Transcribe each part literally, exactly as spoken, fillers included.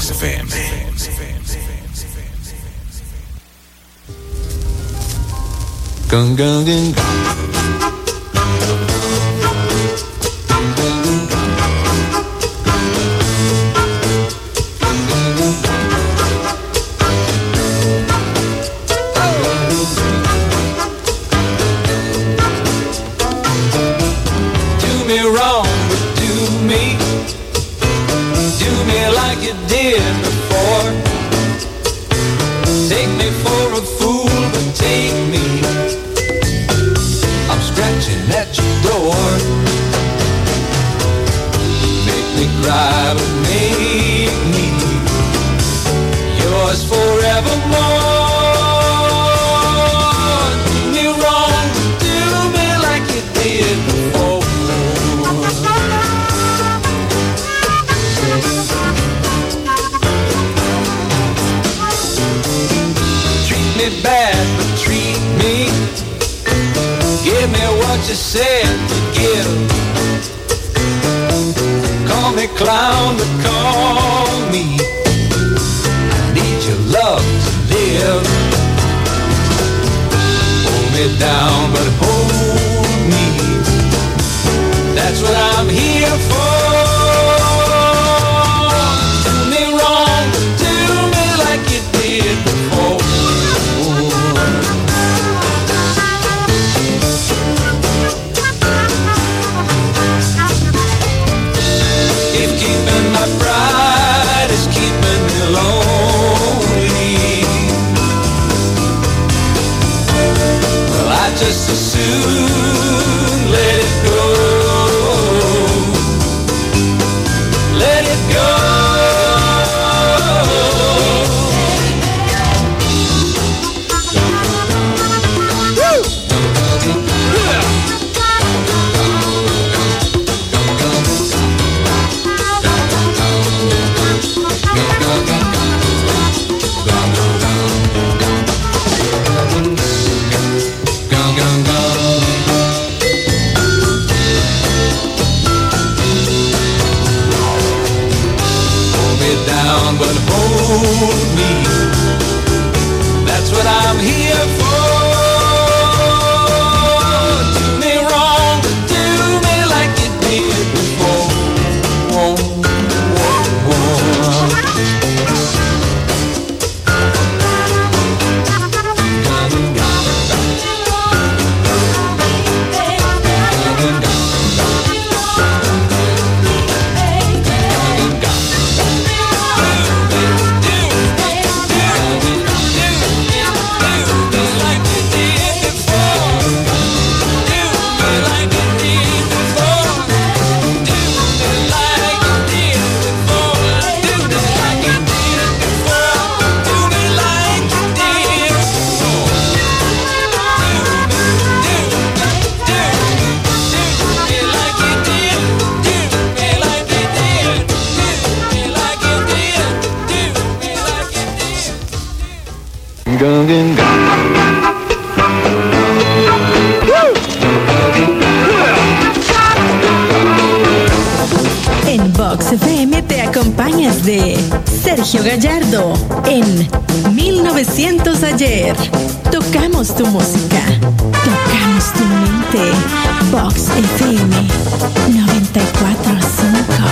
Box F M. Gun, gun, gun, gun. Cry, but make me yours forevermore. Do me wrong, do me like you did before. Treat me bad, but treat me. Give me what you said to give. Call me clown, but call me. I need your love to live. Hold me down, but hold me. That's what I'm here for. Do me wrong, but do me like you did before. Keeping my pride is keeping me lonely. Well, I just as soon let it go. Let it go. But hold me. That's what I'm here for. Do me wrong, but do me like you did before. Whoa, whoa, whoa. En Box F M te acompañas de Sergio Gallardo en mil novecientos ayer. Tocamos tu música, tocamos tu mente. Box F M noventa y cuatro punto cinco.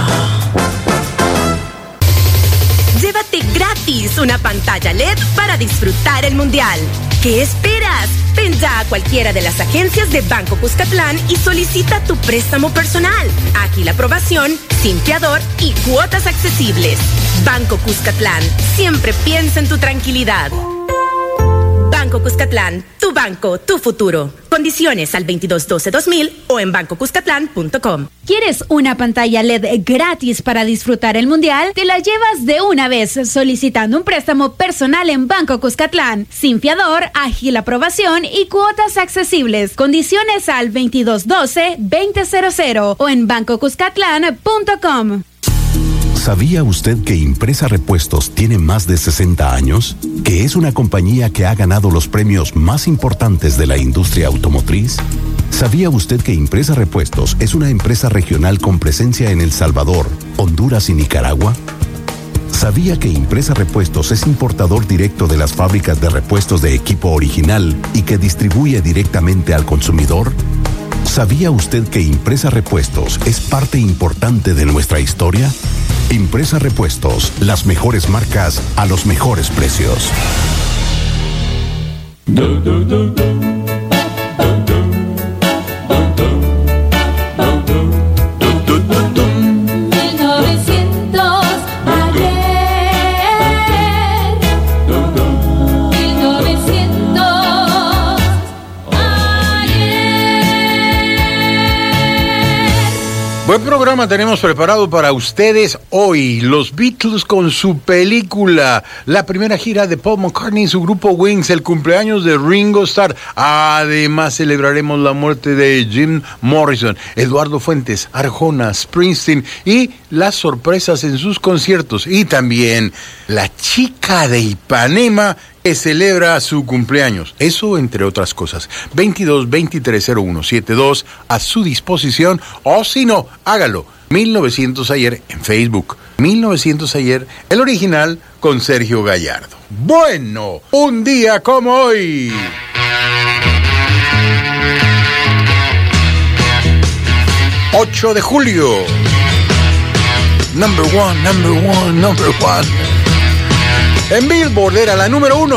Llévate gratis una pantalla L E D para disfrutar el Mundial. ¿Qué esperas? Ven ya a cualquiera de las agencias de Banco Cuscatlán y solicita tu préstamo personal. Ágil aprobación, sin fiador y cuotas accesibles. Banco Cuscatlán, siempre piensa en tu tranquilidad. Banco Cuscatlán, tu banco, tu futuro. Condiciones al veintidós doce dos mil o en banco cuscatlán punto com. ¿Quieres una pantalla L E D gratis para disfrutar el Mundial? Te la llevas de una vez solicitando un préstamo personal en Banco Cuscatlán. Sin fiador, ágil aprobación y cuotas accesibles. Condiciones al veintidós doce veinte cero cero o en banco cuscatlán punto com. ¿Sabía usted que Impresa Repuestos tiene más de sesenta años? ¿Que es una compañía que ha ganado los premios más importantes de la industria automotriz? ¿Sabía usted que Impresa Repuestos es una empresa regional con presencia en El Salvador, Honduras y Nicaragua? ¿Sabía que Impresa Repuestos es importador directo de las fábricas de repuestos de equipo original y que distribuye directamente al consumidor? ¿Sabía usted que Impresa Repuestos es parte importante de nuestra historia? Impresa Repuestos, las mejores marcas a los mejores precios. Do, do, do, do. Buen programa tenemos preparado para ustedes hoy. Los Beatles con su película, la primera gira de Paul McCartney y su grupo Wings, el cumpleaños de Ringo Starr. Además celebraremos la muerte de Jim Morrison, Eduardo Fuentes, Arjona, Springsteen y las sorpresas en sus conciertos. Y también la chica de Ipanema que celebra su cumpleaños. Eso entre otras cosas. veintidós veintitrés cero uno setenta y dos a su disposición, o si no, hágalo. mil novecientos ayer en Facebook. mil novecientos ayer, el original con Sergio Gallardo. Bueno, un día como hoy. ocho de julio. Number one, number one, number one. En Billboard era la número uno.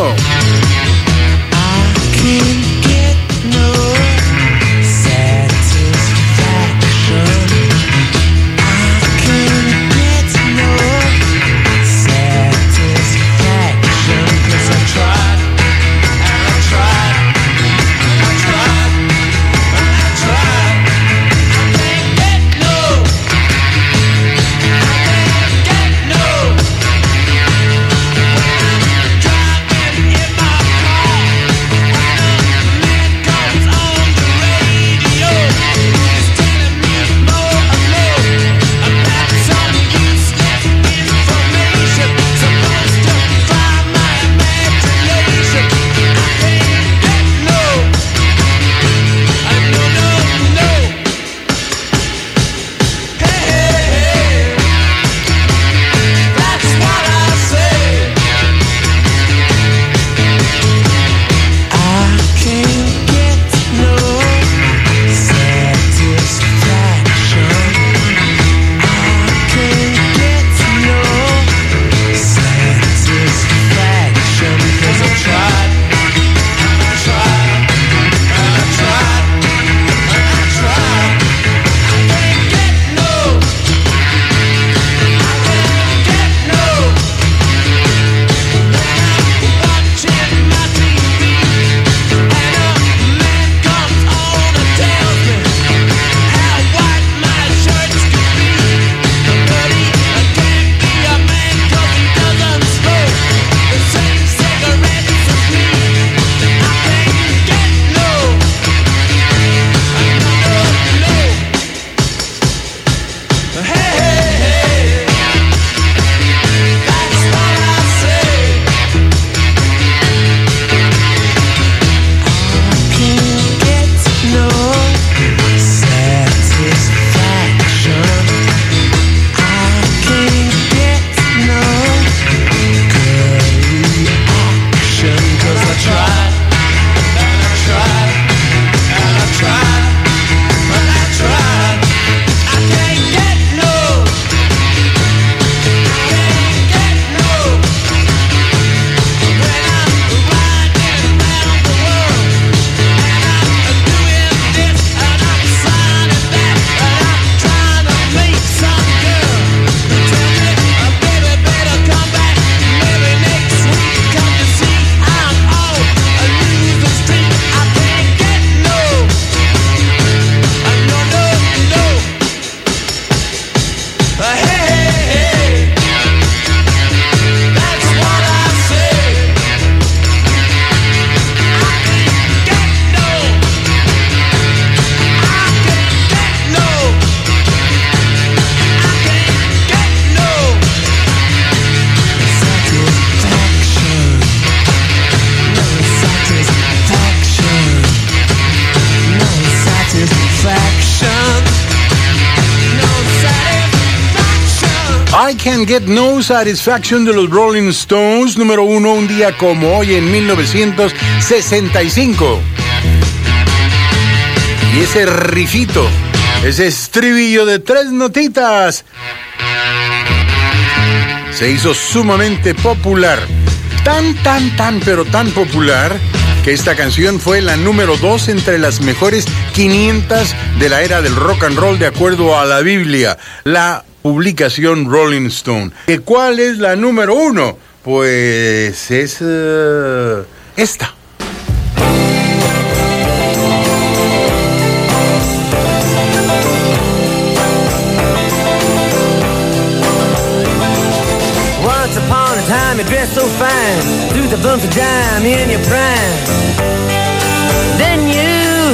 Can't Get No Satisfaction de los Rolling Stones, número uno un día como hoy en mil novecientos sesenta y cinco. Y ese rifito, ese estribillo de tres notitas, se hizo sumamente popular. Tan, tan, tan, pero tan popular que esta canción fue la número dos entre las mejores quinientas de la era del rock and roll de acuerdo a la Biblia, la publicación Rolling Stone. ¿Y cuál es la número uno? Pues es uh, esta. Once upon a time you dressed so fine, through the bumps of dime in your prime. Then you,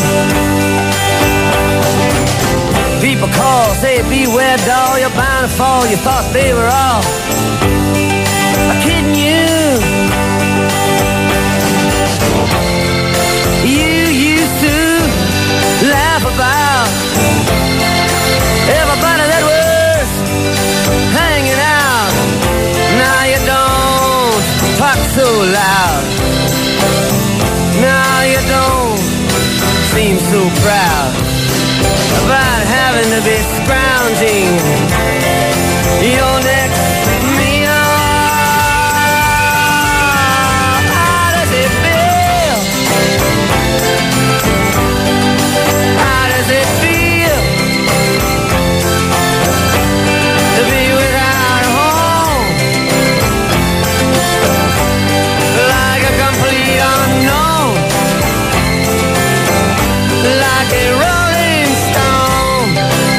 people call, say beware doll, you're bound to fall. You thought they were all kidding you. You used to laugh about everybody that was hanging out. Now you don't talk so loud. Now you don't seem so proud about having to be scrounging your next meal. How does it feel? How does it feel to be without a home, like a complete unknown, like a rolling stone?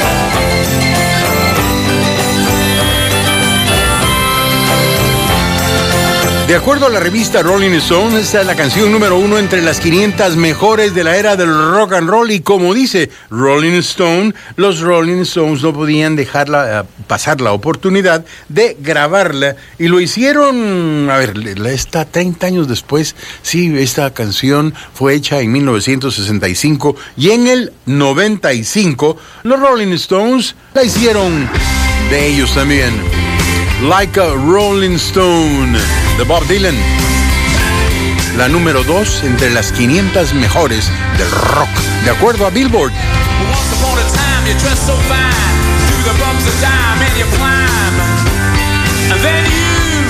De acuerdo a la revista Rolling Stone, esta es la canción número uno entre las quinientas mejores de la era del rock and roll. Y como dice Rolling Stone, los Rolling Stones no podían dejarla uh, pasar la oportunidad de grabarla. Y lo hicieron, a ver, está treinta años después. Sí, esta canción fue hecha en mil novecientos sesenta y cinco. Y en el noventa y cinco, los Rolling Stones la hicieron de ellos también. Like a Rolling Stone, de Bob Dylan. La número dos entre las quinientas mejores del rock, de acuerdo a Billboard. Once upon a time you dressed so fine, through the bumps of dime and you climb. And then you,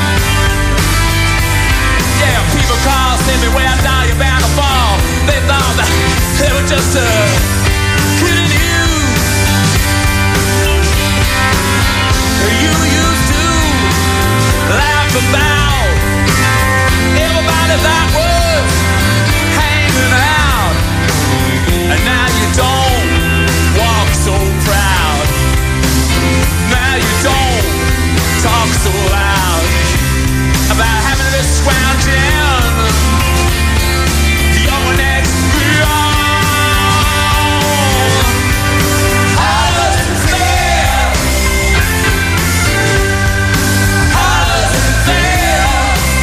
yeah, people call, say beware doll, you're bound to fall. They thought that they were just uh, kidding you. You used to laugh about everybody that was hanging out, and now you don't walk so proud. Now you don't talk so loud about having this scrounging your next beyond. How does it feel? How does it feel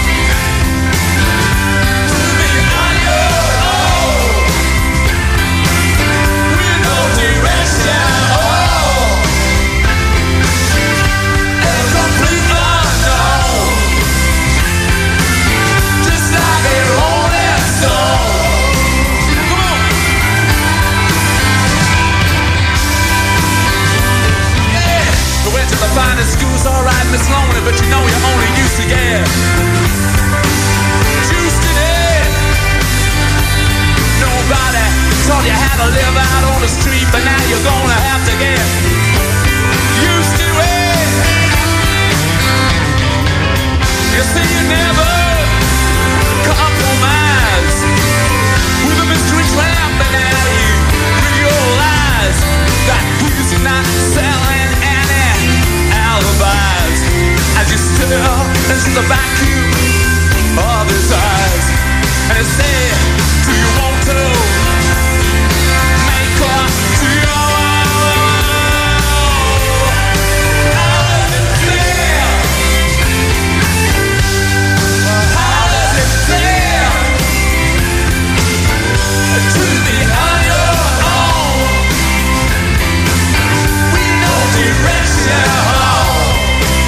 to be on your own with no direction, oh, and a complete unknown, just like a rolling stone? Come on. Yeah, we went to the finest schools, all right, Miss Lonely, but you know you only used to get juiced in it. Nobody taught you how to live out on the street, but now you're gonna have to get used to it. You see, you never compromise with a mystery tramp, and now you realize that he's not selling any alibis as you stare into the vacuum of his eyes, and you say, do you want to make up to your own? How does it feel? How does it feel to be on your own with no direction?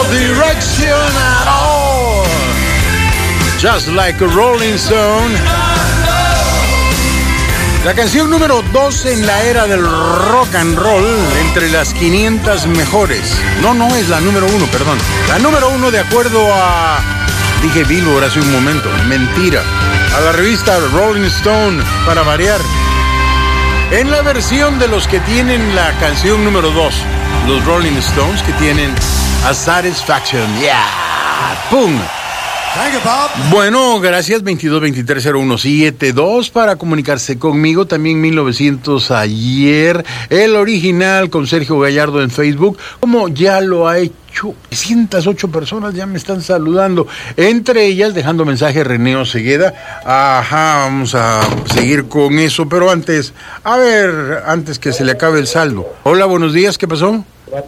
direction at all. Just like a Rolling Stone. La canción número dos en la era del rock and roll, entre las quinientas mejores. No, no es la número uno, perdón. La número uno de acuerdo a... Dije Billboard hace un momento. Mentira. A la revista Rolling Stone, para variar. En la versión de los que tienen la canción número dos. Los Rolling Stones, que tienen A Satisfaction. Yeah. ¡Pum! Thank you, Bob. Bueno, gracias. veintidós veintitrés cero uno setenta y dos para comunicarse conmigo. También mil novecientos ayer. El original con Sergio Gallardo en Facebook. Como ya lo ha hecho trescientas ocho personas, ya me están saludando. Entre ellas, dejando mensaje, René Osegueda. Ajá, vamos a seguir con eso. Pero antes, a ver, antes que se le acabe el saldo. Hola, buenos días. ¿Qué pasó?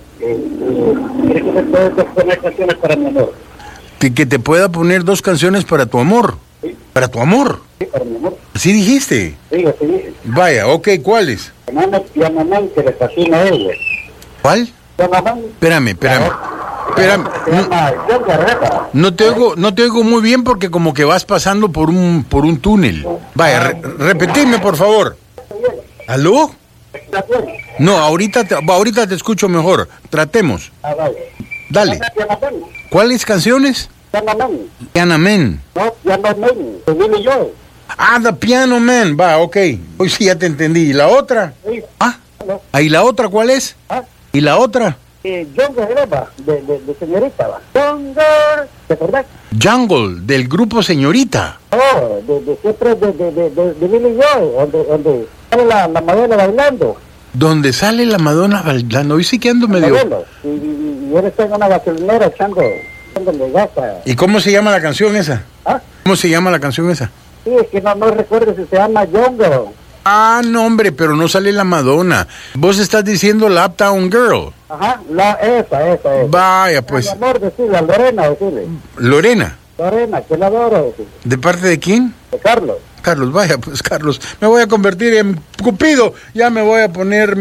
¿Quieres que me puedas poner canciones para mi amor? Que, que te pueda poner dos canciones para tu amor. Sí. ¿Para tu amor? Sí, para mi amor. ¿Sí dijiste? Sí, así dije. Vaya, ok, ¿cuáles? Mamá, ya mamá, que le fascina a ella. ¿Cuál? Ya mamá. Espérame, espérame. Espérame. Se llama Yoga Reba. No te oigo, no te oigo muy bien porque como que vas pasando por un por un túnel. Vaya, re, repetime, por favor. ¿Aló? ¿Está bien? No, ahorita te, ahorita te escucho mejor. Tratemos. Ah, vale. Dale. Ya mamá. ¿Cuáles canciones? Ya mamá. Piano Man. No, ya mamá. De Billy Joel. Ah, The Piano Man. Va, ok. Hoy sí ya te entendí. ¿Y la otra? Sí. Ah. No. Ah, ¿y la otra cuál es? Ah. ¿Y la otra? Eh, Yoga Reba, de, de, de señorita, va. Yoga, ¿te acordás? Jungle, del grupo Señorita. Oh, de, de siempre de, de, de, de, de Billy Joel, donde, donde sale la, la Madonna bailando. Donde sale la Madonna bailando. Hoy sí que ando medio... Modelo. Y, y, y él está en una gasolinera echando, echándole gasa. ¿Y cómo se llama la canción esa? ¿Ah? ¿Cómo se llama la canción esa? Sí, es que no, no recuerdo si se llama Yoga. Ah, no, hombre, pero no sale la Madonna. Vos estás diciendo la Uptown Girl. Ajá, la, esa, esa, esa. Vaya, pues. Mi amor, decirle, a Lorena, decirle. Lorena. Lorena, que la adoro, decirle. ¿De parte de quién? De Carlos. Carlos, vaya, pues Carlos, me voy a convertir en Cupido. Ya me voy a poner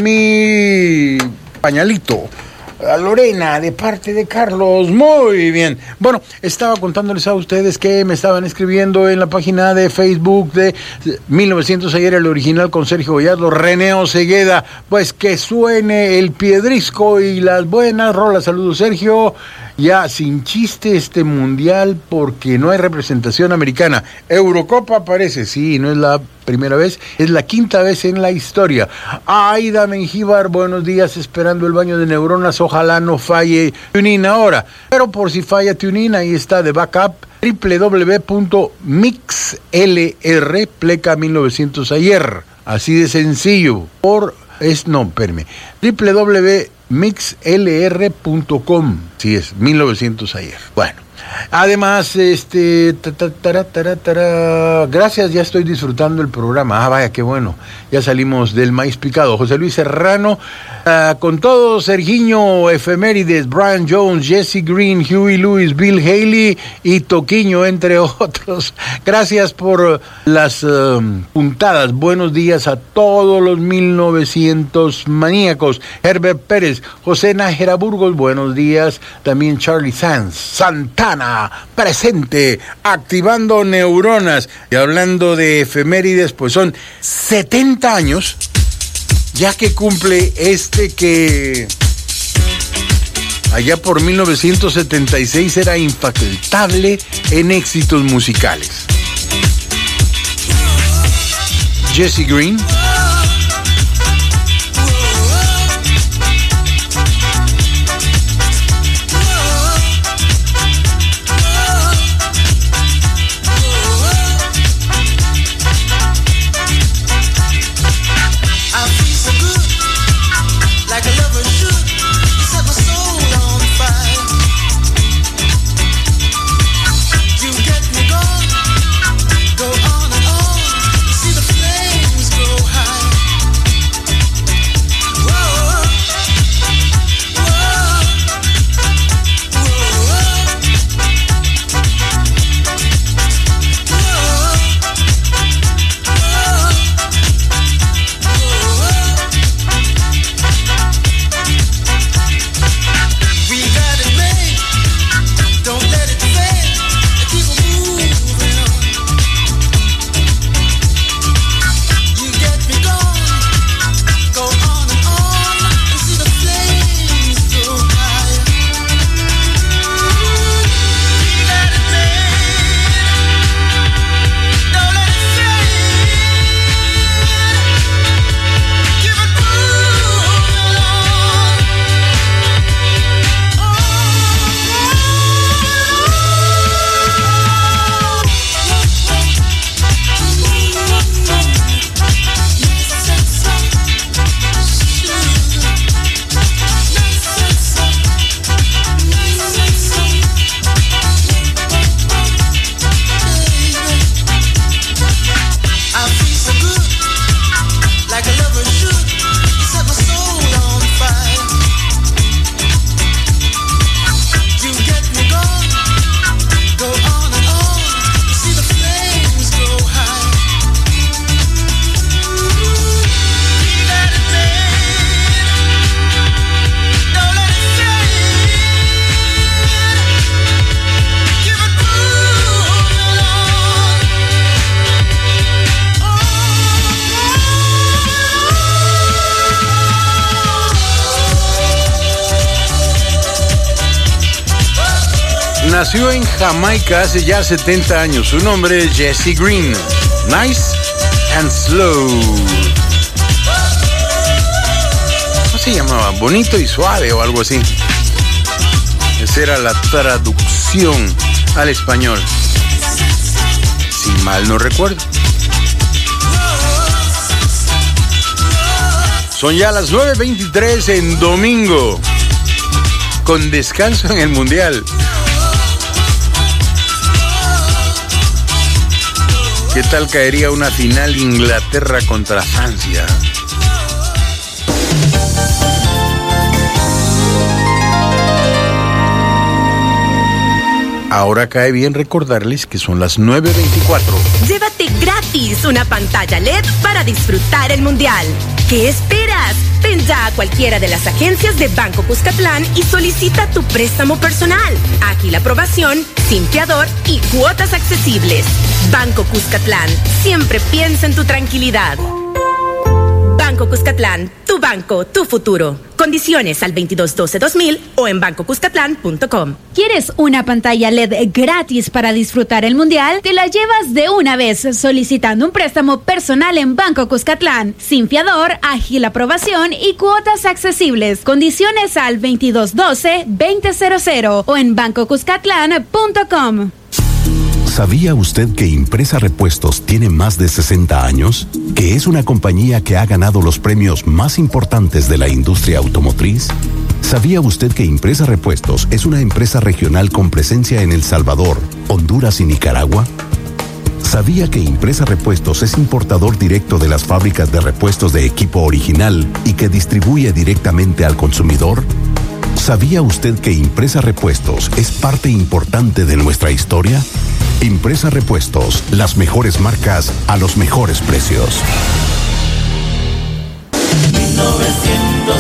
mi pañalito. A Lorena, de parte de Carlos. Muy bien. Bueno, estaba contándoles a ustedes que me estaban escribiendo en la página de Facebook de mil novecientos ayer, el original con Sergio Gallardo, René Osegueda. Pues que suene el piedrisco y las buenas rolas. Saludos, Sergio. Ya sin chiste este mundial porque no hay representación americana. Eurocopa parece, sí, no es la primera vez, es la quinta vez en la historia. Aida Mengíbar, buenos días, esperando el baño de neuronas, ojalá no falle TuneIn ahora, pero por si falla TuneIn, ahí está de backup, doble u doble u doble u punto mixlr, pleca mil novecientos ayer, así de sencillo, por, es, no, espérame, doble u doble u doble u punto mixlr punto com, sí es, mil novecientos ayer, bueno. Además, este, ta, ta, tara, tara, tara, gracias, ya estoy disfrutando el programa. Ah, vaya, qué bueno. Ya salimos del maíz picado. José Luis Serrano, uh, con todo, Sergiño, Efemérides, Brian Jones, Jesse Green, Huey Lewis, Bill Haley y Toquiño, entre otros. Gracias por las uh, puntadas. Buenos días a todos los mil novecientos maníacos. Herbert Pérez, José Nájera Burgos, buenos días. También Charlie Sanz, Santana, presente, activando neuronas. Y hablando de efemérides, pues son setenta años, ya que cumple este que allá por mil novecientos setenta y seis era infaltable en éxitos musicales. Jesse Green. Go on and on, see the flames grow high. Nació en Jamaica hace ya setenta años. Su nombre es Jesse Green. Nice and Slow. ¿Cómo se llamaba? Bonito y suave o algo así. Esa era la traducción al español, si mal no recuerdo. Son ya las nueve veintitrés en domingo, con descanso en el Mundial. ¿Qué tal caería una final Inglaterra contra Francia? Ahora cae bien recordarles que son las nueve veinticuatro. Llévate gratis una pantalla L E D para disfrutar el Mundial. ¿Qué esperas? Ven ya a cualquiera de las agencias de Banco Cuscatlán y solicita tu préstamo personal. Ágil aprobación, sin fiador y cuotas accesibles. Banco Cuscatlán, siempre piensa en tu tranquilidad. Banco Cuscatlán, tu banco, tu futuro. Condiciones al veintidós doce dos mil o en banco cuscatlán punto com. ¿Quieres una pantalla L E D gratis para disfrutar el Mundial? Te la llevas de una vez solicitando un préstamo personal en Banco Cuscatlán. Sin fiador, ágil aprobación y cuotas accesibles. Condiciones al veintidós doce veinte cero cero o en banco cuscatlán punto com. ¿Sabía usted que Impresa Repuestos tiene más de sesenta años? ¿Que es una compañía que ha ganado los premios más importantes de la industria automotriz? ¿Sabía usted que Impresa Repuestos es una empresa regional con presencia en El Salvador, Honduras y Nicaragua? ¿Sabía que Impresa Repuestos es importador directo de las fábricas de repuestos de equipo original y que distribuye directamente al consumidor? ¿Sabía usted que Impresa Repuestos es parte importante de nuestra historia? Impresa Repuestos, las mejores marcas a los mejores precios. mil novecientos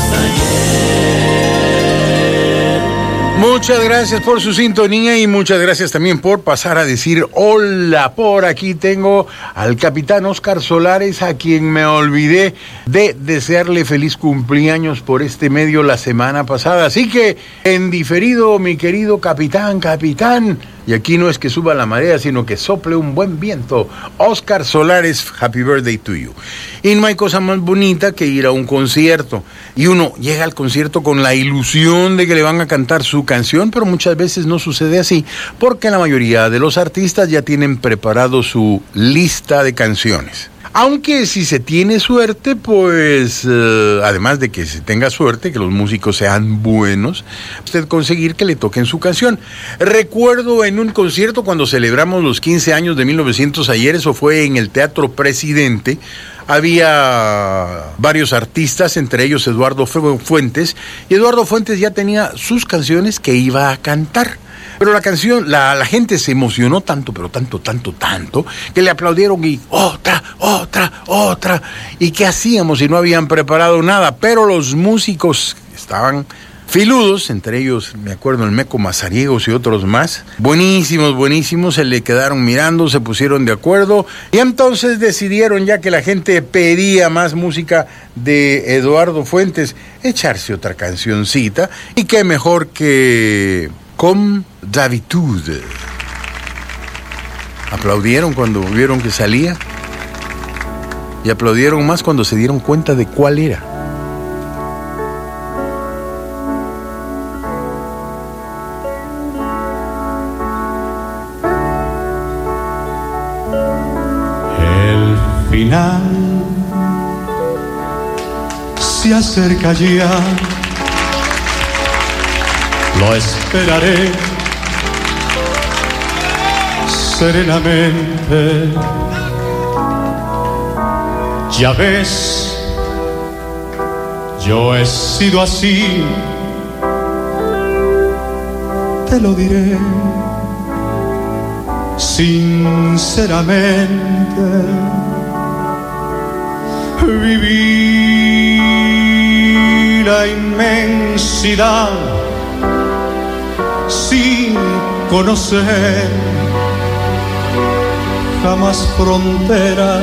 Muchas gracias por su sintonía y muchas gracias también por pasar a decir hola. Por aquí tengo al capitán Oscar Solares, a quien me olvidé de desearle feliz cumpleaños por este medio la semana pasada. Así que, en diferido, mi querido capitán, capitán, y aquí no es que suba la marea, sino que sople un buen viento. Oscar Solares, happy birthday to you. Y no hay cosa más bonita que ir a un concierto. Y uno llega al concierto con la ilusión de que le van a cantar su canción, pero muchas veces no sucede así, porque la mayoría de los artistas ya tienen preparado su lista de canciones. Aunque si se tiene suerte, pues, eh, además de que se tenga suerte, que los músicos sean buenos, usted conseguir que le toquen su canción. Recuerdo en un concierto cuando celebramos los quince años de mil novecientos ayer, eso fue en el Teatro Presidente, había varios artistas, entre ellos Eduardo Fuentes, y Eduardo Fuentes ya tenía sus canciones que iba a cantar. Pero la canción, la, la gente se emocionó tanto, pero tanto, tanto, tanto, que le aplaudieron y otra, otra, otra. ¿Y qué hacíamos si no habían preparado nada? Pero los músicos estaban filudos, entre ellos, me acuerdo, el Meco Mazariegos y otros más. Buenísimos, buenísimos, se le quedaron mirando, se pusieron de acuerdo. Y entonces decidieron, ya que la gente pedía más música de Eduardo Fuentes, echarse otra cancioncita. Y qué mejor que Comme d'habitude. Aplaudieron cuando vieron que salía y aplaudieron más cuando se dieron cuenta de cuál era. El final se acerca ya. Lo esperaré serenamente. Ya ves, yo he sido así, te lo diré sinceramente. Viví la inmensidad sin conocer jamás fronteras.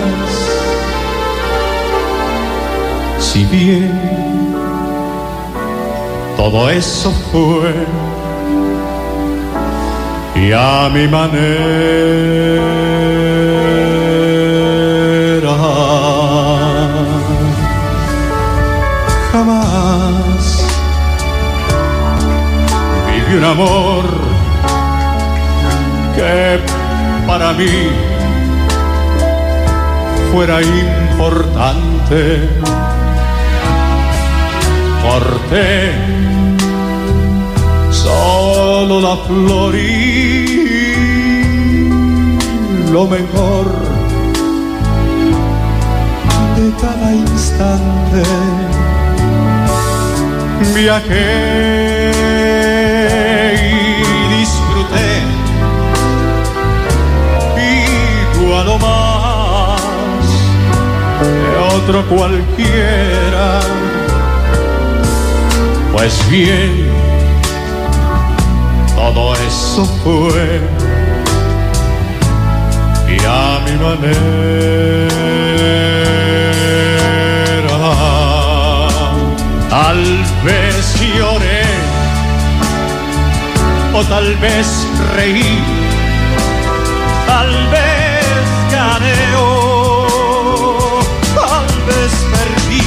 Si bien todo eso fue y a mi manera. Jamás viví un amor que para mí fuera importante. Corté solo la flor y lo mejor de cada instante. Viajé y disfruté igual o más que otro cualquiera. Pues bien, todo eso fue y a mi manera. Tal vez lloré o tal vez reí, tal vez gané o tal vez perdí.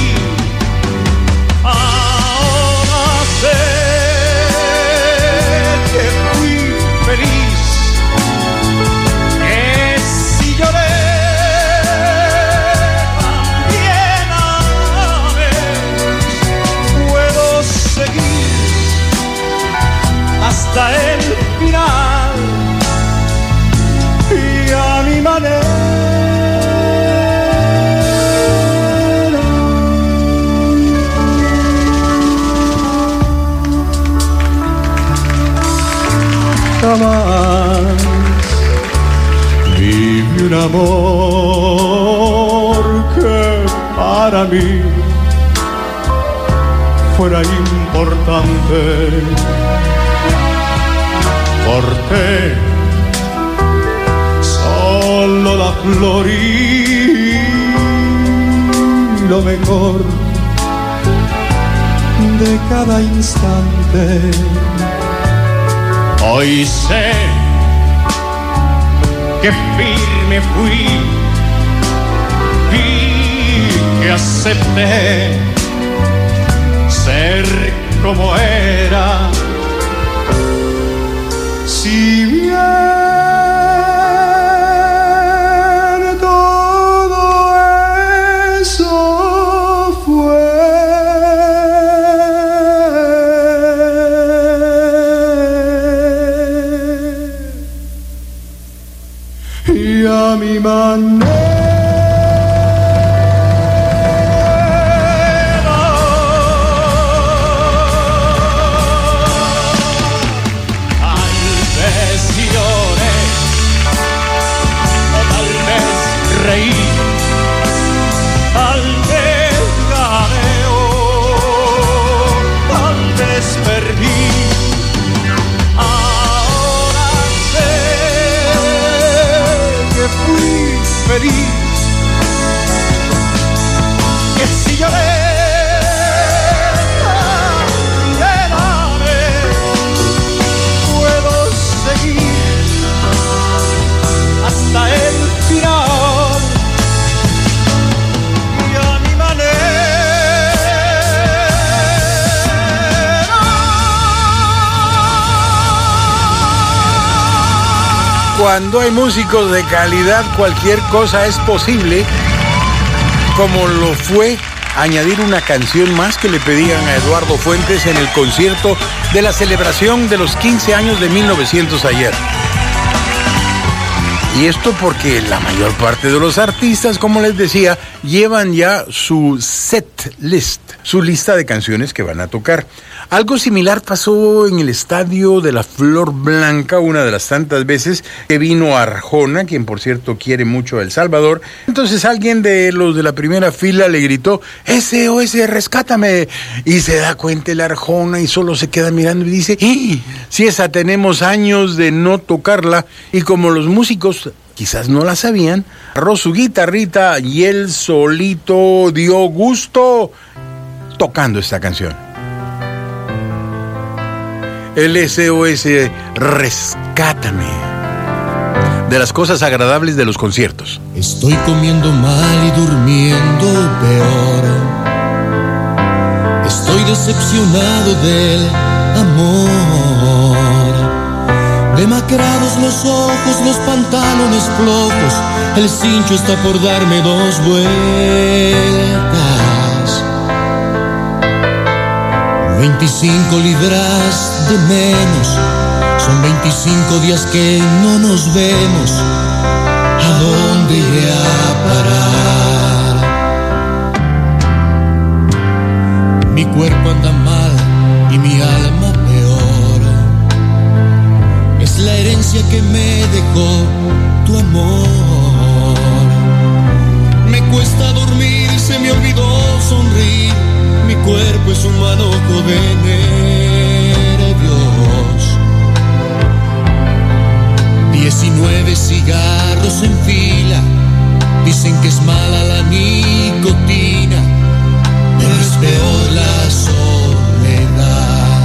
Hasta el final y a mi manera. Jamás viví un amor que para mí fuera importante. Corté solo la flor y lo mejor de cada instante. Hoy sé que firme fui y que acepté ser como era. Si bien todo eso fue y a mi manera. Tal vez gané o tal vez perdí. Ahora sé que fui feliz, que si lloré también amé. Puedo seguir hasta el final. Cuando hay músicos de calidad, cualquier cosa es posible, como lo fue añadir una canción más que le pedían a Eduardo Fuentes en el concierto de la celebración de los quince años de mil novecientos ayer. Y esto porque la mayor parte de los artistas, como les decía, llevan ya su set list, su lista de canciones que van a tocar. Algo similar pasó en el Estadio de la Flor Blanca, una de las tantas veces que vino Arjona, quien por cierto quiere mucho a El Salvador. Entonces alguien de los de la primera fila le gritó, ese o ese, rescátame. Y se da cuenta el Arjona y solo se queda mirando y dice, ¡y! Si esa tenemos años de no tocarla. Y como los músicos quizás no la sabían, agarró su guitarrita y él solito dio gusto tocando esta canción. el S O S Rescátame, de las cosas agradables de los conciertos. Estoy comiendo mal y durmiendo peor. Estoy decepcionado del amor. Demacrados los ojos, los pantalones flojos, el cincho está por darme dos vueltas. veinticinco libras de menos, son veinticinco días que no nos vemos. ¿A dónde iré a parar? Mi cuerpo anda mal y mi alma peor. Es la herencia que me dejó tu amor. Me cuesta dormir, se me olvidó sonreír. Mi cuerpo es un manojo de nervios. Diecinueve cigarros en fila, dicen que es mala la nicotina, pero es peor la soledad.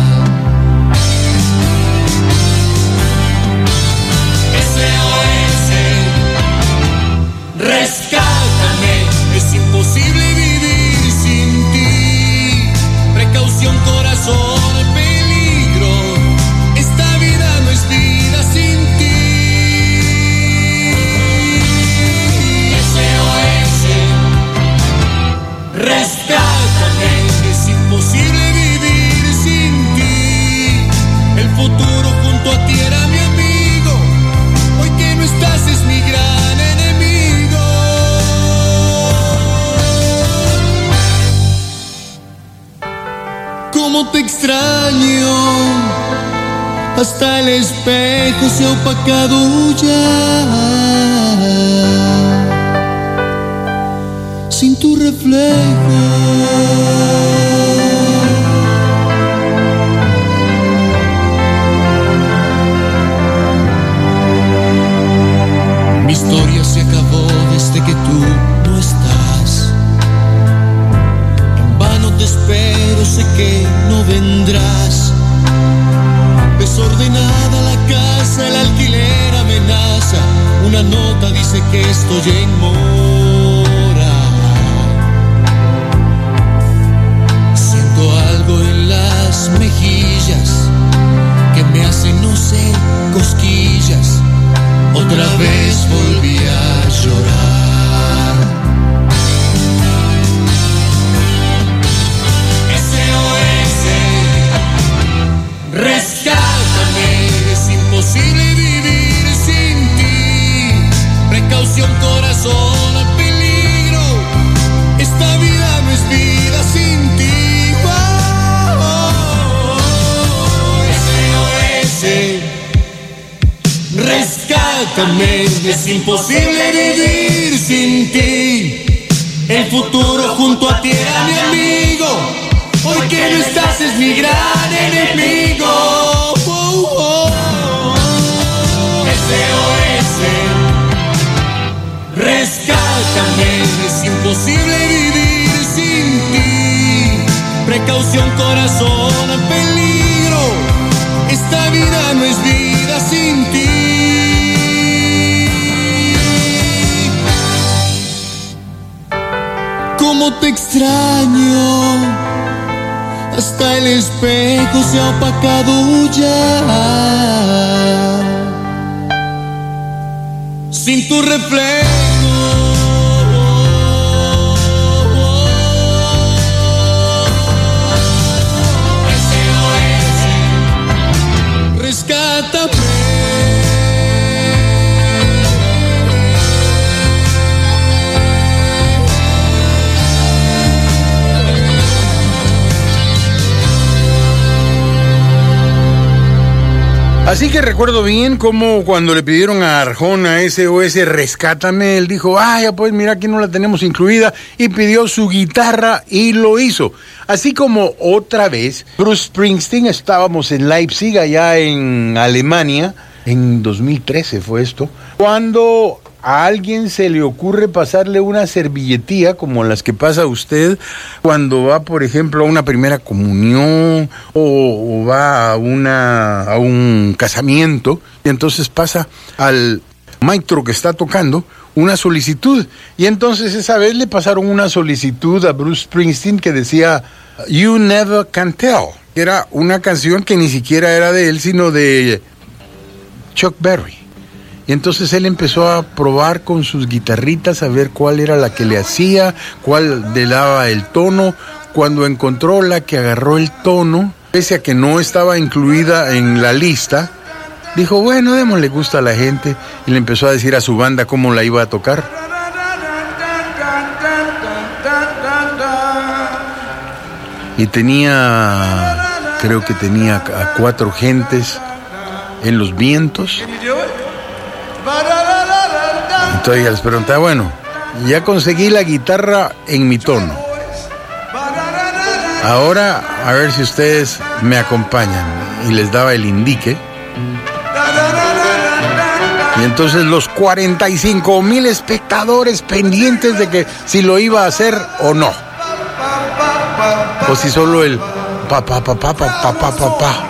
S O S, rescátame, es imposible vivir sin ti. Precaución, corazón, peligro, esta vida no es vida sin ti. S O S, rescátame, es imposible vivir sin ti. El futuro junto a ti era mi amigo, hoy que no estás es mi gran enemigo. Cómo te extraño, hasta el espejo se ha opacado ya. Sin tu reflejo. Mi historia se acabó desde que tú no estás. En vano te espero, sé que no vendrás. Desordenada la casa, el alquiler amenaza. Una nota dice que estoy en mora. Siento algo en las mejillas que me hace no ser cosquillas. Otra vez volví a llorar. S O S, rescátame, es imposible vivir sin ti. Precaución, corazón, al peligro, esta vida no es vida sin ti. Oh, oh, oh. S O S, rescátame, es imposible vivir sin ti. El futuro junto a ti era mi amigo, hoy que no estás es mi gran enemigo. Oh, oh, oh. S O S, rescátame, es imposible vivir sin ti. Precaución, corazón, al peligro, esta vida no es vida sin ti. Cómo te extraño, hasta el espejo se ha opacado ya. Sin tu reflejo. S O S, rescátame. Así que recuerdo bien cómo cuando le pidieron a Arjona S O S Rescátame, él dijo, ah, ya pues mira, aquí no la tenemos incluida, y pidió su guitarra y lo hizo. Así como otra vez, Bruce Springsteen, estábamos en Leipzig, allá en Alemania, en dos mil trece fue esto, cuando a alguien se le ocurre pasarle una servilletía como las que pasa usted cuando va, por ejemplo, a una primera comunión o, o va a, una, a un casamiento, y entonces pasa al maestro que está tocando una solicitud, y entonces esa vez le pasaron una solicitud a Bruce Springsteen que decía You Never Can Tell, que era una canción que ni siquiera era de él, sino de Chuck Berry. Y entonces él empezó a probar con sus guitarritas a ver cuál era la que le hacía, cuál le daba el tono. Cuando encontró la que agarró el tono, pese a que no estaba incluida en la lista, dijo, bueno, démosle gusto a la gente, y le empezó a decir a su banda cómo la iba a tocar. Y tenía, creo que tenía a cuatro gentes en los vientos. Entonces ya les preguntaba, bueno, ya conseguí la guitarra en mi tono. Ahora, a ver si ustedes me acompañan. Y les daba el indique. Y entonces los cuarenta y cinco mil espectadores pendientes de que si lo iba a hacer o no. O si solo el pa pa pa pa pa pa pa pa pa.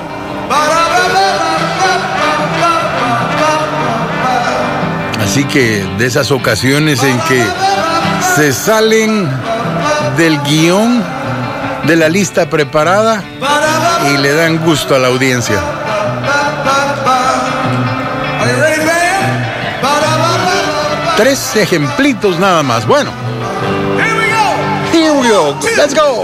Así que de esas ocasiones en que se salen del guión, de la lista preparada, y le dan gusto a la audiencia. Tres ejemplitos nada más. Bueno. Here we go. Let's go.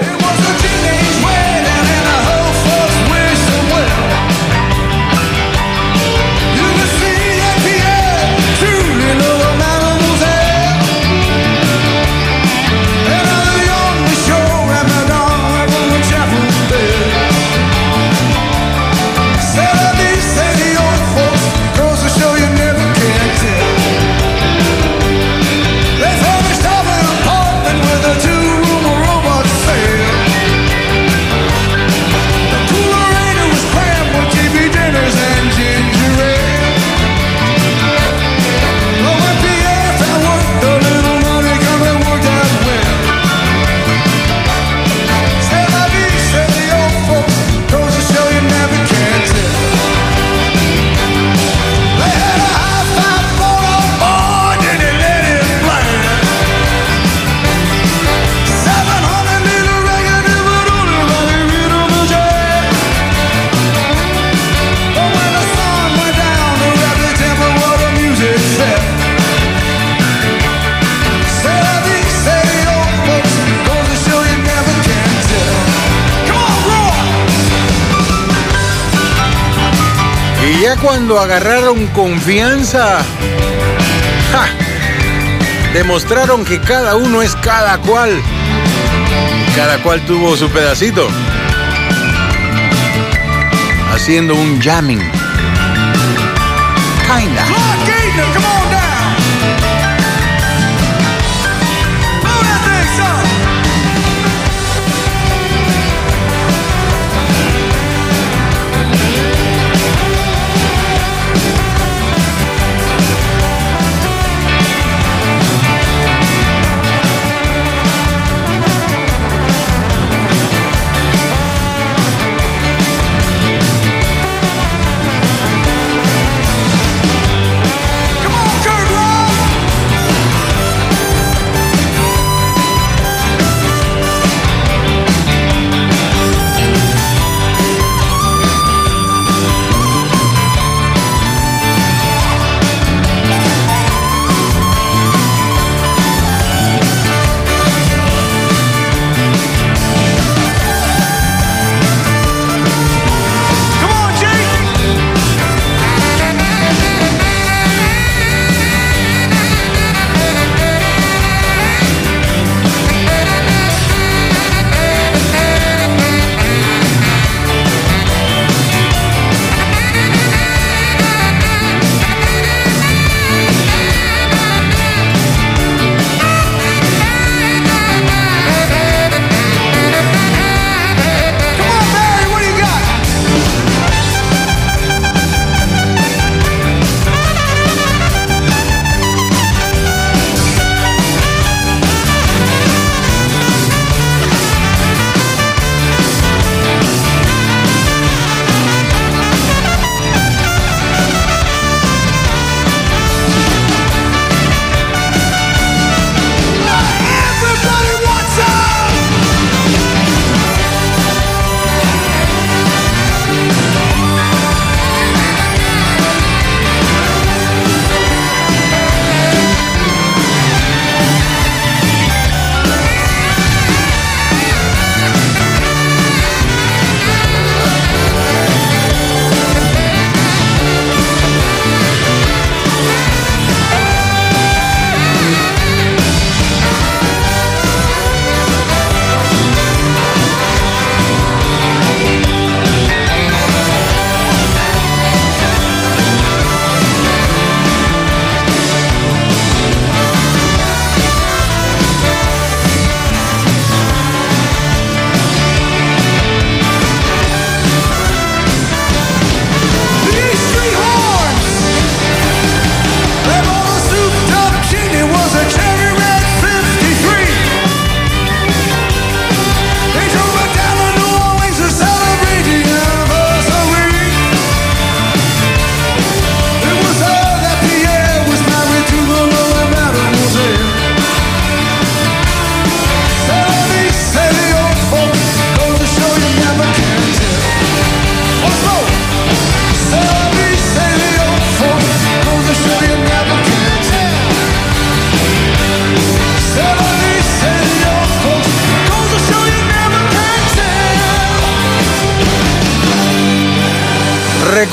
Ya cuando agarraron confianza, ¡ja!, demostraron que cada uno es cada cual. Cada cual tuvo su pedacito, haciendo un jamming. Kinda.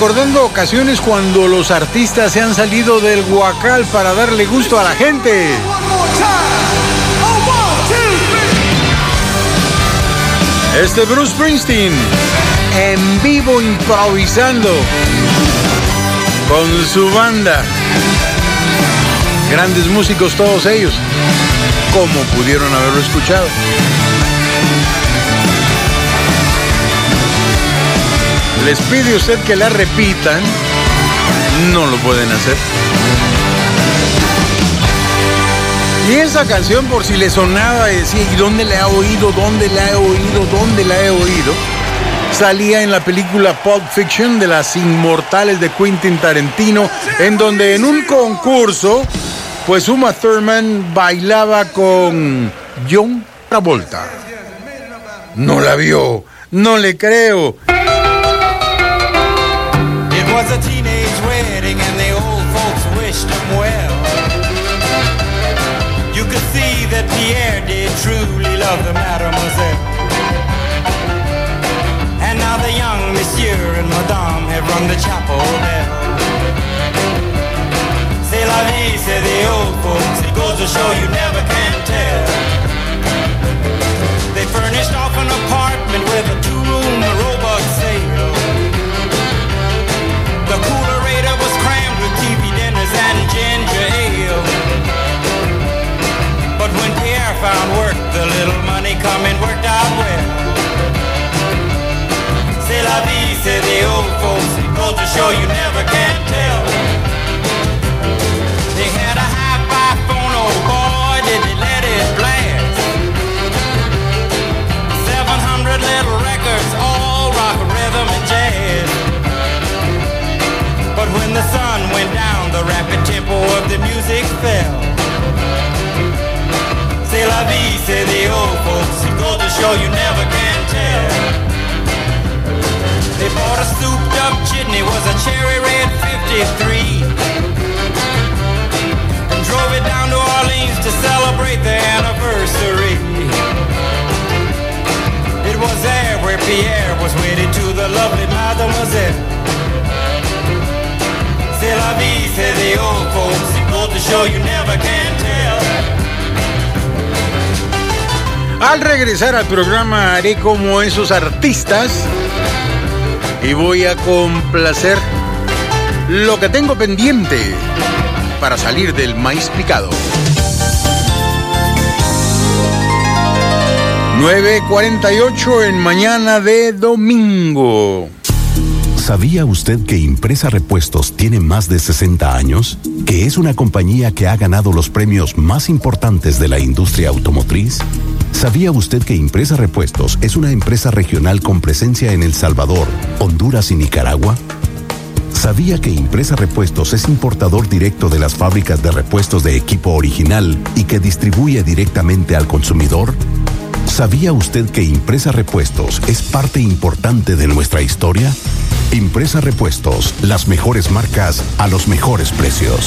recordando ocasiones cuando los artistas se han salido del guacal para darle gusto a la gente. Este Bruce Springsteen en vivo improvisando con su banda. Grandes músicos todos ellos. ¿Cómo pudieron haberlo escuchado? Les pide usted que la repitan, no lo pueden hacer. Y esa canción, por si le sonaba y decía, ¿y dónde la he oído? ¿Dónde la he oído? ¿Dónde la he oído? Salía en la película Pulp Fiction de las inmortales de Quentin Tarantino, en donde en un concurso, pues Uma Thurman bailaba con John Travolta. No la vio, no le creo. It was a teenage wedding and the old folks wished him well. You could see that Pierre did truly love the mademoiselle. And now the young monsieur and madame have rung the chapel bell. C'est la vie, say the old folks, it goes to show you never can tell. They furnished off an apartment with a two-room robot sale. The coolerator was crammed with T V dinners and ginger ale. But when Pierre found work, the little money coming worked out well. C'est la vie, say the old folks, it goes to show you never can tell. They had a hi-fi phone, oh boy, did they let it blast. Seven hundred little records, all rock, rhythm, and jazz. But when the sun went down, the rapid tempo of the music fell. C'est la vie, say the old folks, it goes to show you never can tell. They bought a souped up chitney, was a cherry red fifty-three, and drove it down to Orleans to celebrate the anniversary. It was there where Pierre was wedded to the lovely mademoiselle. C'est la vie, say the old folks, it goes to show you never can tell. Al regresar al programa haré como esos artistas y voy a complacer lo que tengo pendiente para salir del maíz picado. nueve cuarenta y ocho en mañana de domingo. ¿Sabía usted que Impresa Repuestos tiene más de sesenta años? ¿Que es una compañía que ha ganado los premios más importantes de la industria automotriz? ¿Sabía usted que Impresa Repuestos es una empresa regional con presencia en El Salvador, Honduras y Nicaragua? ¿Sabía que Impresa Repuestos es importador directo de las fábricas de repuestos de equipo original y que distribuye directamente al consumidor? ¿Sabía usted que Impresa Repuestos es parte importante de nuestra historia? Impresa Repuestos, las mejores marcas a los mejores precios.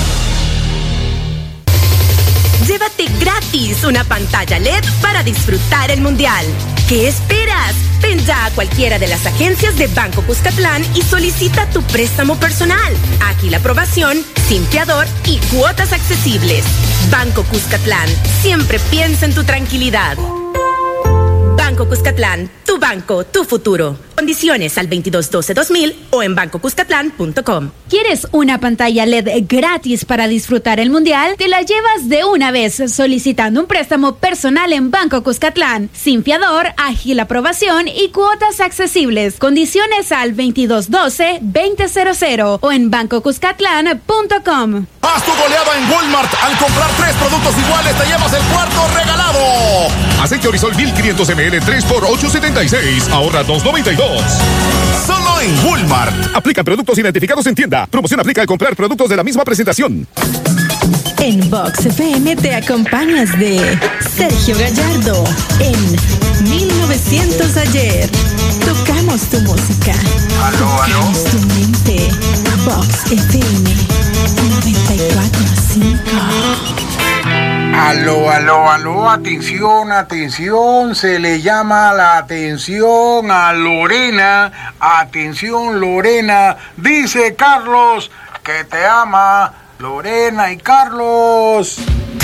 Llévate gratis una pantalla L E D para disfrutar el Mundial. ¿Qué esperas? Ven ya a cualquiera de las agencias de Banco Cuscatlán y solicita tu préstamo personal. Aquí la aprobación, sin fiador y cuotas accesibles. Banco Cuscatlán, siempre piensa en tu tranquilidad. Banco Cuscatlán, tu banco, tu futuro. Condiciones al veintidós doce dos mil o en banco cuscatlán punto com. ¿Quieres una pantalla L E D gratis para disfrutar el Mundial? Te la llevas de una vez solicitando un préstamo personal en Banco Cuscatlán. Sin fiador, ágil aprobación y cuotas accesibles. Condiciones al veintidós doce veinte cero cero o en banco cuscatlán punto com. Haz tu goleada en Walmart. Al comprar tres productos iguales te llevas el cuarto regalado. Aceite Orisol mil quinientos mililitros tres por ocho setenta y seis. Ahorra dos noventa y dos. Solo en Walmart. Aplican productos identificados en tienda. Promoción aplica al comprar productos de la misma presentación. En Vox F M te acompañas de Sergio Gallardo en mil novecientos ayer. Tocamos tu música. Aló, aló. Tocamos tu mente. Vox F M noventa y cuatro punto cinco. Aló, aló, aló, atención, atención, se le llama la atención a Lorena, atención Lorena, dice Carlos que te ama, Lorena y Carlos.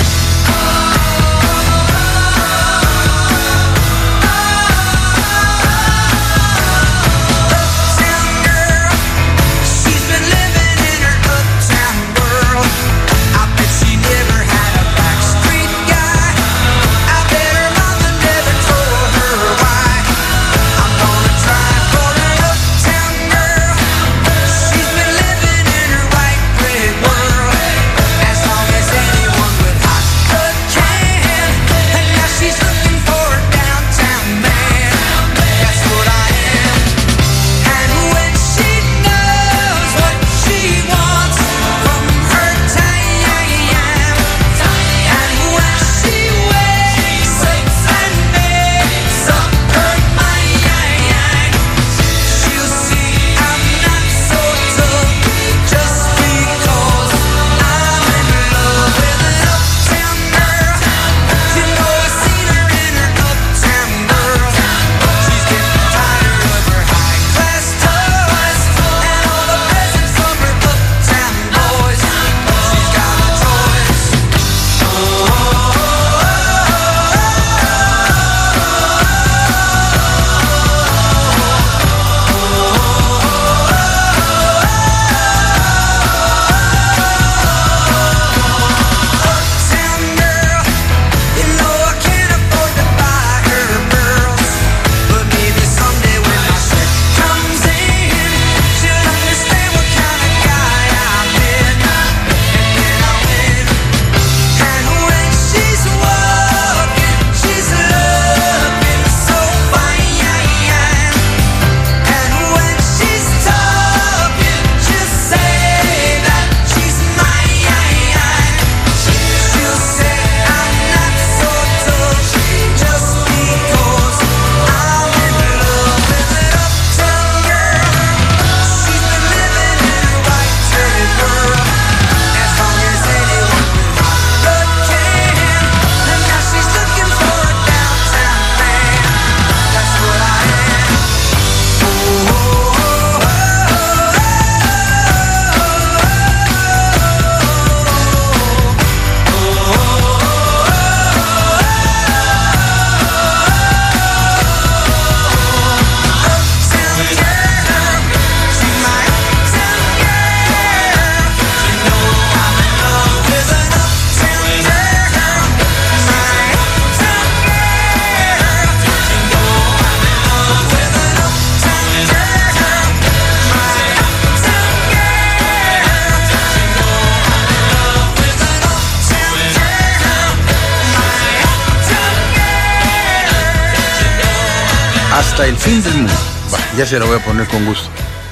Hasta el fin del mundo. Bah, ya se la voy a poner con gusto.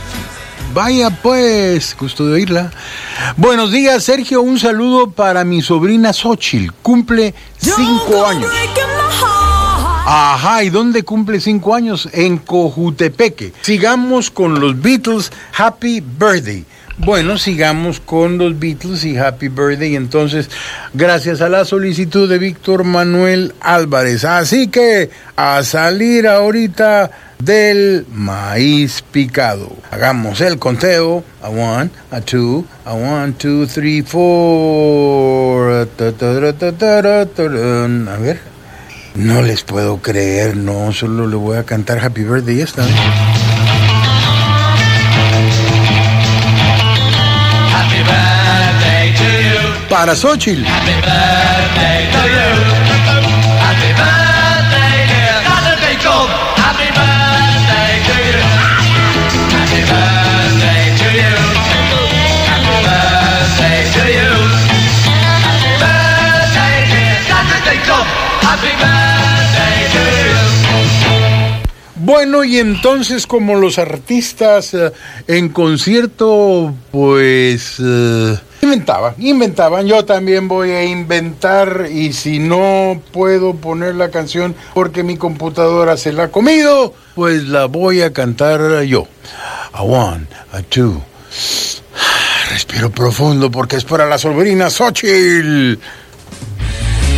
Vaya pues, gusto de oírla. Buenos días, Sergio. Un saludo para mi sobrina Xochitl. Cumple cinco años. Ajá, ¿y dónde cumple cinco años? En Cojutepeque. Sigamos con los Beatles. Happy Birthday. Bueno, sigamos con los Beatles y Happy Birthday, entonces, gracias a la solicitud de Víctor Manuel Álvarez. Así que, a salir ahorita del maíz picado. Hagamos el conteo. A one, a two, a one, two, three, four. A ver. No les puedo creer, no, solo le voy a cantar Happy Birthday esta vez. Para Xochitl. Happy birthday to you. Happy birthday, dear. Happy Jacob. Happy birthday to you. Happy birthday to you. Happy birthday to you. Happy birthday, dear. Happy Jacob. Happy birthday to you. Bueno, y entonces como los artistas uh, en concierto, pues... Uh, Inventaban, inventaban, yo también voy a inventar, y si no puedo poner la canción porque mi computadora se la ha comido, pues la voy a cantar yo. A one, a two. Respiro profundo porque es para la sobrina Xochitl.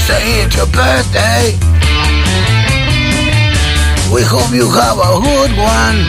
say it's your birthday. We hope you have a good one.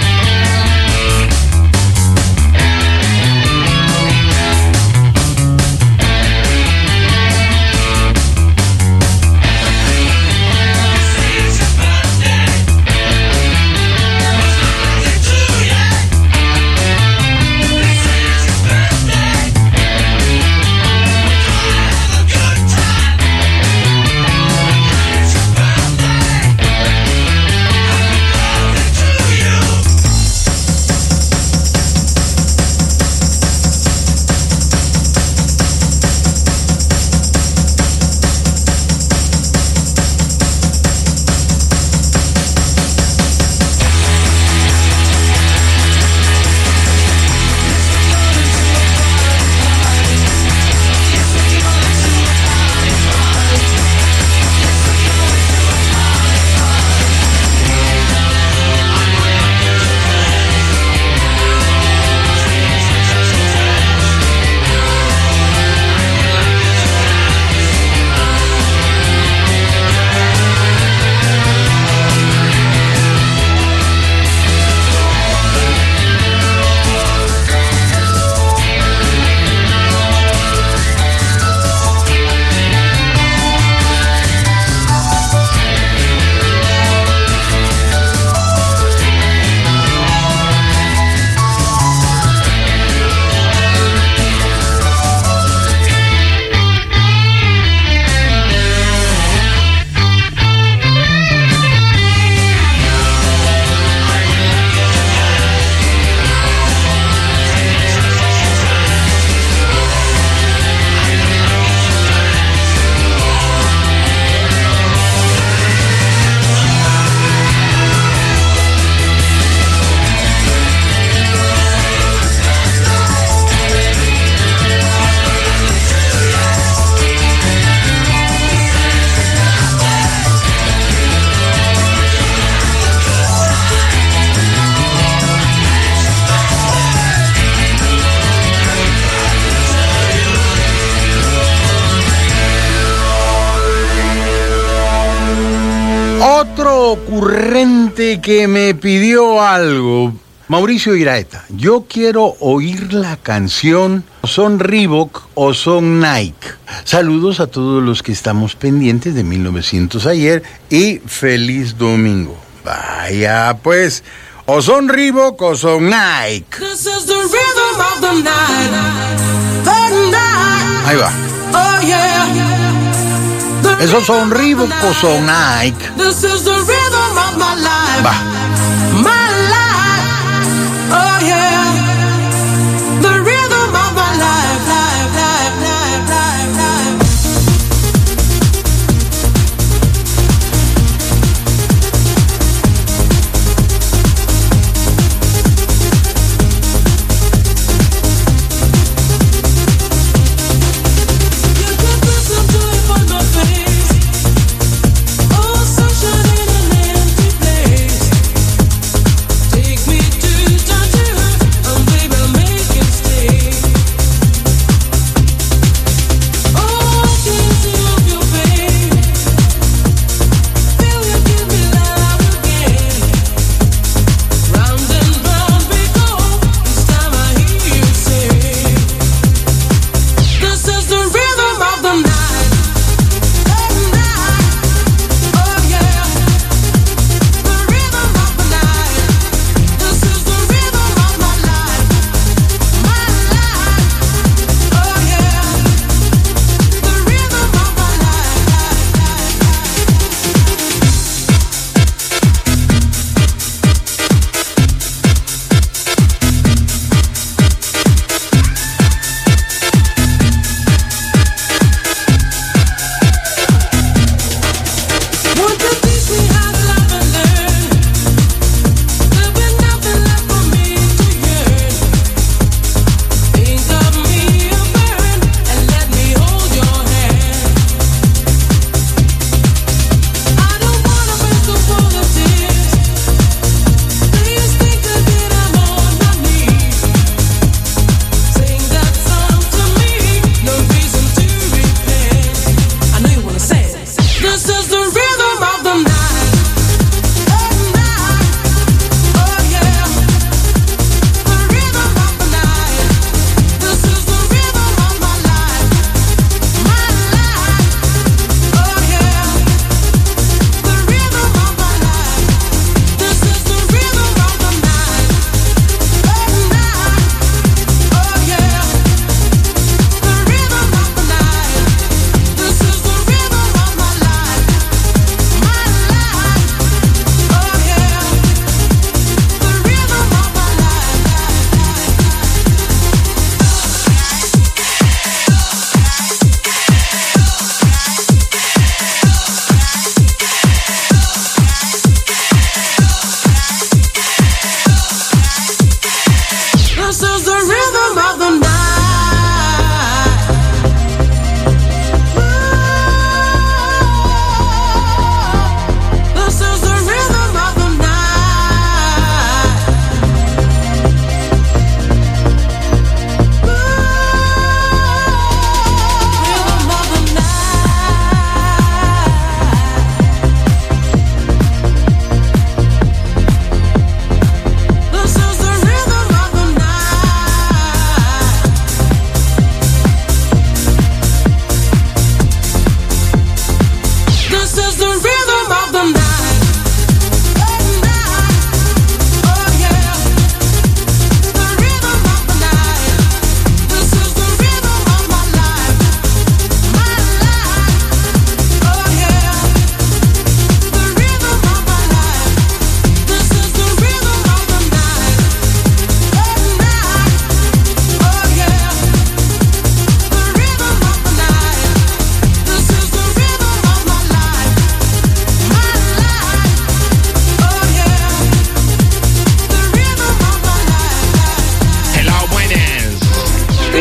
Otro ocurrente que me pidió algo, Mauricio Iraeta. Yo quiero oír la canción ¿Son Reebok o son Nike? Saludos a todos los que estamos pendientes de mil novecientos ayer y feliz domingo. Vaya pues, o son Reebok o son Nike. This is the rhythm of the night. The night. Ahí va. Oh yeah. ¿Esos son Reebok o son Nike? This is the rhythm of my life. Va. My life. Oh yeah. The rhythm of my life, life, life, life, life, life. You could put some joy on my face. Oh, sunshine in an empty place.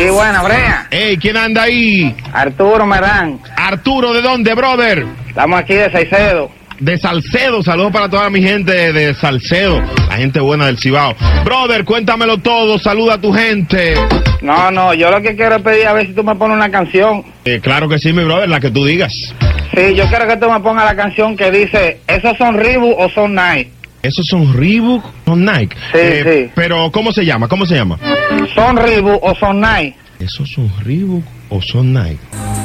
Sí, buena, Brea. Ey, ¿quién anda ahí? Arturo Merán. Arturo, ¿de dónde, brother? Estamos aquí de Salcedo. De Salcedo, saludos para toda mi gente de Salcedo, la gente buena del Cibao. Brother, cuéntamelo todo, saluda a tu gente. No, no, yo lo que quiero es pedir a ver si tú me pones una canción. Eh, claro que sí, mi brother, la que tú digas. Sí, yo quiero que tú me pongas la canción que dice, ¿esos son Reebok o son Nike? ¿Esos son Reebok o Nike? Sí, eh, sí. Pero, ¿cómo se llama? ¿Cómo se llama? ¿Son Reebok o son Nike? ¿Esos son Reebok o son Nike?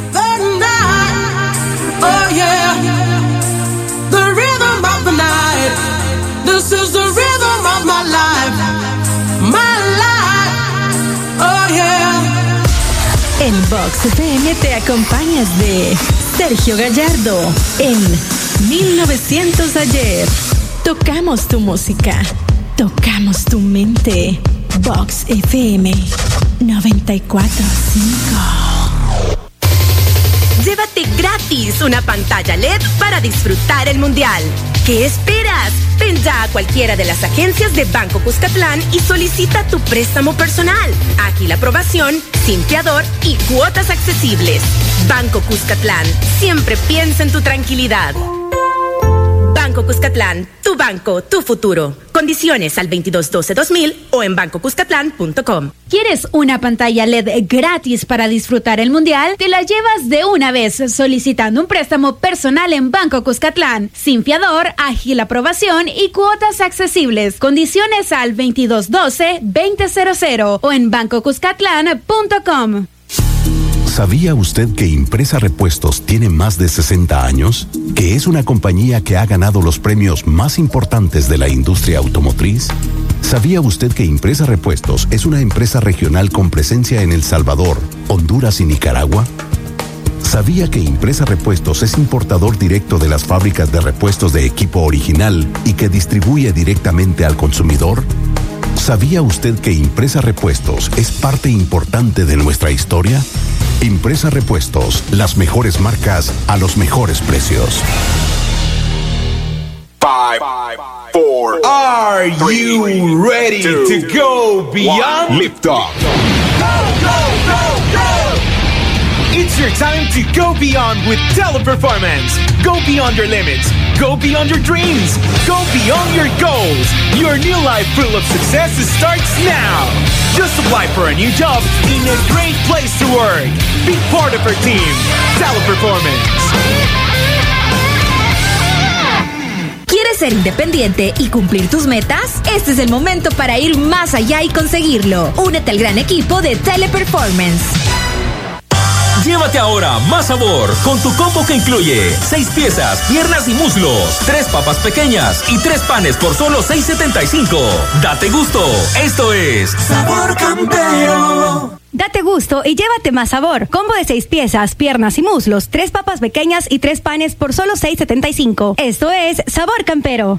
Oh yeah, the rhythm of the night. This is the rhythm of my life, my life. Oh yeah. En Vox F M te acompañas de Sergio Gallardo en mil novecientos ayer. Tocamos tu música, tocamos tu mente. Vox F M noventa y cuatro punto cinco. Llévate gratis una pantalla L E D para disfrutar el Mundial. ¿Qué esperas? Ven ya a cualquiera de las agencias de Banco Cuscatlán y solicita tu préstamo personal. Ágil aprobación, sin fiador y cuotas accesibles. Banco Cuscatlán, siempre piensa en tu tranquilidad. Banco Cuscatlán, tu banco, tu futuro. Condiciones al veintidós doce dos mil o en banco cuscatlán punto com. ¿Quieres una pantalla L E D gratis para disfrutar el Mundial? Te la llevas de una vez solicitando un préstamo personal en Banco Cuscatlán. Sin fiador, ágil aprobación y cuotas accesibles. Condiciones al veintidós doce veinte cero cero o en banco cuscatlán punto com. ¿Sabía usted que Impresa Repuestos tiene más de sesenta años? ¿Que es una compañía que ha ganado los premios más importantes de la industria automotriz? ¿Sabía usted que Impresa Repuestos es una empresa regional con presencia en El Salvador, Honduras y Nicaragua? ¿Sabía que Impresa Repuestos es importador directo de las fábricas de repuestos de equipo original y que distribuye directamente al consumidor? ¿Sabía usted que Impresa Repuestos es parte importante de nuestra historia? Impresa Repuestos, las mejores marcas a los mejores precios. Five, four, Are you ready two, to go beyond? Lift off. Go, go, go, go! It's your time to go beyond with Teleperformance. Go beyond your limits. Go beyond your dreams. Go beyond your goals. Your new life full of success starts now. Just apply for a new job in a great place to work. Be part of our team. Teleperformance. ¿Quieres ser independiente y cumplir tus metas? Este es el momento para ir más allá y conseguirlo. Únete al gran equipo de Teleperformance. Llévate ahora más sabor con tu combo que incluye seis piezas, piernas y muslos, tres papas pequeñas y tres panes por solo seis setenta y cinco. Date gusto. Esto es Sabor Campero. Date gusto y llévate más sabor. Combo de seis piezas, piernas y muslos, tres papas pequeñas y tres panes por solo seis setenta y cinco. Esto es Sabor Campero.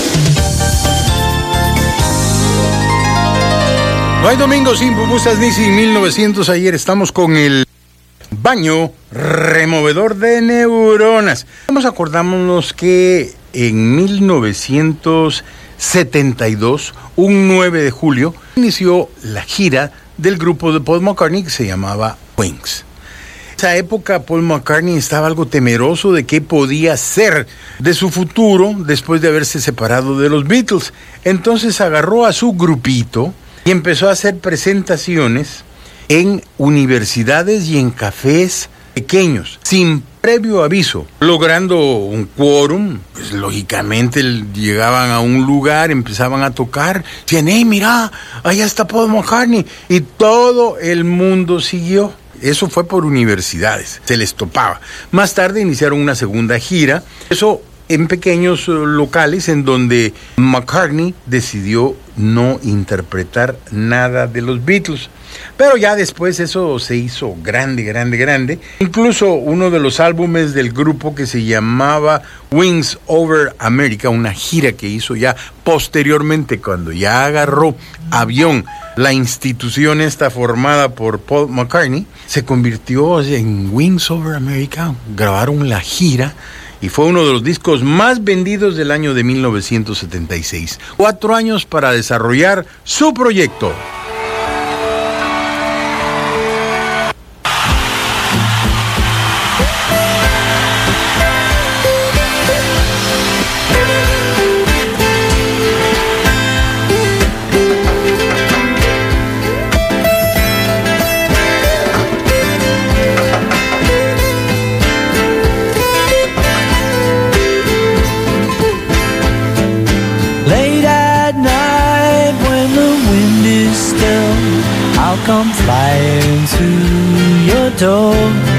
No hay domingo sin pupusas ni sin mil novecientos ayer. Estamos con el baño removedor de neuronas. Vamos a acordarnos que en mil novecientos setenta y dos, un nueve de julio, inició la gira del grupo de Paul McCartney que se llamaba Wings. En esa época Paul McCartney estaba algo temeroso de qué podía ser de su futuro después de haberse separado de los Beatles. Entonces agarró a su grupito y empezó a hacer presentaciones en universidades y en cafés pequeños, sin previo aviso, logrando un quórum. Pues lógicamente llegaban a un lugar, empezaban a tocar, decían, hey, mira, allá está Paul McCartney, y todo el mundo siguió. Eso fue por universidades, se les topaba. Más tarde iniciaron una segunda gira, eso en pequeños locales en donde McCartney decidió no interpretar nada de los Beatles. Pero ya después eso se hizo grande, grande, grande. Incluso uno de los álbumes del grupo que se llamaba Wings Over America, una gira que hizo ya posteriormente cuando ya agarró avión la institución esta formada por Paul McCartney, se convirtió en Wings Over America. Grabaron la gira y fue uno de los discos más vendidos del año de mil novecientos setenta y seis. Cuatro años para desarrollar su proyecto. still, I'll come flying to your door.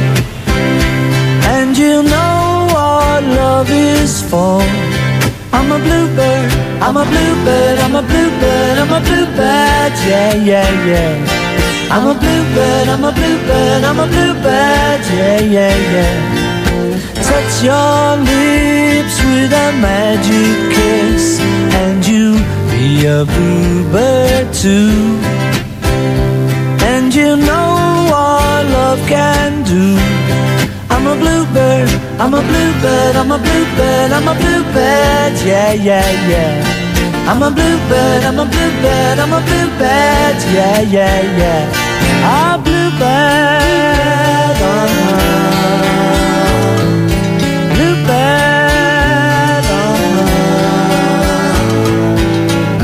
And you know what love is for. I'm a bluebird, I'm a bluebird, I'm a bluebird, I'm a bluebird, yeah, yeah, yeah. I'm a bluebird, I'm a bluebird, I'm a bluebird, yeah, yeah, yeah. Touch your lips with a magic kiss, and you be a bluebird too. And you know what love can do. I'm a bluebird, I'm a bluebird, I'm a bluebird, I'm a bluebird, yeah, yeah, yeah. I'm a bluebird, I'm a bluebird, I'm a bluebird, yeah, yeah, yeah. A bluebird, uh-huh. Bluebird, uh-huh.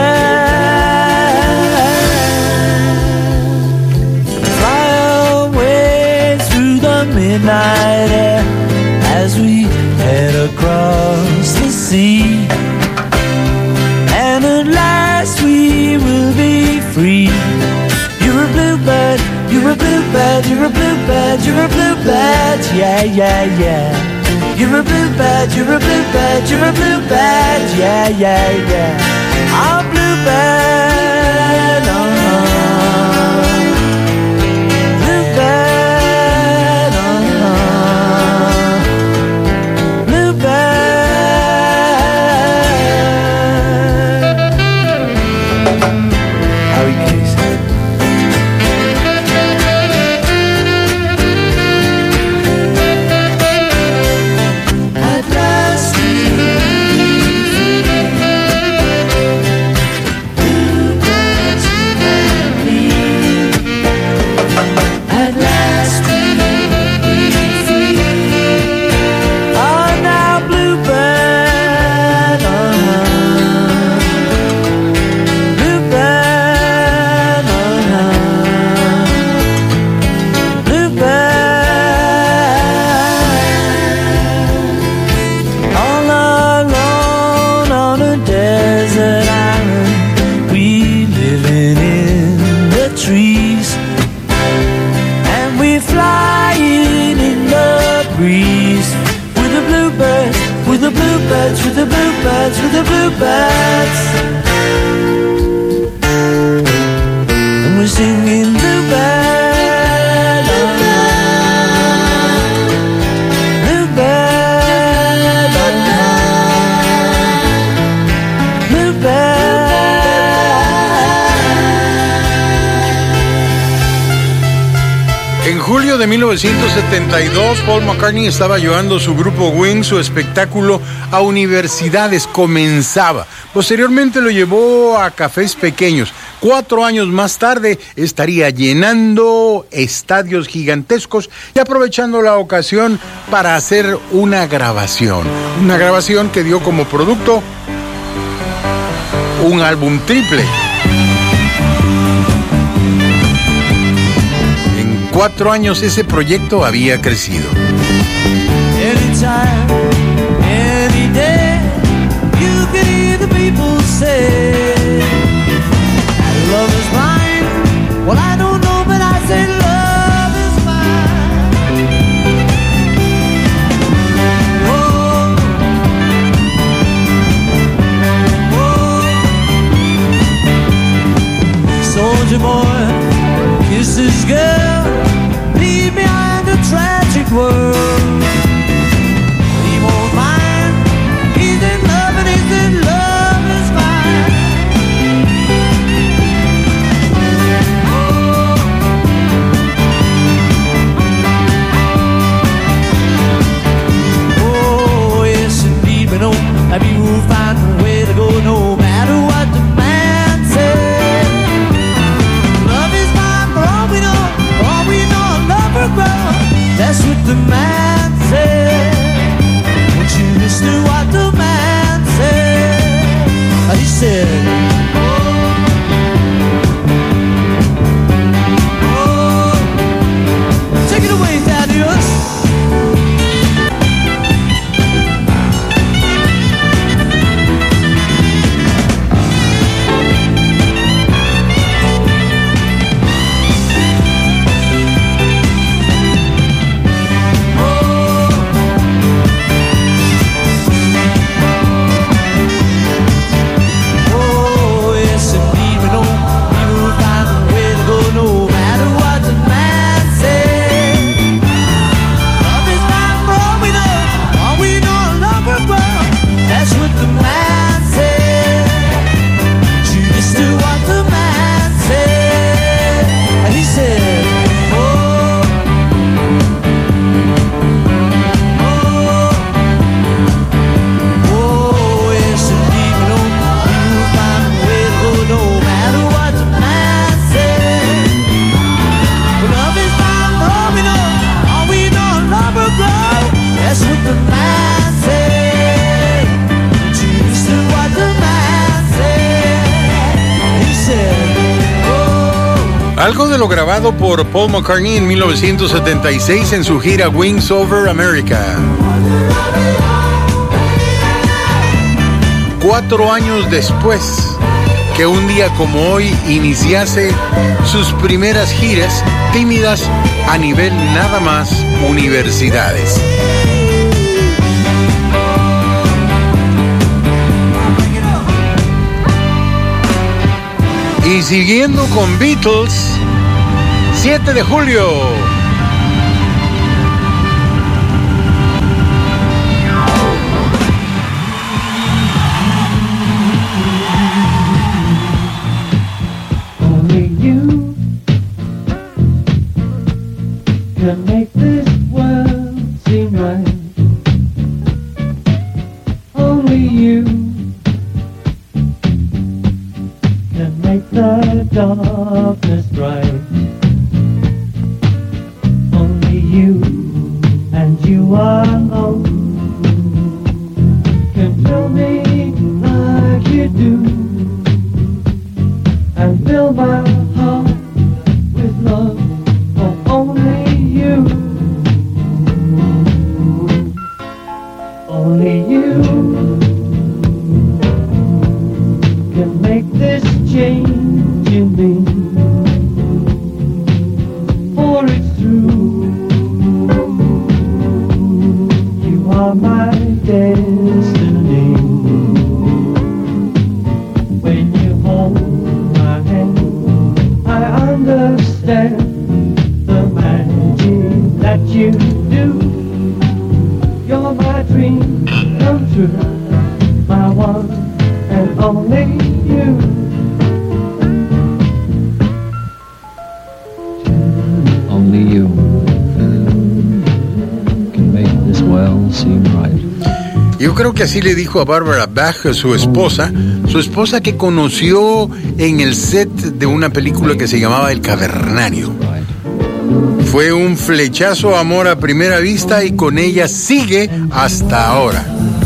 Bluebird. Fly away through the midnight air as we head across the sea. And at last we will be free. You're a bluebird, you're a bluebird, you're a bluebird, you're a bluebird, yeah, yeah, yeah. You're a bluebird, you're a bluebird, you're a bluebird, yeah, yeah, yeah. I'm a bluebird, uh-huh. Bluebird, uh-huh. Bluebird. Harry Case. At last we bluebirds and me. At last we be free. Oh, now bluebird, uh-huh. Bluebird, uh-huh. Bluebird. All alone on a desert island, we living in the trees, and we flying in the breeze with the bluebirds, with the bluebirds, with the bluebirds, with the bluebirds. And we're singing bluebird, uh-huh. Bluebird, uh-huh. Bluebird. En julio de mil novecientos setenta y dos, Paul McCartney estaba llevando su grupo Wings, su espectáculo, a universidades. Comenzaba. Posteriormente lo llevó a cafés pequeños. Cuatro años más tarde estaría llenando estadios gigantescos y aprovechando la ocasión para hacer una grabación. Una grabación que dio como producto un álbum triple. En cuatro años ese proyecto había crecido. Anytime, any day, you can hear the people say, love is mine. Well, I don't know, but I say love is mine. Whoa. Whoa. Soldier boy, kiss this girl, leave behind a tragic world. He won't mind, he's in love and he's in love is fine. Oh, yes indeed, but no, that we will find a way to go no matter what the man says. Love is mine for all we know, for all we know, love will grow. That's what the man says. Algo de lo grabado por Paul McCartney en mil novecientos setenta y seis en su gira Wings Over America. Cuatro años después que un día como hoy iniciase sus primeras giras tímidas a nivel nada más universidades. Y siguiendo con Beatles, siete de julio. Only you can make this world seem right. Only you can make the darkness bright. Only you and you alone can fill me like you do and fill my heart with love for only you. Only you can make this change in me, for it's true. You are my destiny. When you hold my hand, I understand the magic that you do. You're my dream come true, my one and only you. Only you can make this world seem right. Yo creo que así le dijo a Barbara Bach, su esposa, su esposa que conoció en el set de una película que se llamaba El Cavernario. Fue un flechazo amor a primera vista y con ella sigue hasta ahora.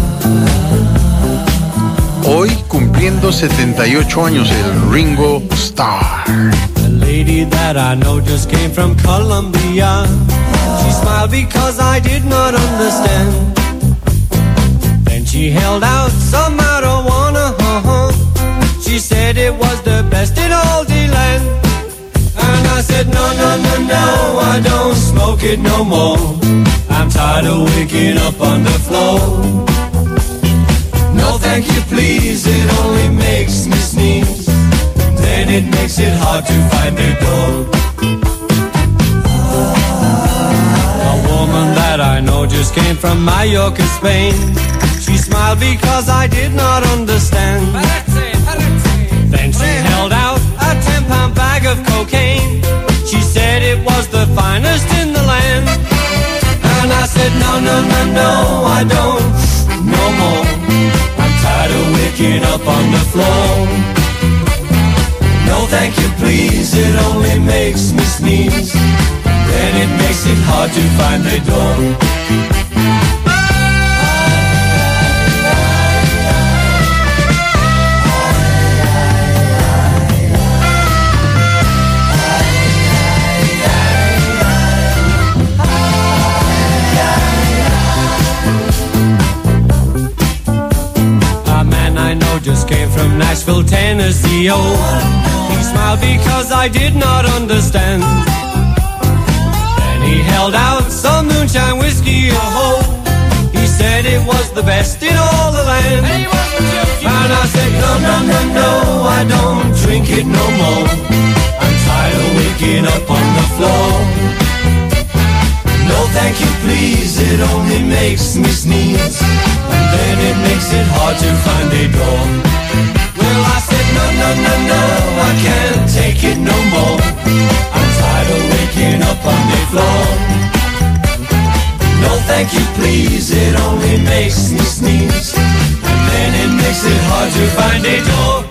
Hoy cumpliendo setenta y ocho años el Ringo Starr. The lady that I know just came from Colombia. She smiled because I did not understand. Then she held out some marijuana. Uh-huh. She said it was the best in all the land. And I said, no, no, no, no, I don't smoke it no more. I'm tired of waking up on the floor. No, thank you, please, it only makes me sneeze. Then it makes it hard to find a door. A woman that I know just came from Mallorca, Spain. She smiled because I did not understand. Then she held out a ten-pound bag of cocaine. She said it was the finest in the land. And I said, no, no, no, no, I don't, no more. I'm tired of waking up on the floor. No, thank you, please, it only makes me sneeze. Then it makes it hard to find the door. Just came from Nashville, Tennessee, oh. He smiled because I did not understand. Then he held out some moonshine whiskey, oh. He said it was the best in all the land. And I said, no, no, no, no, I don't drink it no more. I'm tired of waking up on the floor. No, thank you, please, it only makes me sneeze. And then it makes it hard to find a door. Well, I said, no, no, no, no, I can't take it no more. I'm tired of waking up on the floor. No, thank you, please, it only makes me sneeze. And then it makes it hard to find a door.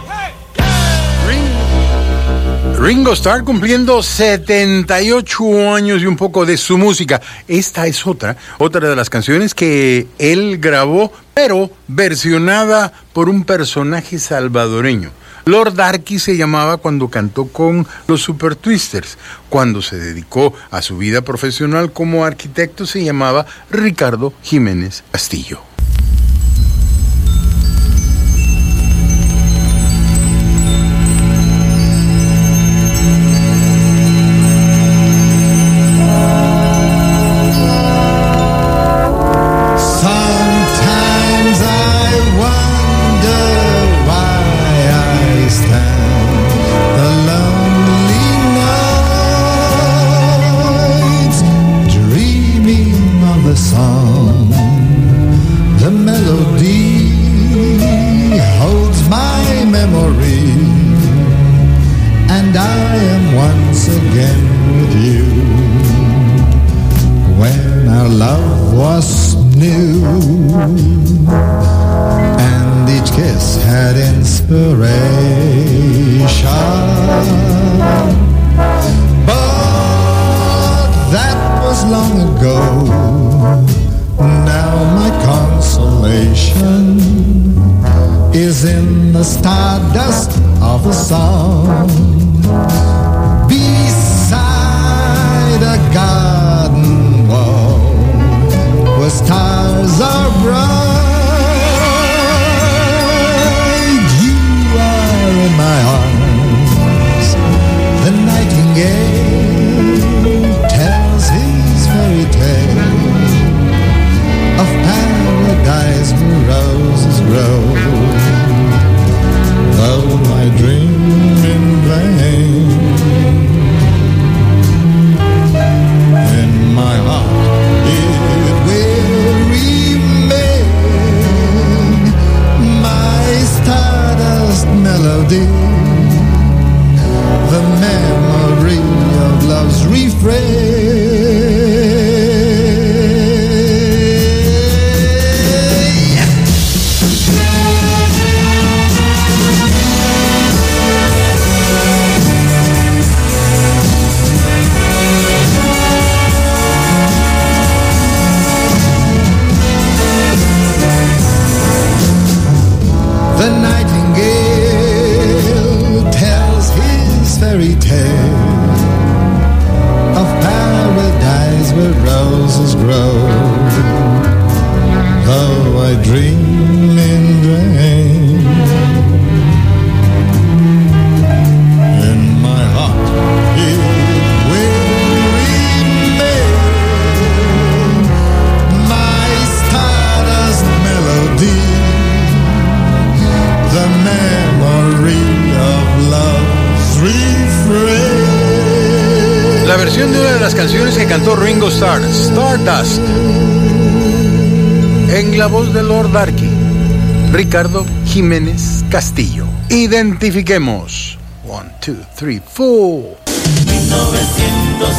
Ringo Starr cumpliendo setenta y ocho años y un poco de su música. Esta es otra, otra de las canciones que él grabó, pero versionada por un personaje salvadoreño. Lord Darky se llamaba cuando cantó con los Super Twisters. Cuando se dedicó a su vida profesional como arquitecto se llamaba Ricardo Jiménez Castillo. La versión de una de las canciones que cantó Ringo Starr, Stardust, en la voz de Lord Darky, Ricardo Jiménez Castillo. Identifiquemos. One, two, three, four. mil novecientos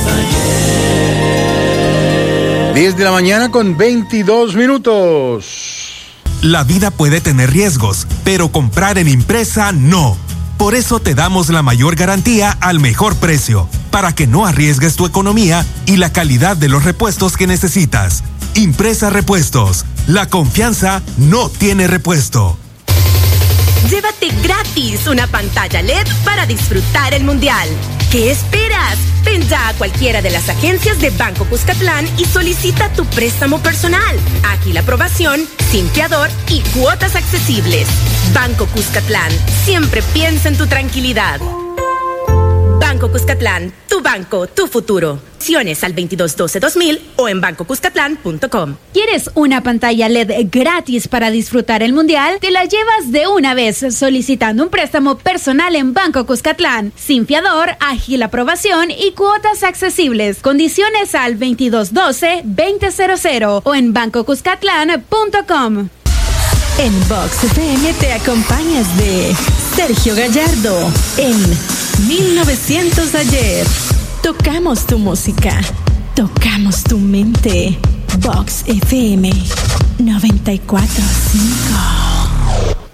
ayer. diez de la mañana con veintidós minutos. La vida puede tener riesgos, pero comprar en Impresa no. Por eso te damos la mayor garantía al mejor precio, para que no arriesgues tu economía y la calidad de los repuestos que necesitas. Impresa Repuestos. La confianza no tiene repuesto. Llévate gratis una pantalla L E D para disfrutar el Mundial. ¿Qué esperas? Ven ya a cualquiera de las agencias de Banco Cuscatlán y solicita tu préstamo personal. Aquí la aprobación, sin fiador y cuotas accesibles. Banco Cuscatlán, siempre piensa en tu tranquilidad. Banco Cuscatlán, tu banco, tu futuro. Acciones al veintidós doce dos mil o en banco cuscatlán punto com. ¿Quieres una pantalla L E D gratis para disfrutar el Mundial? Te la llevas de una vez solicitando un préstamo personal en Banco Cuscatlán. Sin fiador, ágil aprobación y cuotas accesibles. Condiciones al veintidós doce veinte cero cero o en banco cuscatlán punto com. En Vox F M te acompañas de Sergio Gallardo en mil novecientos ayer. Tocamos tu música, tocamos tu mente. Vox F M noventa y cuatro punto cinco.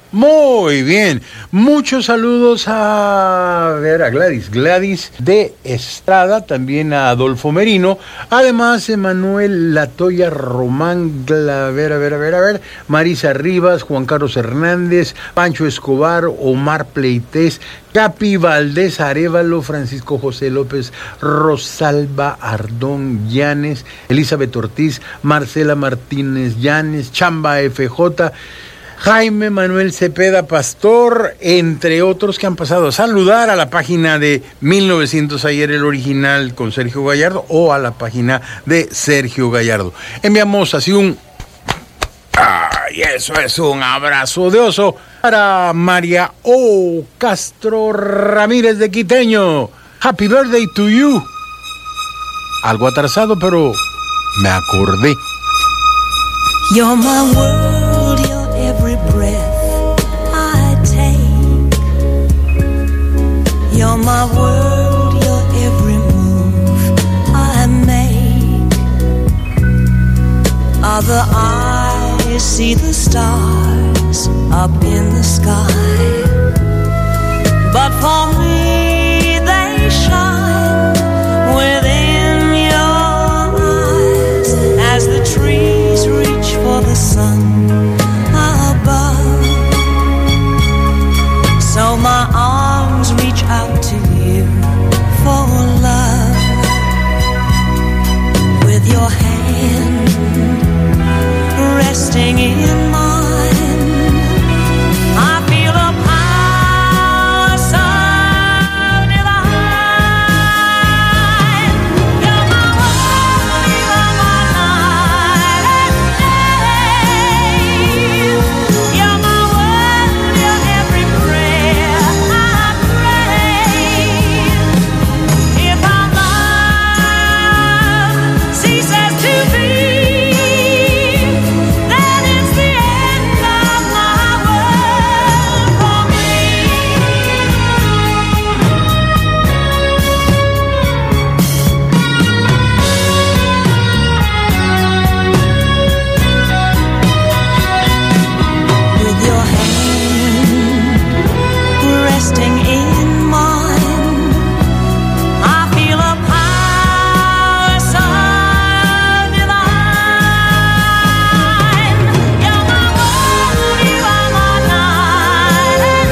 Muy bien, muchos saludos a, a ver, a Gladys, Gladys de Estrada, también a Adolfo Merino, además Emanuel Latoya Román, a ver, a ver, a ver, a ver, Marisa Rivas, Juan Carlos Hernández, Pancho Escobar, Omar Pleités, Capi Valdés Arévalo, Francisco José López, Rosalba Ardón Llanes, Elizabeth Ortiz, Marcela Martínez Llanes, Chamba F J, Jaime Manuel Cepeda Pastor, entre otros que han pasado a saludar a la página de mil novecientos ayer, el original con Sergio Gallardo, o a la página de Sergio Gallardo. Enviamos así un... ¡Ay, eso es un abrazo de oso! Para María O. Castro Ramírez de Quiteño. Happy birthday to you. Algo atrasado, pero me acordé. You're my world, you're every breath I take. You're my world, you're every move I make. Other eyes see the stars up in the sky, but for me they shine within your eyes as the trees reach for the sun above. So my arms reach out to you for love. With your hand resting in mine, I feel a power so divine. You're my world, you're my night and day. You're my world, you're every prayer I pray. If our love ceases to be, then it's the end of my world for me. With your hand resting in mine, I feel a power so divine. You're my world, you are my night and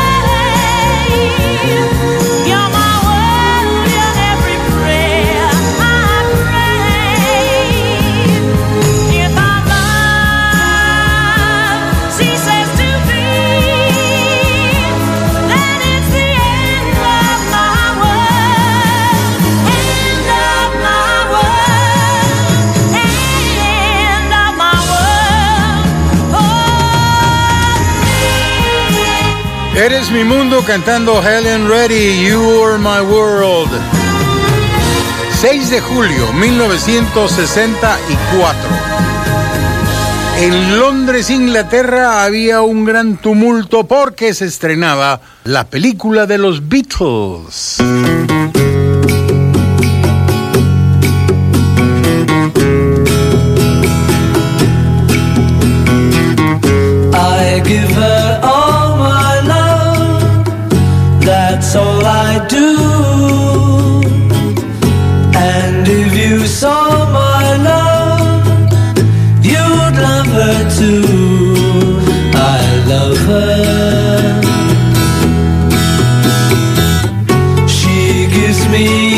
day. You're my world, you're every prayer I pray. If our love ceases to be, then it's the end of my world, end of my world, end of my world. Eres mi mundo cantando Helen Reddy, You Are My World. seis de julio mil novecientos sesenta y cuatro. En Londres, Inglaterra, había un gran tumulto porque se estrenaba la película de los Beatles. I give her all my love, that's all I do. And if you saw my love, you'd love her too. I love her. She gives me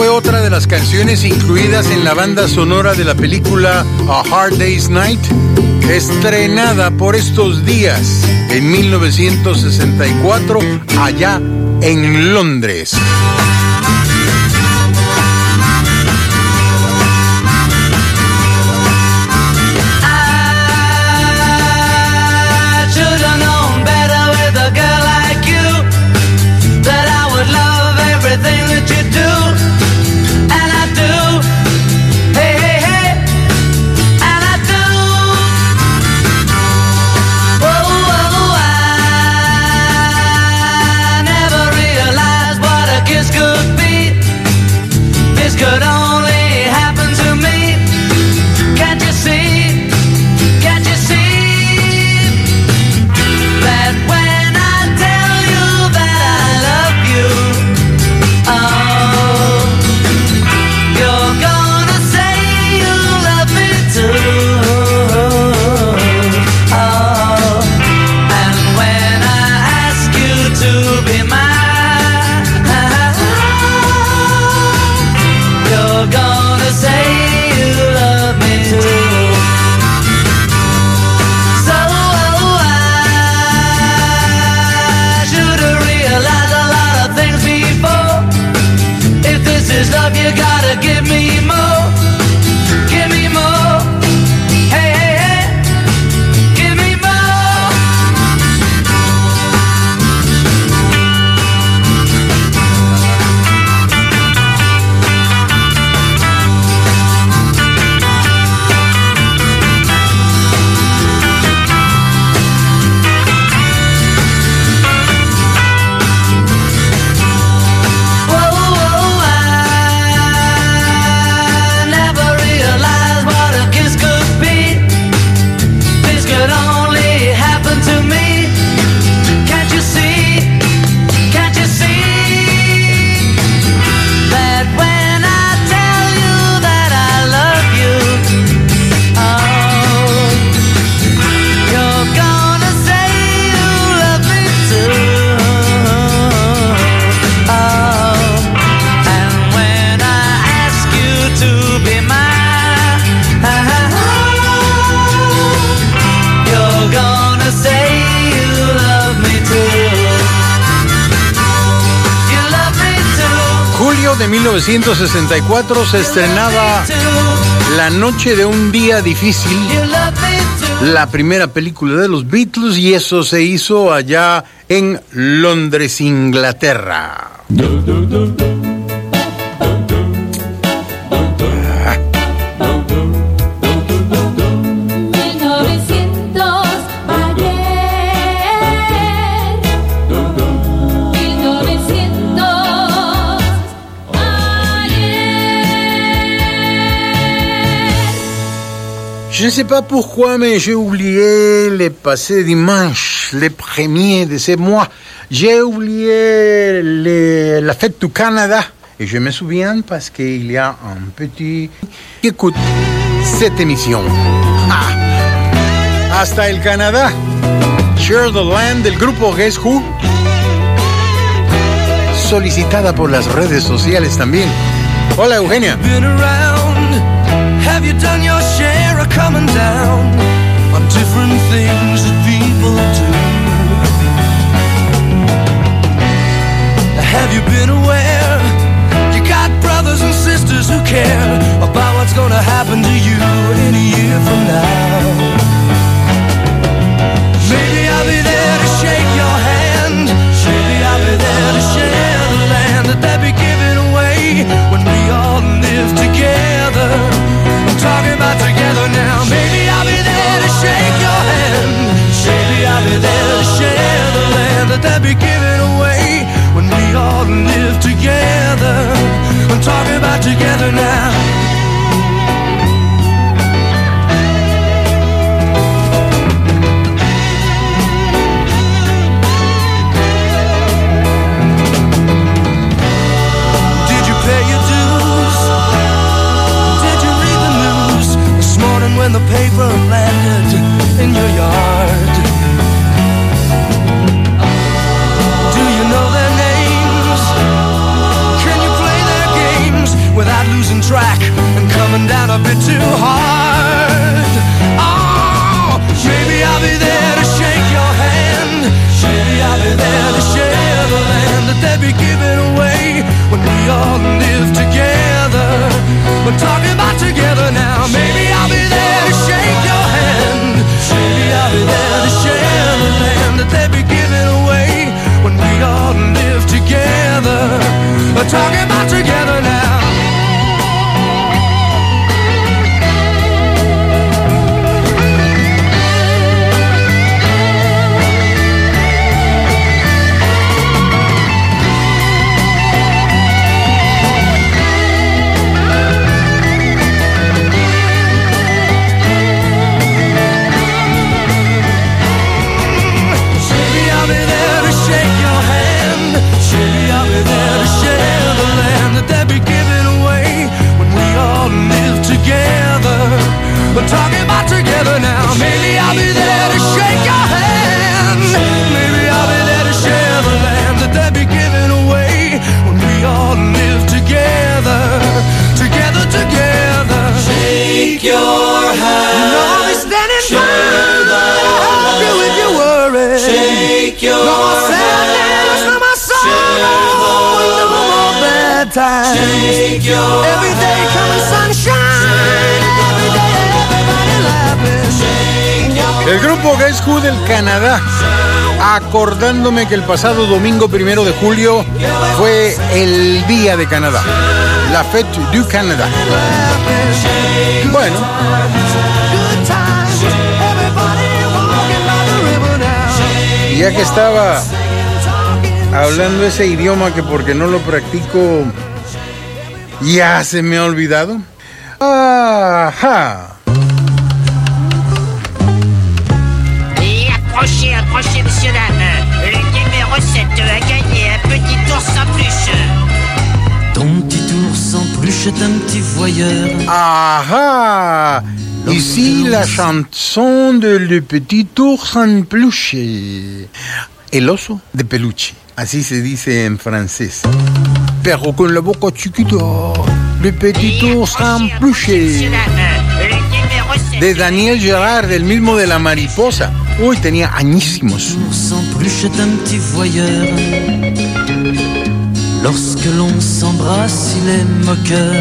fue otra de las canciones incluidas en la banda sonora de la película A Hard Day's Night, estrenada por estos días en mil novecientos sesenta y cuatro allá en Londres. De mil novecientos sesenta y cuatro se estrenaba La noche de un día difícil, la primera película de los Beatles, y eso se hizo allá en Londres, Inglaterra. Je ne sais pas pourquoi, mais j'ai oublié les passés dimanches, les premiers de ce mois. J'ai oublié les, la fête du Canada. Et je me souviens parce qu'il y a un petit qui écoute cette émission. Ah, hasta el Canadá. Share the Land del grupo Guess Who. Solicitada por las redes sociales también. Hola, Eugenia. Have you done your share of coming down on different things that people do? Have you been aware you got brothers and sisters who care about what's gonna happen to you in a year from now? Maybe I'll be there to shake your hand. Maybe I'll be there to share the land that they'll be giving away when we all live together. Talking about together now. Maybe I'll be there to shake your hand. Maybe I'll be there to share the land that they'll be giving away when we all live together. I'm talking about together now. When the paper landed in your yard, do you know their names? Can you play their games? come down a bit too hard. Oh, maybe I'll be there to shake your hand. Maybe I'll be there to share the land that they'll be giving away when we all live together. We're talking about together now. Maybe I'll be there to shake your hand. Maybe I'll be there to share the land that they'll be giving away when we all live together. We're talking about together now. We're talking about together now. Maybe I'll be there to shake your hand. Maybe I'll be there to share the land that they'll be giving away when we all live together. Together, together. Shake your hand. You know I'll be standing by to help you if you worry. Shake your hand. No more sadness, no more sorrow, no more bad times. Shake your hand. Every day coming sunshine. Every day. El grupo Guess Who del Canadá, acordándome que el pasado domingo primero de julio fue el Día de Canadá, la Fête du Canada. Bueno, ya que estaba hablando ese idioma que porque no lo practico ya se me ha olvidado. Ajá. Approchez, approchez, monsieur, dame. Le numéro sept a gagné un petit ours en peluche. Ton petit ours en peluche est un petit voyeur. Ajá. Ici la chanson de Le Petit Ours en Peluche. El oso de peluche. Así se dice en francés. Pero con la boca chiquita. Le Petit Ours en Peluche. De Daniel Gerard, el mismo de La Mariposa. Uy, tenía añísimos. Sans peluche est un petit voyeur. Lorsque l'on s'embrasse, il est moqueur.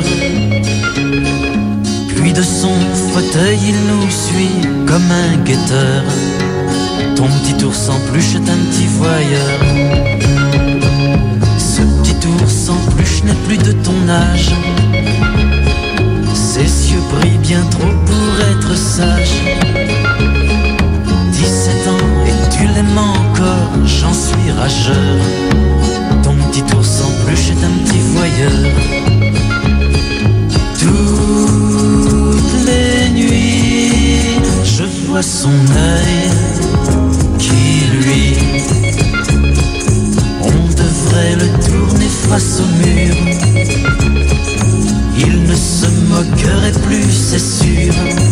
Puis de son fauteuil, il nous suit comme un guetteur. Ton petit ours en peluche est un petit voyeur. Ce petit ours en peluche n'est plus de ton âge. Ses yeux brillent bien trop pour être sages. dix-sept ans et tu l'aimes encore, j'en suis rageur. Ton petit ours en peluche est un petit voyeur. Toutes les nuits, je vois son œil qui lui. On devrait le tourner face au mur. Il ne se moquerait plus, c'est sûr.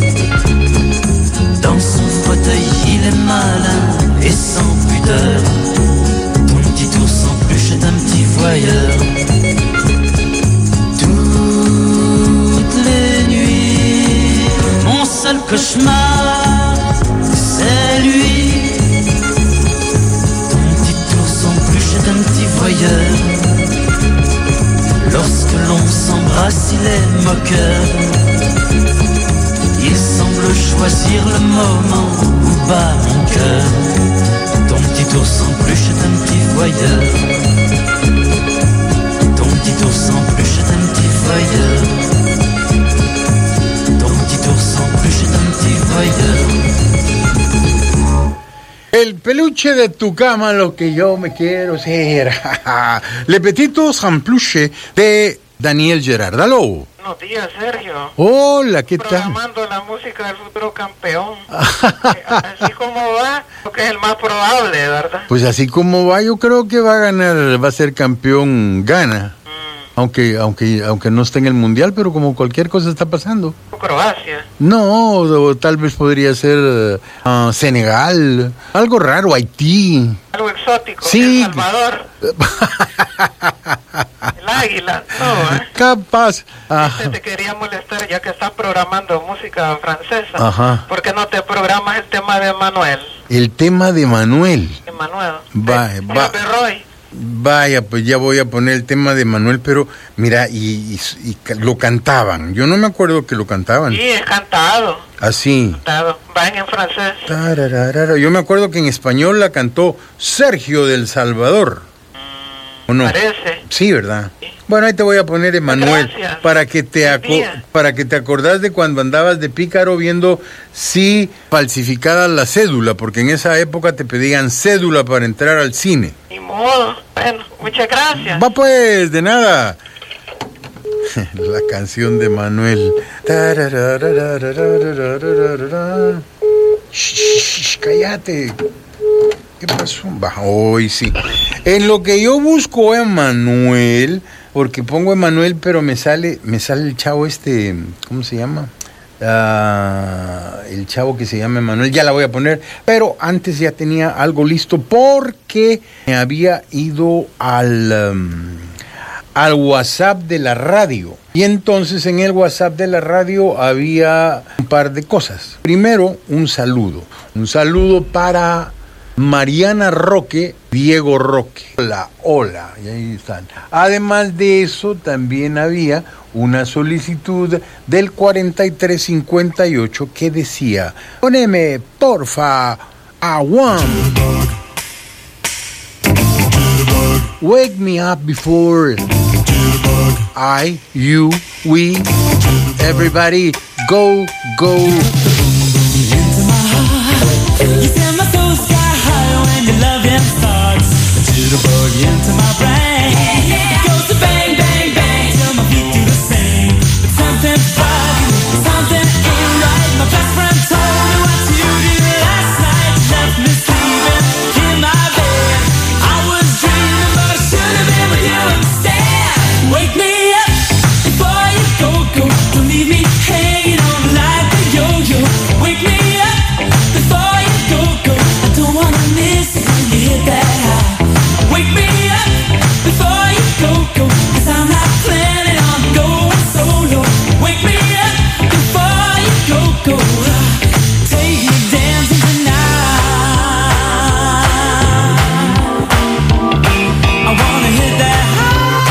Dans son fauteuil, il est malin et sans pudeur. Ton petit ours en peluche est un petit voyeur. Toutes les nuits, mon seul cauchemar, c'est lui. Ton petit ours en peluche est un petit voyeur. Lorsque l'on s'embrasse, il est moqueur. Il semble choisir le moment où bat mon cœur. Ton petit ours en peluche est un petit voyeur. Ton petit ours en peluche est un petit voyeur. Ton petit ours en peluche est un petit voyeur. El peluche de tu cama, lo que yo me quiero ser. Le Petit Ours en Peluche de Daniel Gerard. ¡Aló! Buenos días, Sergio. Hola, ¿qué tal? Programando la música del futuro campeón. Así como va, creo que es el más probable, ¿verdad? Pues así como va, yo creo que va a ganar, va a ser campeón, gana. Mm. Aunque, aunque, aunque no esté en el mundial, pero como cualquier cosa está pasando. Croacia. No, o, o tal vez podría ser uh, Senegal, algo raro, Haití. Algo exótico, sí. El Salvador. El águila, no, ¿eh? Capaz. Este, te quería molestar ya que estás programando música francesa. Ajá. ¿Por qué no te programas el tema de Manuel? El tema de Manuel. De Manuel. Vaya, de, va, de Roy. vaya, pues ya voy a poner el tema de Manuel, pero mira, y, y, y lo cantaban. Yo no me acuerdo que lo cantaban. Sí, es cantado. Así. Cantado. Van en francés. Tararara. Yo me acuerdo que en español la cantó Sergio del Salvador. ¿O no? Parece. Sí, ¿verdad? Sí. Bueno, ahí te voy a poner Emanuel para que te aco- para que te acordás de cuando andabas de pícaro viendo si falsificada la cédula, porque en esa época te pedían cédula para entrar al cine. Ni modo. Bueno, muchas gracias. Va pues, de nada. La canción de Manuel. Shh, shh, cállate. ¿Qué pasó? Va, hoy sí. En lo que yo busco a Emanuel, porque pongo Emanuel, pero me sale, me sale el chavo este, ¿cómo se llama? Uh, el chavo que se llama Emanuel, ya la voy a poner, pero antes ya tenía algo listo porque me había ido al, um, al WhatsApp de la radio. Y entonces en el WhatsApp de la radio había un par de cosas. Primero, un saludo. Un saludo para Mariana Roque, Diego Roque. Hola, hola, y ahí están. Además de eso, también había una solicitud del cuarenta y tres cincuenta y ocho que decía: poneme, porfa, a one. Wake me up before I, you, we, everybody, go, go. You send my soul sky high when your loving starts. A jitterbug into my brain. It goes to bang, bang, bang till my feet do the same. But something's bugging, something ain't right. My best friend told me what you did last night. You left me sleeping in my bed. I was dreaming, but I should have been with you instead. Wake me up before you go, go. Don't leave me hanging on like a yo-yo. Wake me up before you go, go. I don't wanna miss it when you hit that high. Wake me up before you go, go. Cause I'm not planning on going solo. Wake me up before you go, go. Take me dancing tonight. I wanna hit that high.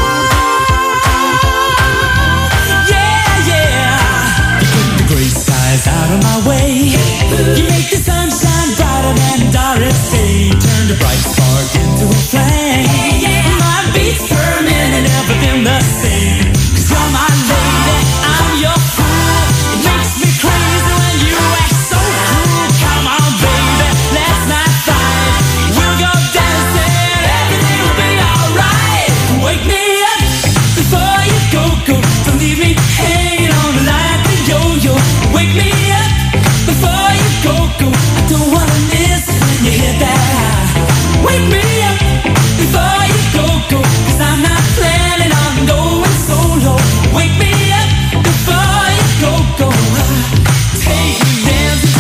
Yeah, yeah. You put the gray skies out of my way. You make the sunshine brighter than Doris Day. Turn the bright spark into a flame. My beats per minute never been the same. Cause you're my lady, I'm your fool. It makes me crazy when you act so cool. Come on baby, let's not fight. We'll go dancing, everything will be alright. Wake me up before you go, go. Don't leave me hanging on like a yo-yo. Wake me up before you go, go. I don't wanna miss it when you hit that high. Wake me up before you go, go. Cause I'm not planning on going solo. Wake me up before you go, go. Take me dancing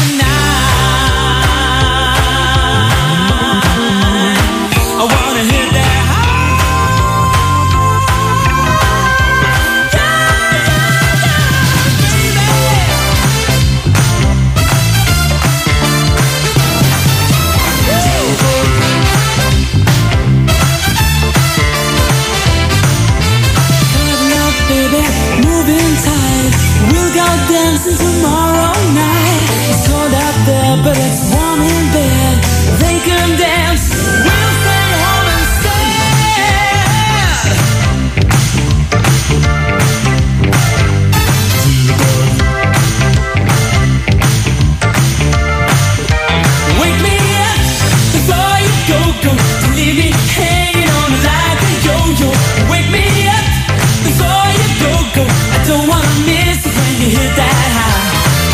tonight. I wanna hit that high. Baby, moving tight. We'll go dancing tomorrow night. It's cold out there, but it's warm in bed. They can dance. We'll stay home instead. Wake me up before you go, go. Don't leave me hanging on like a yo-yo. Wake me up before you go, go. I don't wanna miss it when you hit that high.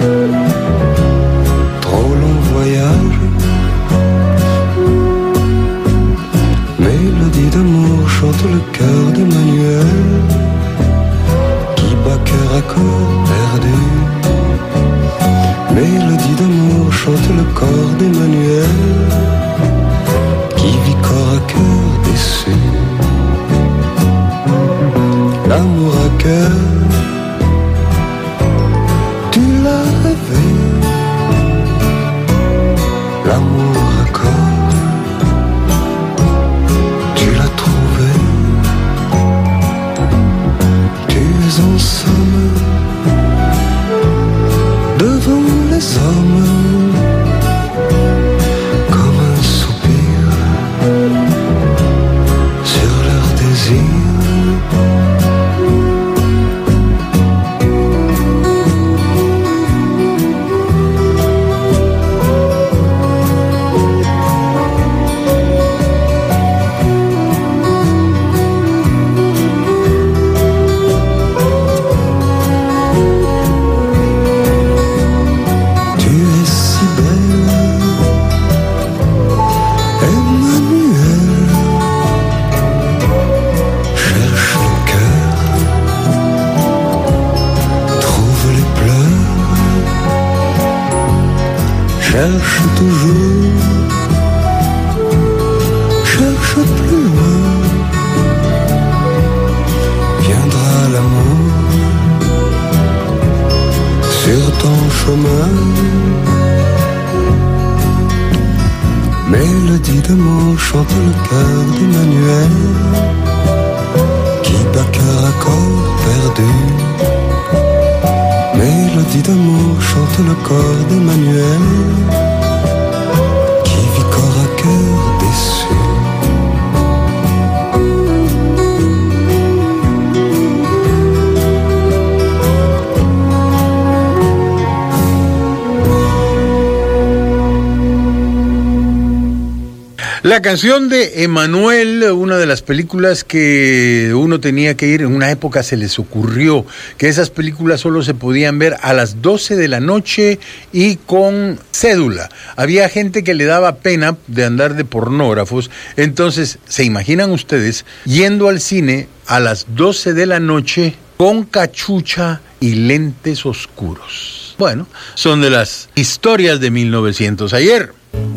trop long voyage. Mélodie d'amour chante le cœur d'Emmanuel, qui bat cœur à corps perdu. Mélodie d'amour chante le corps d'Emmanuel, qui vit corps à cœur déçu. L'amour à cœur, tu l'as rêvé. L'amour à corps, tu l'as trouvé. Tu es en somme devant les hommes, comme un soupir sur leur désir. Cherche toujours, cherche plus loin, viendra l'amour sur ton chemin. Mélodie d'amour chante le cœur d'Emmanuel, qui bat cœur à corps perdu. Mélodie d'amour chante le corps d'Emmanuel, qui vit corps à cœur déçu. La canción de Emanuel, una de las películas que uno tenía que ir, en una época se les ocurrió que esas películas solo se podían ver a las doce de la noche y con cédula. Había gente que le daba pena de andar de pornógrafos, entonces, ¿se imaginan ustedes yendo al cine a las doce de la noche con cachucha y lentes oscuros? Bueno, son de las historias de mil novecientos ayer.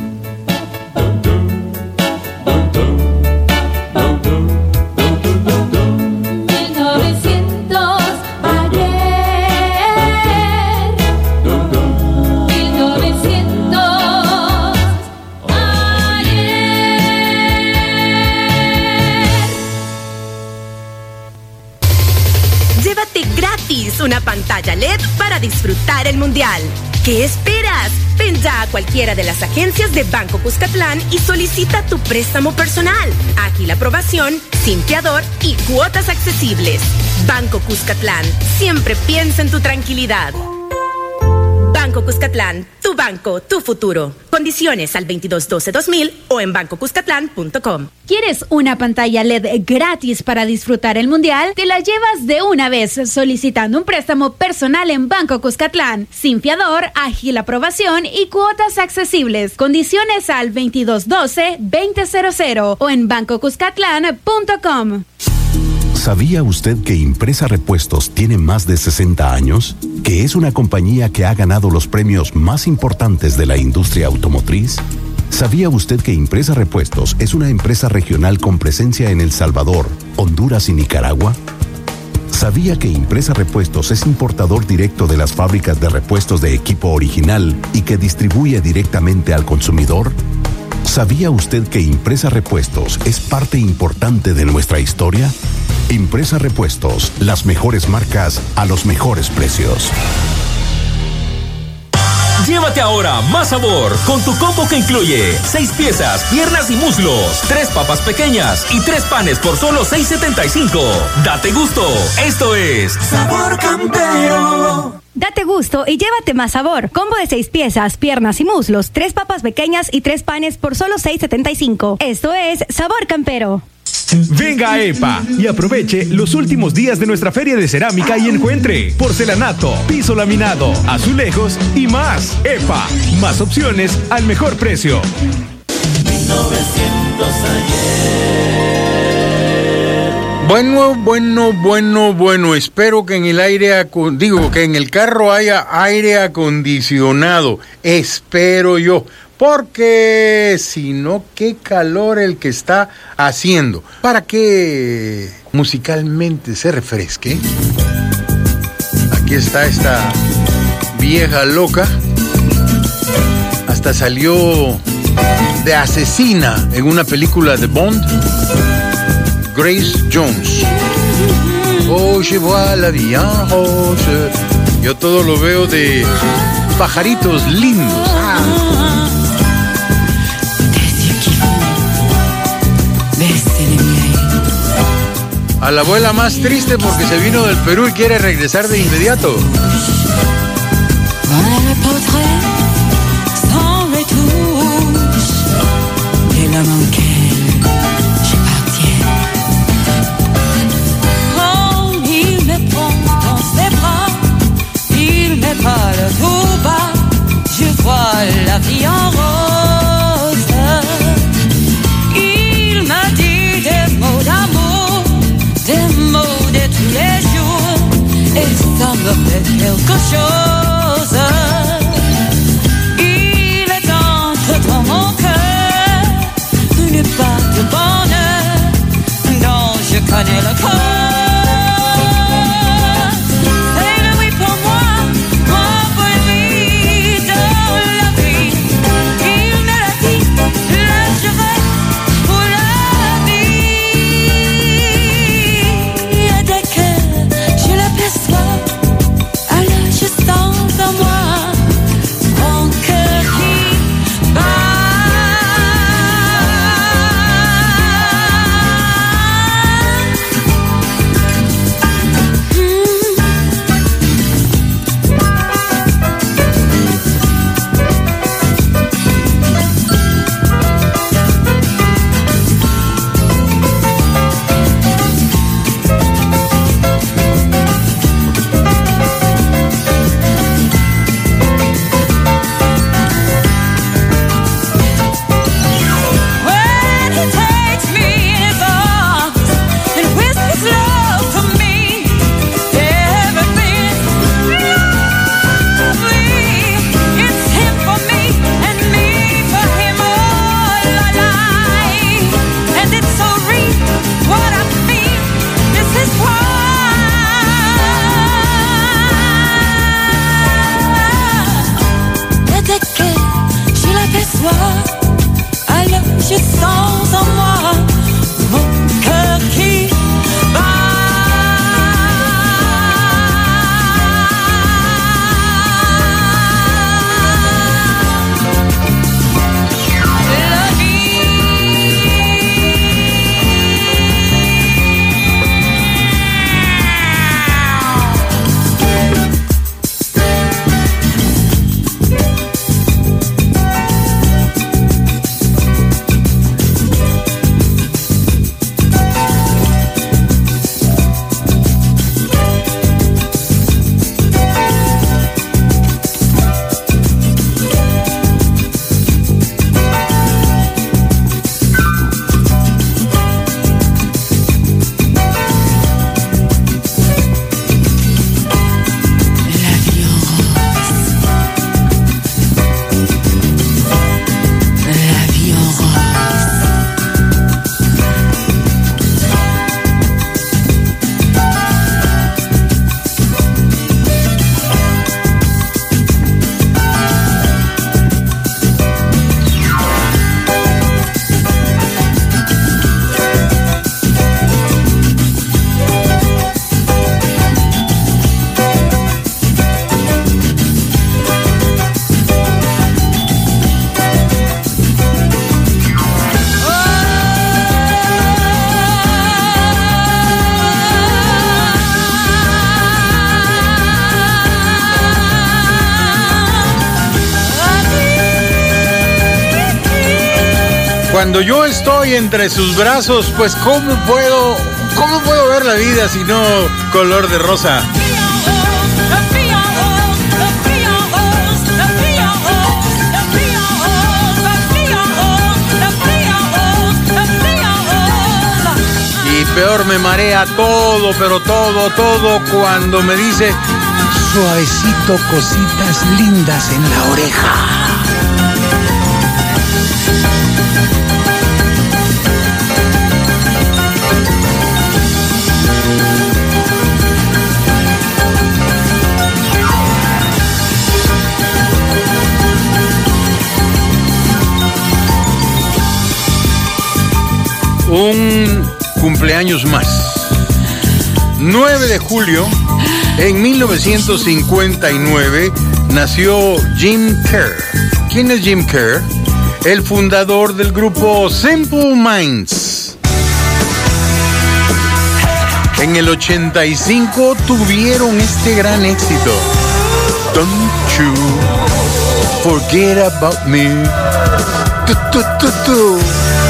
Una pantalla L E D para disfrutar el Mundial. ¿Qué esperas? Ven ya a cualquiera de las agencias de Banco Cuscatlán y solicita tu préstamo personal. Ágil aprobación, sin fiador y cuotas accesibles. Banco Cuscatlán, siempre piensa en tu tranquilidad. Banco Cuscatlán, tu banco, tu futuro. Condiciones al veintidós doce dos mil o en banco cuscatlán punto com. ¿Quieres una pantalla L E D gratis para disfrutar el Mundial? Te la llevas de una vez solicitando un préstamo personal en Banco Cuscatlán. Sin fiador, ágil aprobación y cuotas accesibles. Condiciones al veintidós doce veinte cero cero o en banco cuscatlán punto com. ¿Sabía usted que Impresa Repuestos tiene más de sesenta años? ¿Que es una compañía que ha ganado los premios más importantes de la industria automotriz? ¿Sabía usted que Impresa Repuestos es una empresa regional con presencia en El Salvador, Honduras y Nicaragua? ¿Sabía que Impresa Repuestos es importador directo de las fábricas de repuestos de equipo original y que distribuye directamente al consumidor? ¿Sabía usted que Impresa Repuestos es parte importante de nuestra historia? Impresa Repuestos, las mejores marcas a los mejores precios. Llévate ahora más sabor con tu combo que incluye seis piezas, piernas y muslos, tres papas pequeñas y tres panes por solo seis setenta y cinco. Date gusto. Esto es Sabor Campero. Date gusto y llévate más sabor. Combo de seis piezas, piernas y muslos, tres papas pequeñas y tres panes por solo seis setenta y cinco. Esto es Sabor Campero. Venga a EPA y aproveche los últimos días de nuestra feria de cerámica y encuentre porcelanato, piso laminado, azulejos y más. EPA, más opciones al mejor precio. Bueno, bueno, bueno, bueno, espero que en el aire, acon- digo, que en el carro haya aire acondicionado, espero yo, porque si no, qué calor el que está haciendo, para que musicalmente se refresque. Aquí está esta vieja loca, hasta salió de asesina en una película de Bond. Grace Jones. Oh, je vois la vie en rose. Yo todo lo veo de pajaritos lindos. Ah. A la abuela más triste porque se vino del Perú y quiere regresar de inmediato. Parle tout bas, je vois la vie en rose. Il m'a dit des mots d'amour, des mots de tous les jours, et ça me fait quelque chose. Il est entre dans mon cœur une part de bonheur dont je connais le cœur. Cuando yo estoy entre sus brazos, pues ¿cómo puedo, cómo puedo ver la vida si no color de rosa? Y peor me marea todo, pero todo, todo cuando me dice suavecito cositas lindas en la oreja. Un cumpleaños más. nueve de julio, en mil novecientos cincuenta y nueve, nació Jim Kerr. ¿Quién es Jim Kerr? El fundador del grupo Simple Minds. En el ochenta y cinco tuvieron este gran éxito. Don't you forget about me. Tu, tu, tu, tu.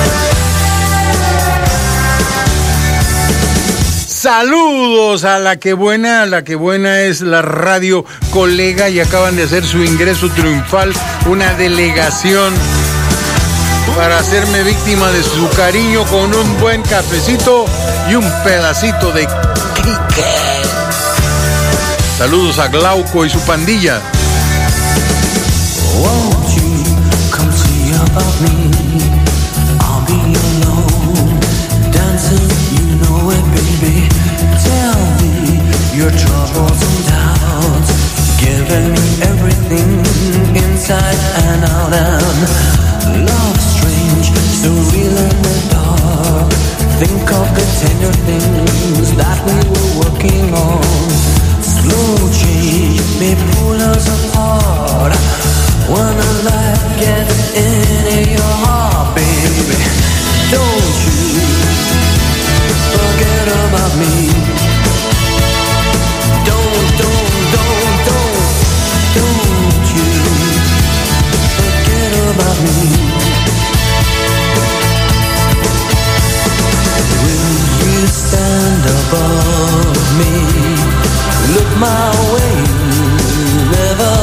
Saludos a la que buena, a la que buena es la radio colega y acaban de hacer su ingreso triunfal, una delegación para hacerme víctima de su cariño con un buen cafecito y un pedacito de cake. Saludos a Glauco y su pandilla. Won't you come see about me? I'll be alone, dancing, you know it, baby. Tell me your troubles and doubts, giving me everything inside and out. And love strange, so real in the dark. Think of the tender things that we were working on. Slow change may pull us apart. When a life gets into your heart, baby, don't you forget about me. Don't, don't, don't, don't, don't you forget about me. Will you stand above me? Look my way, never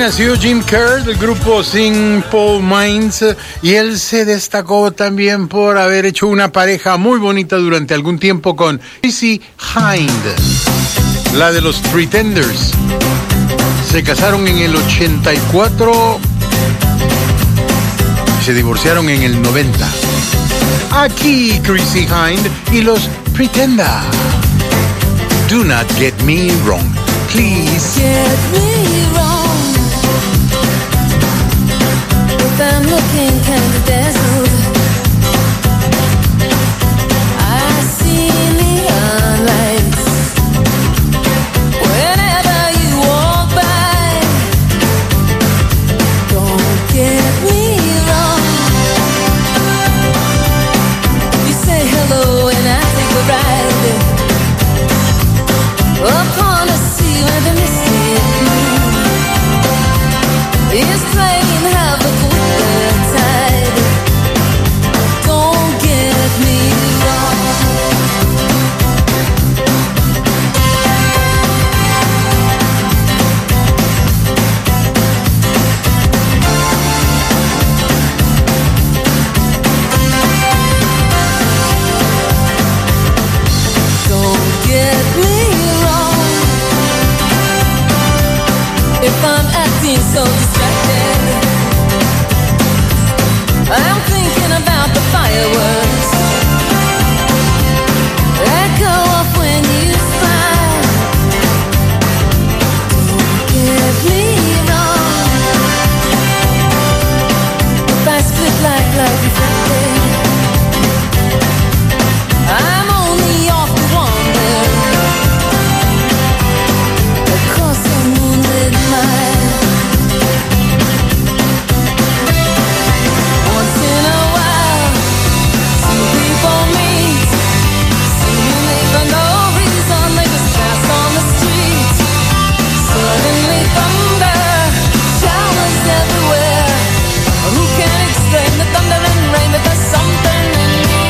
nació Jim Kerr del grupo Simple Minds y él se destacó también por haber hecho una pareja muy bonita durante algún tiempo con Chrissie Hynde, la de los Pretenders. Se casaron en el ochenta y cuatro y se divorciaron en el noventa. Aquí Chrissie Hynde y los Pretenders. Do not get me wrong, please. Get me wrong. If I'm looking kind of dazzled, I see neon lights whenever you walk by. Don't get me wrong. You say hello and I take a ride upon a sea where the misty moon is playing havoc with the tide. Don't get me wrong. Don't get me wrong. If I'm acting so distracted, I'm thinking about the fireworks that go off when you smile. Don't get me wrong. If I split like light reflected, I'm only off to wander across a moonlit mile. Once in a while, two people meet, seemingly for no reason. They just pass on the street. Suddenly thunder, showers everywhere. Who can explain the thunder and rain? But there's something in the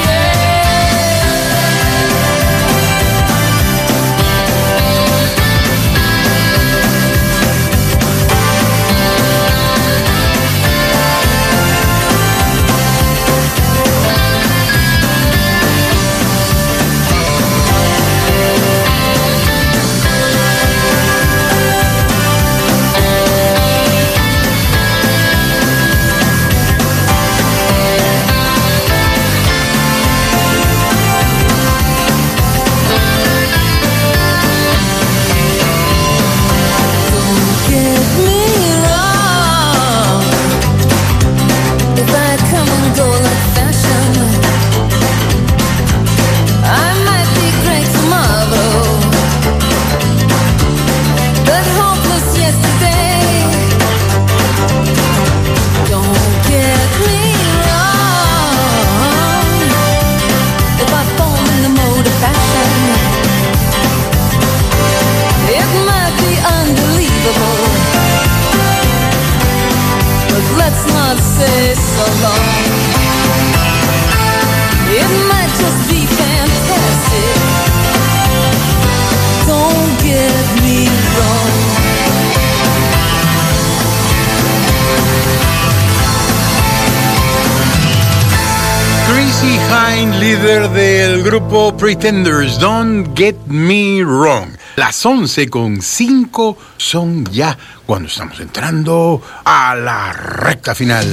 Chrissie Hynde, líder del grupo Pretenders, Don't Get Me Wrong. Las once con cinco son ya cuando estamos entrando a la recta final.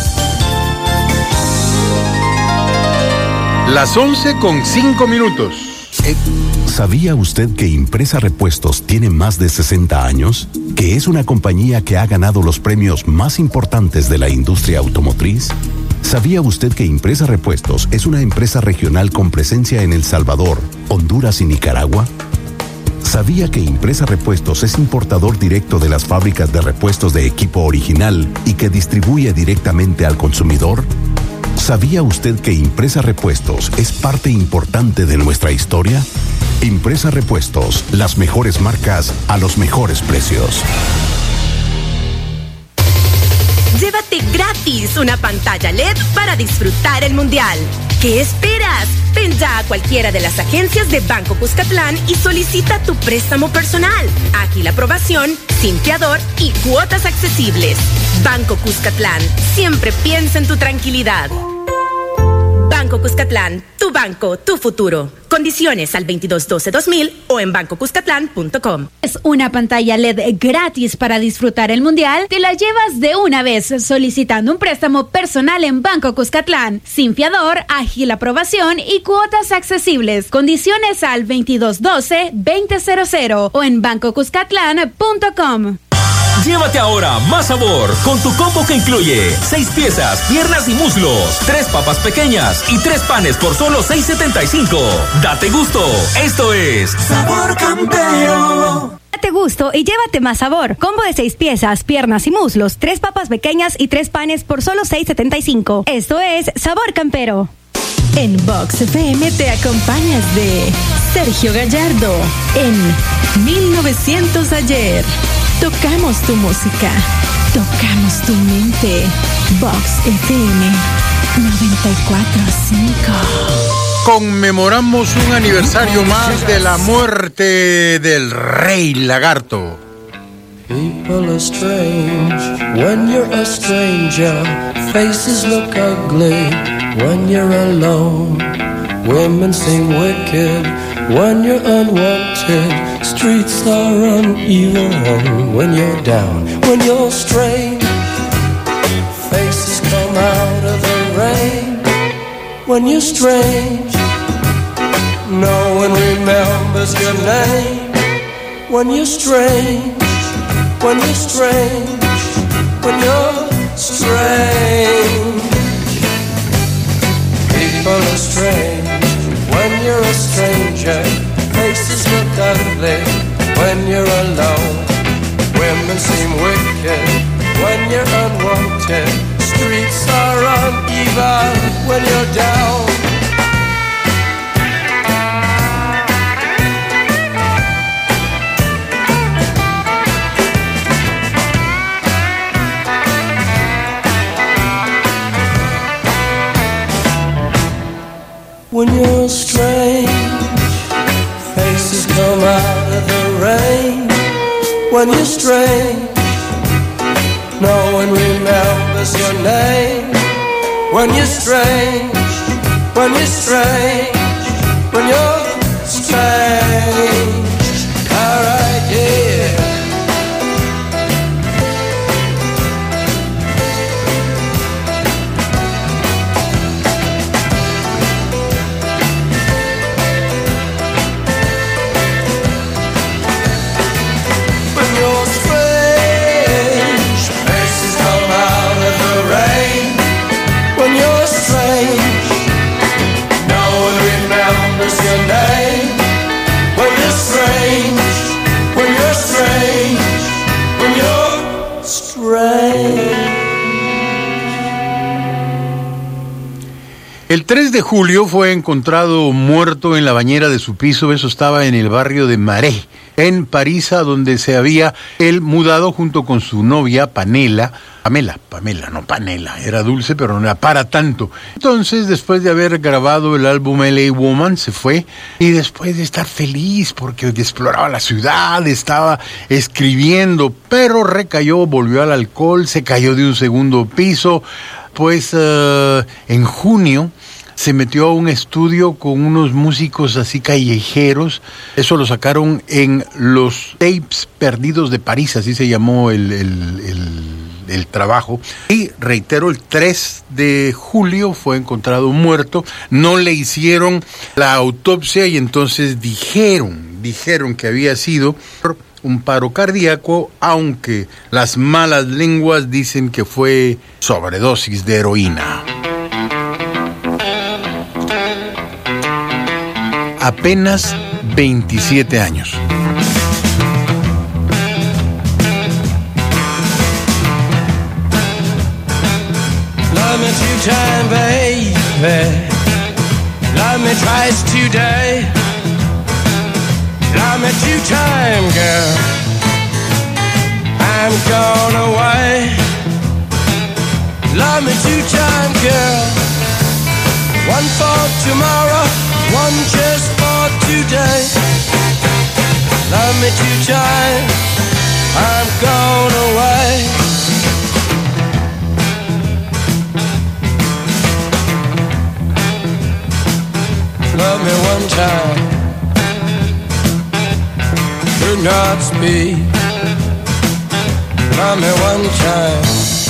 Las once con cinco minutos. Eh, ¿Sabía usted que Impresa Repuestos tiene más de sesenta años? ¿Que es una compañía que ha ganado los premios más importantes de la industria automotriz? ¿Sabía usted que Impresa Repuestos es una empresa regional con presencia en El Salvador, Honduras y Nicaragua? ¿Sabía que Impresa Repuestos es importador directo de las fábricas de repuestos de equipo original y que distribuye directamente al consumidor? ¿Sabía usted que Impresa Repuestos es parte importante de nuestra historia? Impresa Repuestos, las mejores marcas a los mejores precios. Llévate gratis gratis una pantalla L E D para disfrutar el Mundial. ¿Qué esperas? Ven ya a cualquiera de las agencias de Banco Cuscatlán y solicita tu préstamo personal. Ágil aprobación, sin fiador y cuotas accesibles. Banco Cuscatlán, siempre piensa en tu tranquilidad. Banco Cuscatlán, tu banco, tu futuro. Condiciones al veintidós doce dos mil o en banco cuscatlán punto com. Es una pantalla L E D gratis para disfrutar el Mundial. Te la llevas de una vez solicitando un préstamo personal en Banco Cuscatlán. Sin fiador, ágil aprobación y cuotas accesibles. Condiciones al veintidós doce veinte cero cero o en banco cuscatlán punto com. Llévate ahora más sabor con tu combo que incluye seis piezas, piernas y muslos, tres papas pequeñas y tres panes por solo seis setenta y cinco. Date gusto. Esto es Sabor Campero. Date gusto y llévate más sabor. Combo de seis piezas, piernas y muslos, tres papas pequeñas y tres panes por solo seis setenta y cinco. Esto es Sabor Campero. En Box F M te acompañas de Sergio Gallardo en mil novecientos ayer. Tocamos tu música, tocamos tu mente. Box F M noventa y cuatro punto cinco. Conmemoramos un aniversario más de la muerte del Rey Lagarto. People are strange when you're a stranger. Faces look ugly when you're alone. Women seem wicked when you're unwanted. Streets are uneven when you're down. When you're strange, faces come out of the rain. When you're strange, no one remembers your name. When you're strange, when you're strange, when you're strange. People are strange when you're a stranger. Faces look ugly when you're alone. Women seem wicked when you're unwanted. Streets are uneven when you're down. When you're strange, faces come out of the rain. When you're strange, no one remembers your name. When you're strange, when you're strange, when you're strange. Alright, yeah. El tres de julio fue encontrado muerto en la bañera de su piso. Eso estaba en el barrio de Marais, en París, a donde se había él mudado junto con su novia Pamela. Pamela, Pamela, no Panela, era dulce pero no era para tanto. Entonces, después de haber grabado el álbum L A Woman, se fue, y después de estar feliz porque exploraba la ciudad, estaba escribiendo, pero recayó, volvió al alcohol, se cayó de un segundo piso. Pues uh, en junio se metió a un estudio con unos músicos así callejeros. Eso lo sacaron en los Tapes Perdidos de París, así se llamó el, el, el, el trabajo. Y reitero, el tres de julio fue encontrado muerto. No le hicieron la autopsia y entonces dijeron, dijeron que había sido un paro cardíaco, aunque las malas lenguas dicen que fue sobredosis de heroína. Apenas veintisiete años. Love me two time, baby. Love me twice today. Love me two time, girl. I'm gone away. Love me two-time girl. One for tomorrow, one just for today. Love me two-time, I'm gone away. Love me one time, do not speak. Love me one time,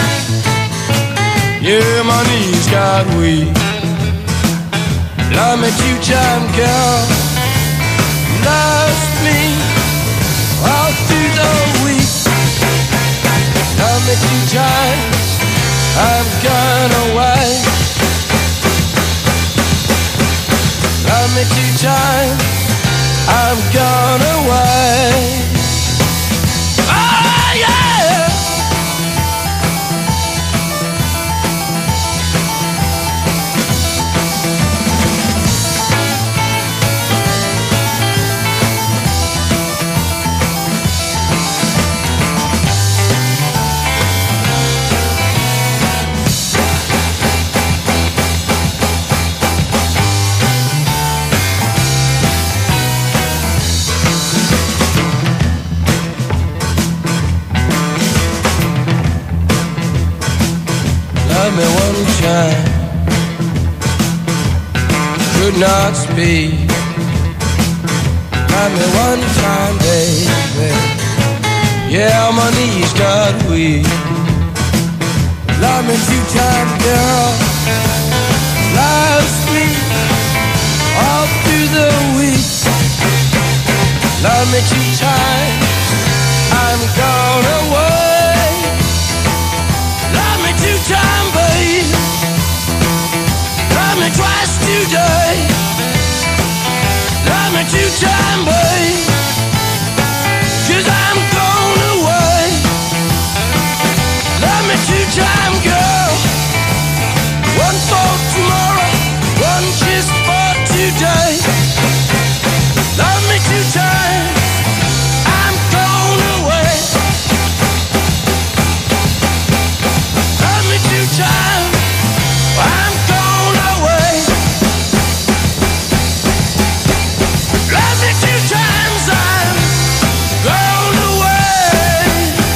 yeah, my knees got weak. Love me two-time, girl. Love me all through the week. Love me two-time, I'm gone away. Love me two-time, I'm gone away. Oh yeah. Love me one time, could not speak. Love me one time, baby. Yeah, my knees got weak. Love me two-time, girl. Loves me all through the week. Love me two-time, I'm gone away. Love me two-time, babe. Love me twice today. Love me two-time, babe. 'Cause I'm gone away. Love me two-time, girl. One for tomorrow, one just for today. Love me two-time, I'm gone away. Love me two-time, I'm gone away. Love me two times, I'm gone away.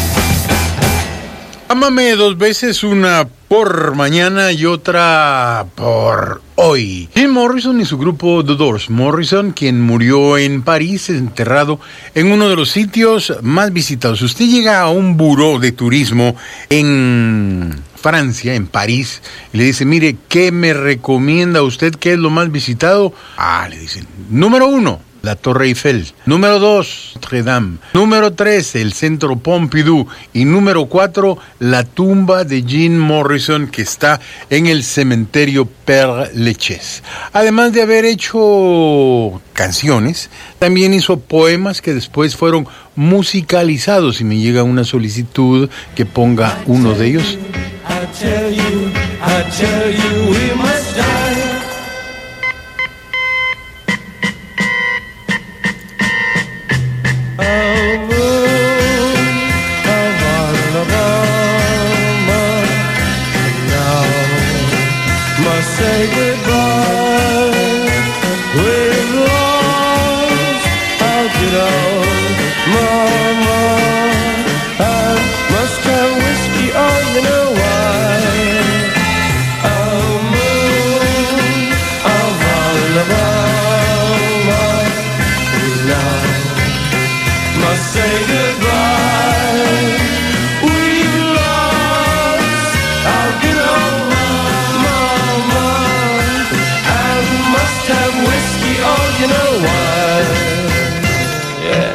Ámame dos veces, una por mañana y otra por hoy. Jim Morrison y su grupo The Doors. Morrison, quien murió en París, enterrado en uno de los sitios más visitados. Usted llega a un buró de turismo en Francia, en París, y le dice, mire, ¿qué me recomienda usted? ¿Qué es lo más visitado? Ah, le dicen, número uno, la Torre Eiffel. Número dos, Notre Dame. Número tres, el Centro Pompidou. Y número cuatro, la tumba de Jim Morrison, que está en el cementerio Père Lachaise. Además de haber hecho canciones, también hizo poemas que después fueron musicalizados. Y me llega una solicitud que ponga uno de ellos. I tell you, I tell you, we must die. Oh, moon, oh, Alabama, now must say goodbye. We've lost our good old mama. I must have whiskey, oh, you know why. Say goodbye. We've lost our good old mama, and must have whiskey, oh, you know why. Yeah.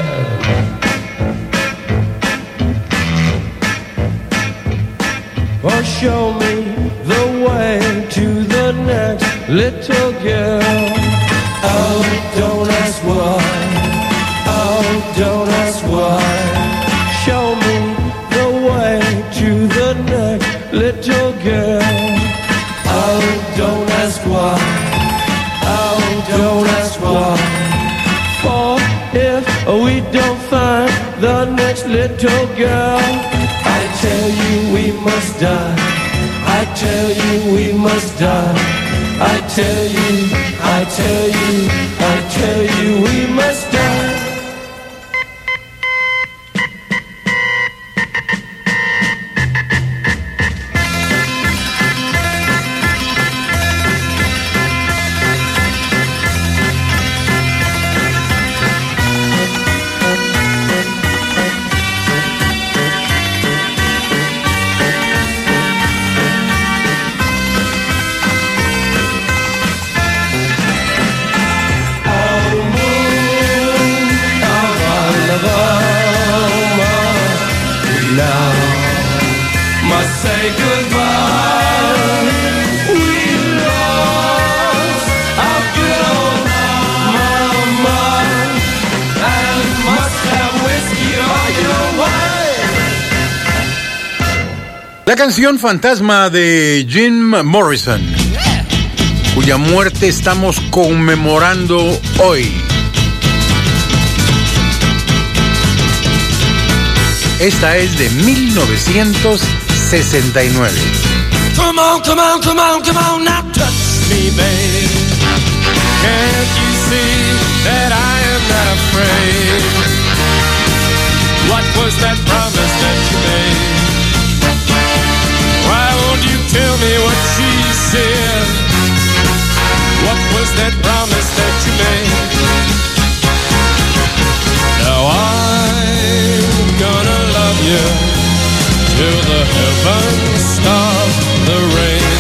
Oh, show me the way to the next little girl. Oh, don't ask why. Oh, don't ask why. Show me the way to the next little girl. Oh, don't ask why. Oh, don't ask why. For if we don't find the next little girl, I tell you we must die. I tell you we must die. I tell you, I tell you, I tell you we must die. La canción Fantasma de Jim Morrison, cuya muerte estamos conmemorando hoy. Esta es de mil novecientos sesenta y nueve. Come on, come on, come on, come on, now touch me, babe. Can't you see that I am not afraid? What was that promise that you made? Why won't you tell me what she said? What was that promise that you made? Now I'm gonna love you till the heavens stop the rain.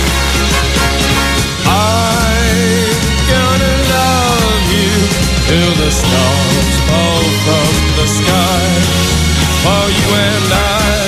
I'm gonna love you till the stars fall from the sky for you and I.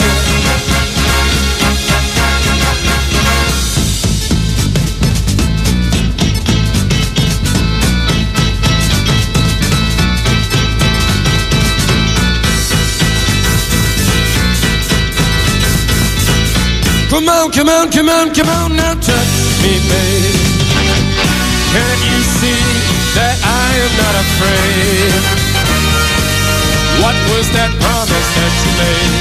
Come on, come on, come on, come on, now touch me, babe. Can't you see that I am not afraid? What was that promise that you made?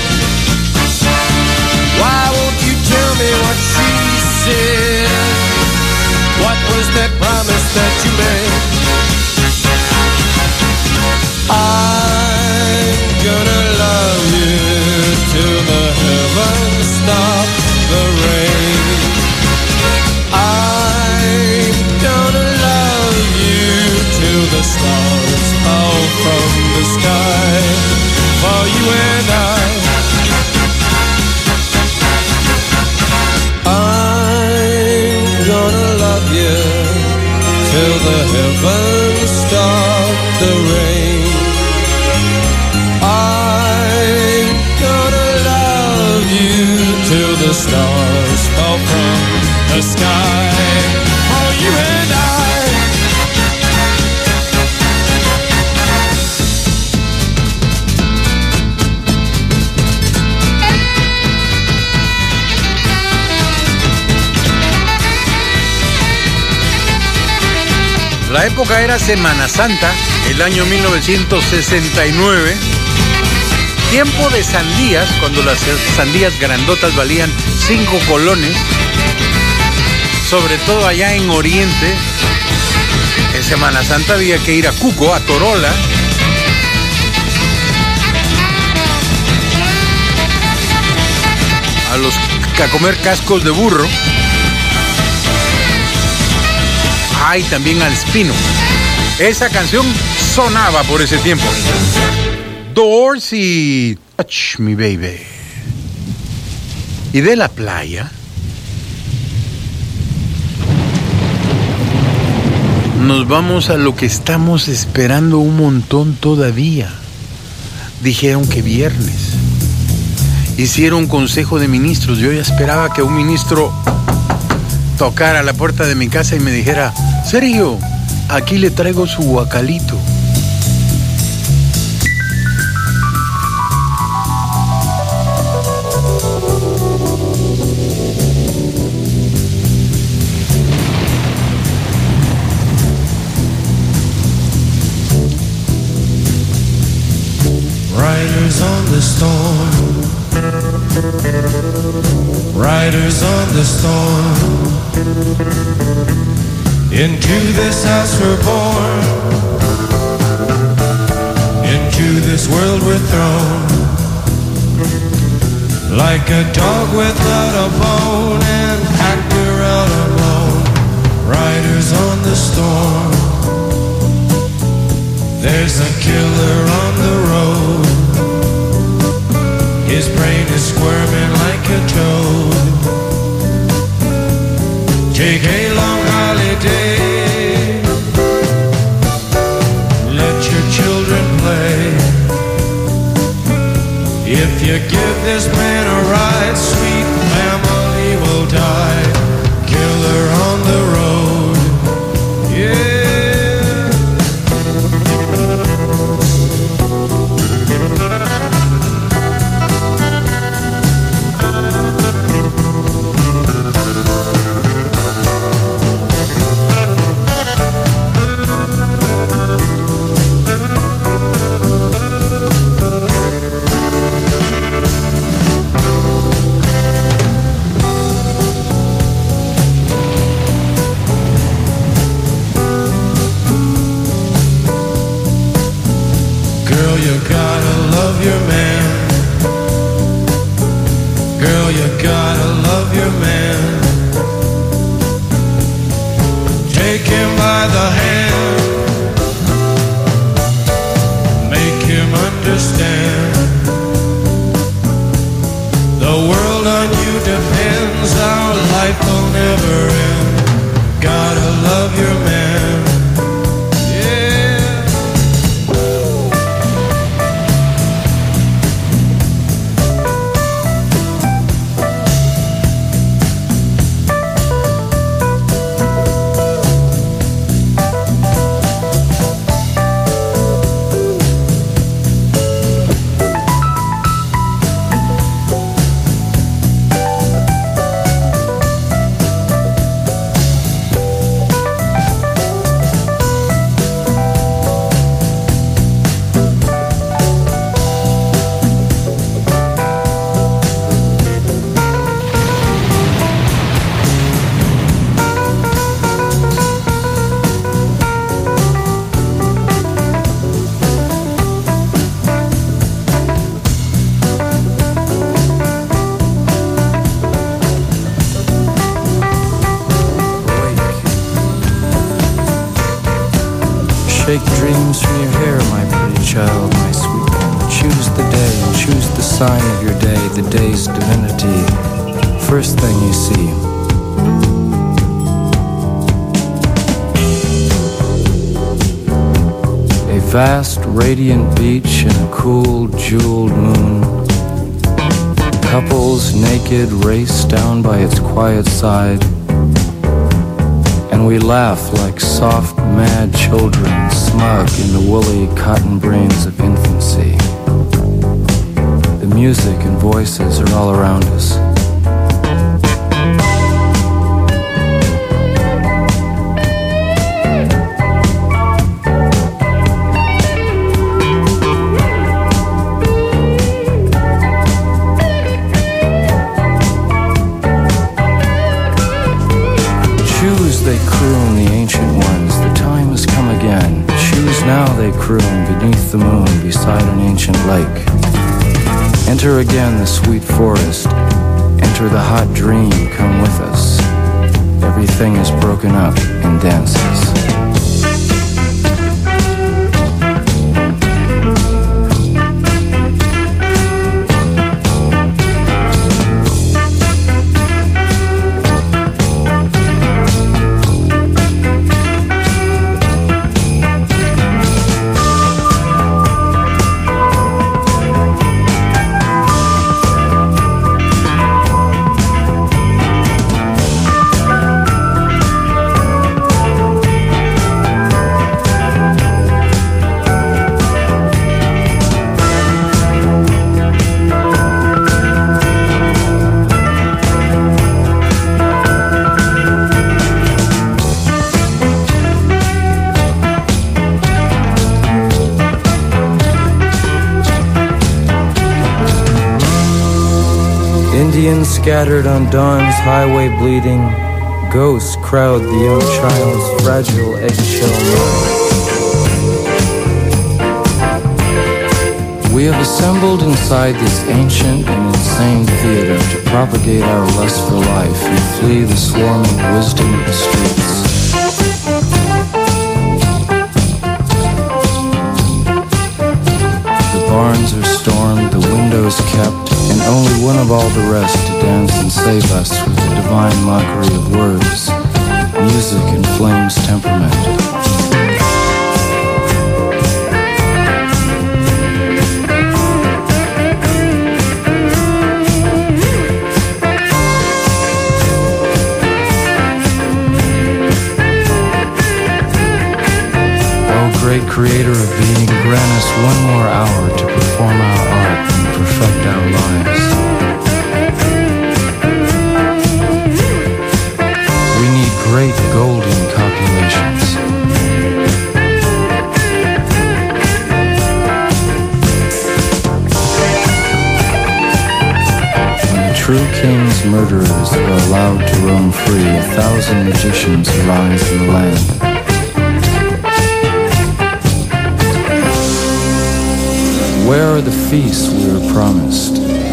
Why won't you tell me what she said? What was that promise that you made? I'm gonna love you till the heavens stop the rain. I'm gonna love you till the stars fall from the sky for you and I. I'm gonna love you till the heavens stop the rain. I'm gonna love you till the stars fall from the sky for you and I. La época era Semana Santa, el año mil novecientos sesenta y nueve. Tiempo de sandías, cuando las sandías grandotas valían cinco colones, sobre todo allá en Oriente. En Semana Santa había que ir a Cuco, a Torola, a los a comer cascos de burro. Ah, y también al Espino. Esa canción sonaba por ese tiempo. Doors y Touch Me Baby. Y de la playa nos vamos a lo que estamos esperando un montón todavía. Dijeron que viernes. Hicieron consejo de ministros. Yo ya esperaba que un ministro tocara a la puerta de mi casa y me dijera: Sergio, aquí le traigo su guacalito. Riders on the storm, Riders on the storm, into this house we're born, into this world we're thrown, like a dog without a bone, and actor out alone. Riders on the storm, there's a killer on the road, his brain is squirming like a toad. Take a long holiday, let your children play. If you give this man a ride, sweet family will die. Killer on the road, yeah. Girl, you gotta love your man. Girl, you gotta love your man. Take him by the hand, make him understand. The world on you depends, our life will never end. Gotta love your man. Shake dreams from your hair, my pretty child, my sweet one. Choose the day and choose the sign of your day, the day's divinity. First thing you see. A vast, radiant beach and a cool, jeweled moon. Couples naked race down by its quiet side. And we laugh like soft, mad children, smug in the woolly cotton brains of infancy. The music and voices are all around us. They croon, the ancient ones, the time has come again. Choose now, they croon, beneath the moon, beside an ancient lake. Enter again the sweet forest, enter the hot dream, come with us. Everything is broken up in dances. Indians scattered on dawn's highway bleeding. Ghosts crowd the young child's fragile eggshell mind. We have assembled inside this ancient and insane theater to propagate our lust for life and flee the swarming wisdom of the streets. The barns are stormed, the windows kept, and only one of all the rest to dance and save us with the divine mockery of words, music and flames temperament. Great creator of being, grant us one more hour to perform our art and perfect our lives. We need great golden copulations. When the true king's murderers are allowed to roam free, a thousand magicians arise in the land. Where are the feasts we were promised?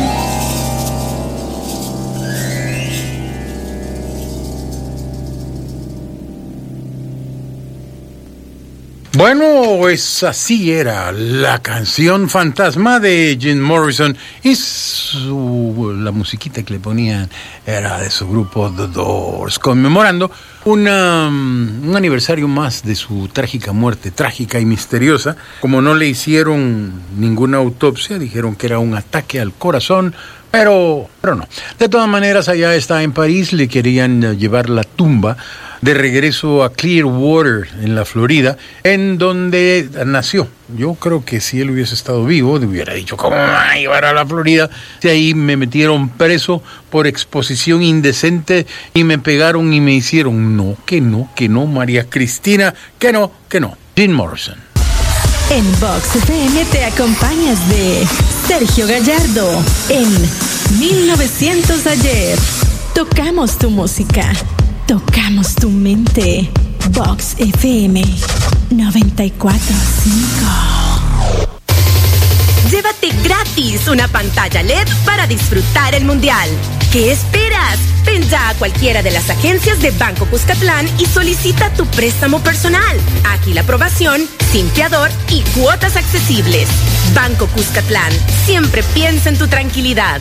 Bueno, pues así era la canción Fantasma de Jim Morrison y su, la musiquita que le ponían era de su grupo The Doors, conmemorando una, un aniversario más de su trágica muerte, trágica y misteriosa. Como no le hicieron ninguna autopsia, dijeron que era un ataque al corazón, pero, pero no. De todas maneras, allá está en París, le querían llevar la tumba de regreso a Clearwater, en la Florida, en donde nació. Yo creo que si él hubiese estado vivo, le hubiera dicho, ¿cómo me van a llevar a la Florida? Y ahí me metieron preso por exposición indecente y me pegaron y me hicieron, no, que no, que no, María Cristina, que no, que no. Jim Morrison. En Vox F M te acompañas de Sergio Gallardo en mil novecientos ayer. Tocamos tu música. Tocamos tu mente. Vox F M noventa y cuatro punto cinco. Llévate gratis una pantalla L E D para disfrutar el Mundial. ¿Qué esperas? Ven ya a cualquiera de las agencias de Banco Cuscatlán y solicita tu préstamo personal. Aquí la aprobación, sin fiador y cuotas accesibles. Banco Cuscatlán, siempre piensa en tu tranquilidad.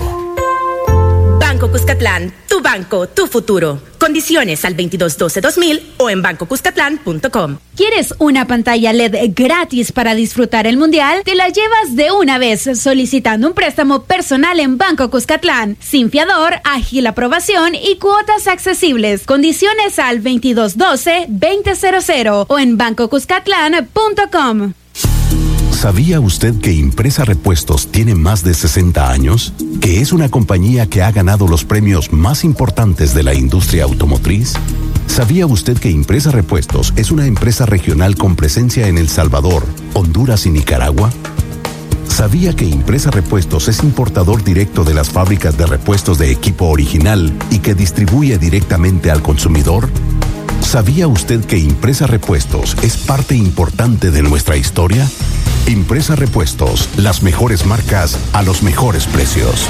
Banco Cuscatlán, tu banco, tu futuro. Condiciones al veintidós doce dos mil o en banco cuscatlán punto com. ¿Quieres una pantalla L E D gratis para disfrutar el Mundial? Te la llevas de una vez solicitando un préstamo personal en Banco Cuscatlán. Sin fiador, ágil aprobación y cuotas accesibles. Condiciones al veintidós doce veinte cero cero o en banco cuscatlán punto com. ¿Sabía usted que Impresa Repuestos tiene más de sesenta años? ¿Que es una compañía que ha ganado los premios más importantes de la industria automotriz? ¿Sabía usted que Impresa Repuestos es una empresa regional con presencia en El Salvador, Honduras y Nicaragua? ¿Sabía que Impresa Repuestos es importador directo de las fábricas de repuestos de equipo original y que distribuye directamente al consumidor? ¿Sabía usted que Impresa Repuestos es parte importante de nuestra historia? Impresa Repuestos, las mejores marcas a los mejores precios.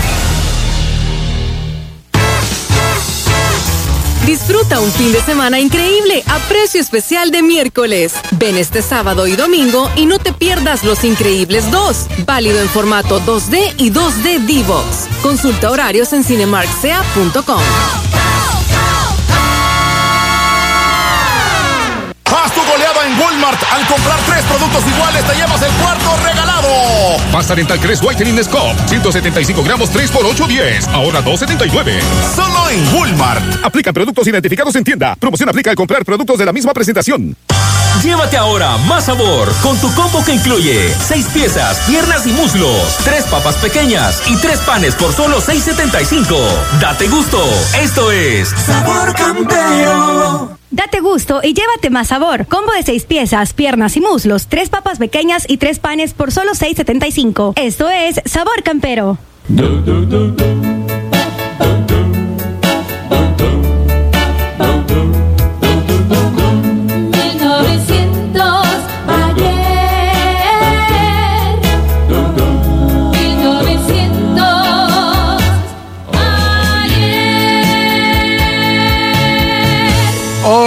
Disfruta un fin de semana increíble a precio especial de miércoles. Ven este sábado y domingo y no te pierdas Los Increíbles dos, válido en formato dos D y dos D D-Box. Consulta horarios en cinemark c a punto com. Haz tu goleada en Walmart. Al comprar tres productos iguales te llevas el cuarto regalado. Pasta dental Crest Whitening Scope, ciento setenta y cinco gramos, tres por ocho diez. Ahora dos setenta y nueve. Solo en Walmart. Aplica productos identificados en tienda. Promoción aplica al comprar productos de la misma presentación. Llévate ahora más sabor con tu combo que incluye seis piezas, piernas y muslos, tres papas pequeñas y tres panes por solo seis setenta y cinco. Date gusto. Esto es Sabor Campero. Date gusto y llévate más sabor. Combo de seis piezas, piernas y muslos, tres papas pequeñas y tres panes por solo seis setenta y cinco. Esto es Sabor Campero. Do, do, do, do. Do,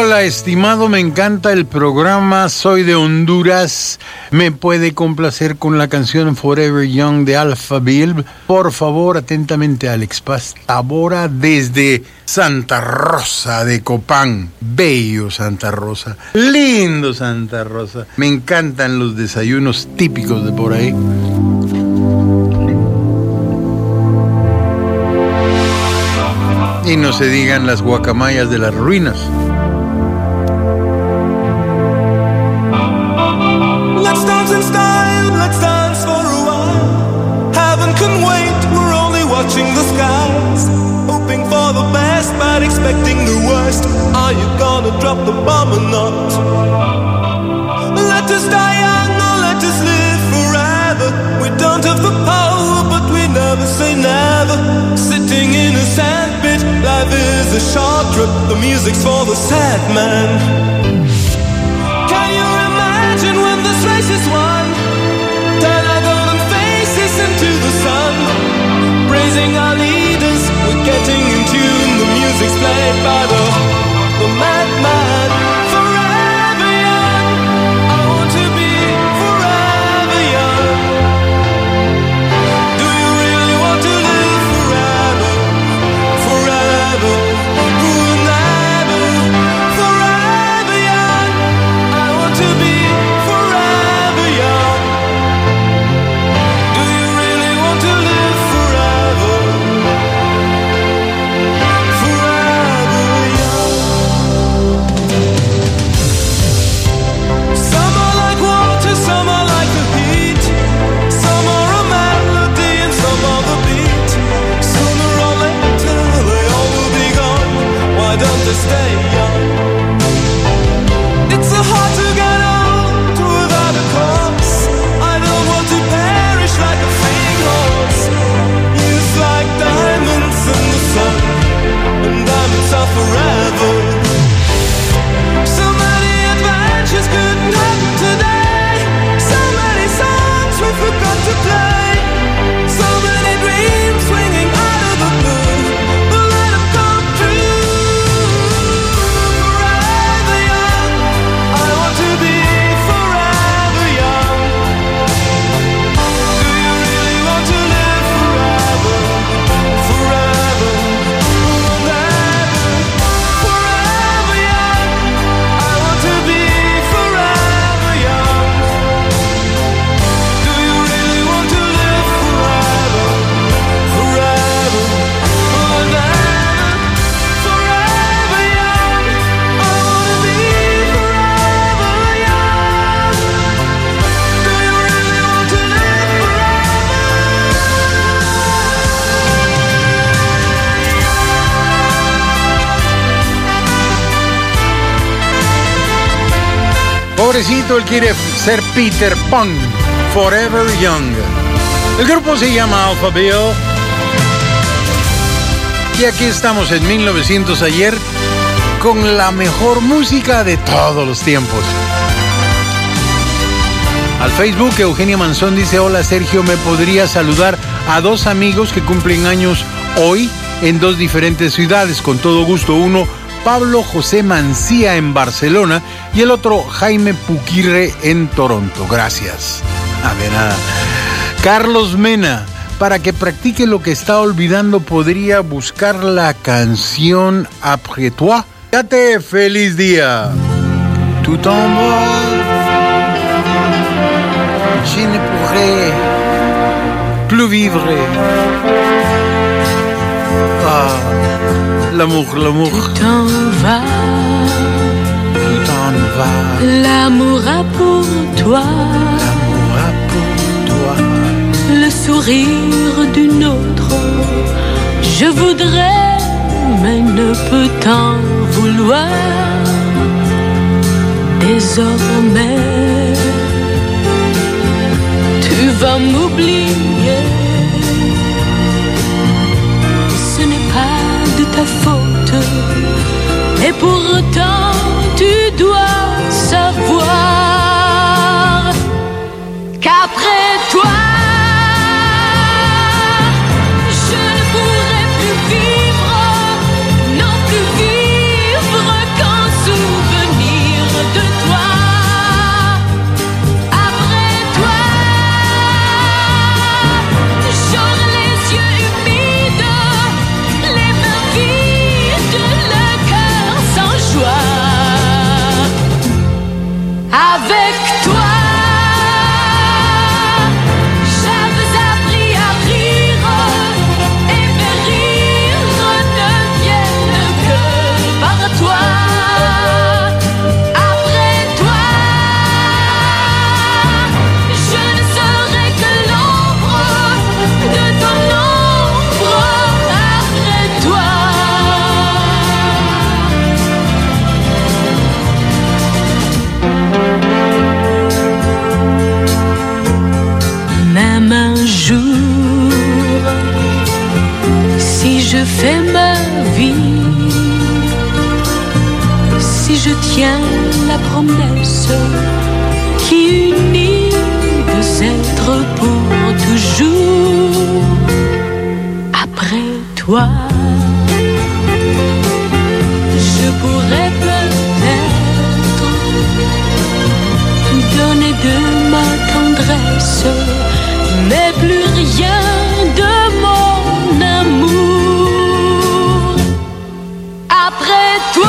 Hola, estimado, me encanta el programa, soy de Honduras. ¿Me puede complacer con la canción Forever Young de Alphaville? Por favor, atentamente, Alex Paz Tabora desde Santa Rosa de Copán. Bello Santa Rosa, lindo Santa Rosa. Me encantan los desayunos típicos de por ahí. Y no se digan las guacamayas de las ruinas. Let's dance in style, let's dance for a while. Heaven can wait, we're only watching the skies. Hoping for the best, but expecting the worst. Are you gonna drop the bomb or not? Let us die young or let us live forever. We don't have the power, but we never say never. Sitting in a sandpit, life is a short trip. The music's for the sad man. Can you imagine when this race is won? Turn our golden faces into the sun. Praising our leaders, we're getting in tune. The music's played by the, the madman. Forever young, I want to be forever young. Do you really want to live forever? Forever, forever, forever young. I want to be forever young. Do you really want to live forever? Forever young. Some are like water, some are like the heat. Some are a melody and some are the beat. Sooner or later they all will be gone. Why don't they stay young? It's so hard to get old without a cause. I don't want to perish like a fleeing horse. Youth like diamonds in the sun, and diamonds are forever. So many adventures couldn't happen today. So many songs we forgot to play. So many dreams swinging out of the blue. But let them come true. Forever young, I want to be forever young. Do you really want to live forever? Forever, forever, forever young. I want to be forever young. Do you really want to live forever? Forever, forever, forever young. I want to be forever young. Do you really want to live Pobrecito, él quiere ser Peter Pan, Forever Young. El grupo se llama Alphaville. Y aquí estamos en mil novecientos ayer con la mejor música de todos los tiempos. Al Facebook, Eugenia Manzón dice: hola Sergio, ¿me podría saludar a dos amigos que cumplen años hoy en dos diferentes ciudades? Con todo gusto. Uno, Pablo José Mancía en Barcelona, y el otro, Jaime Puquirre en Toronto. Gracias. Ah, de nada. Carlos Mena, para que practique lo que está olvidando, podría buscar la canción Après toi. Date feliz día. Tout en moi, je ne pourrai plus vivre. Ah, l'amour, l'amour. Tout en va, Tout en va. l'amour a pour toi L'amour a pour toi le sourire d'une autre. Je voudrais, mais ne peux t'en vouloir. Désormais, tu vas m'oublier. Ce n'est pas de ta faute, et pourtant tu dois savoir qu'après toi, je ne pourrai plus vivre, non plus vivre qu'en souffrant. si je tiens la promesse qui unit deux êtres pour toujours. Après toi, je pourrais peut-être donner de ma tendresse, mais plus rien de mon amour. Après toi,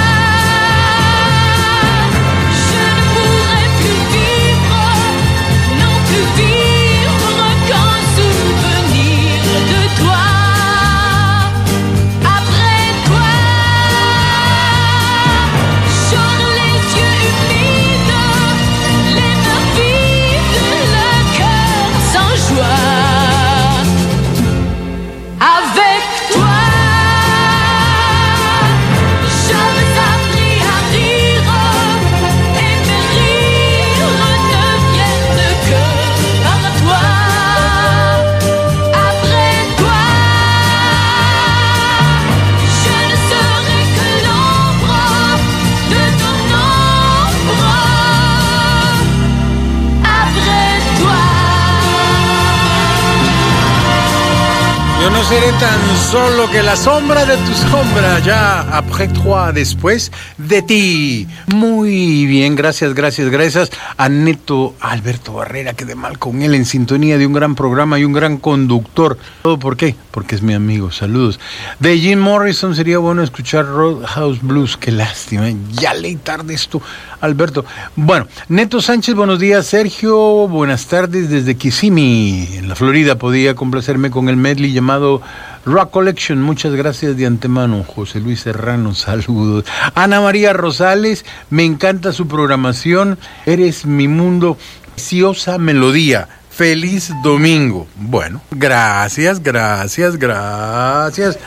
yo no seré tan solo que la sombra de tu sombra, ya, après toi, después de ti. Muy bien, gracias, gracias, gracias a Neto Alberto Barrera, que de mal con él, en sintonía de un gran programa y un gran conductor. ¿Todo por qué? Porque es mi amigo, saludos. De Jim Morrison sería bueno escuchar Roadhouse Blues, qué lástima, ya leí tarde esto, Alberto. Bueno, Neto Sánchez, buenos días, Sergio, buenas tardes desde Kissimmee, en la Florida. Podía complacerme con el medley llamado Rock Collection. Muchas gracias de antemano. José Luis Serrano, saludos. Ana María Rosales, me encanta su programación. Eres mi mundo, preciosa melodía. Feliz domingo. Bueno, gracias, gracias, gracias.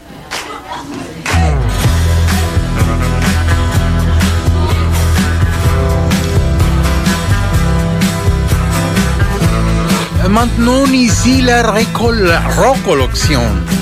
Maintenant ici la recollection.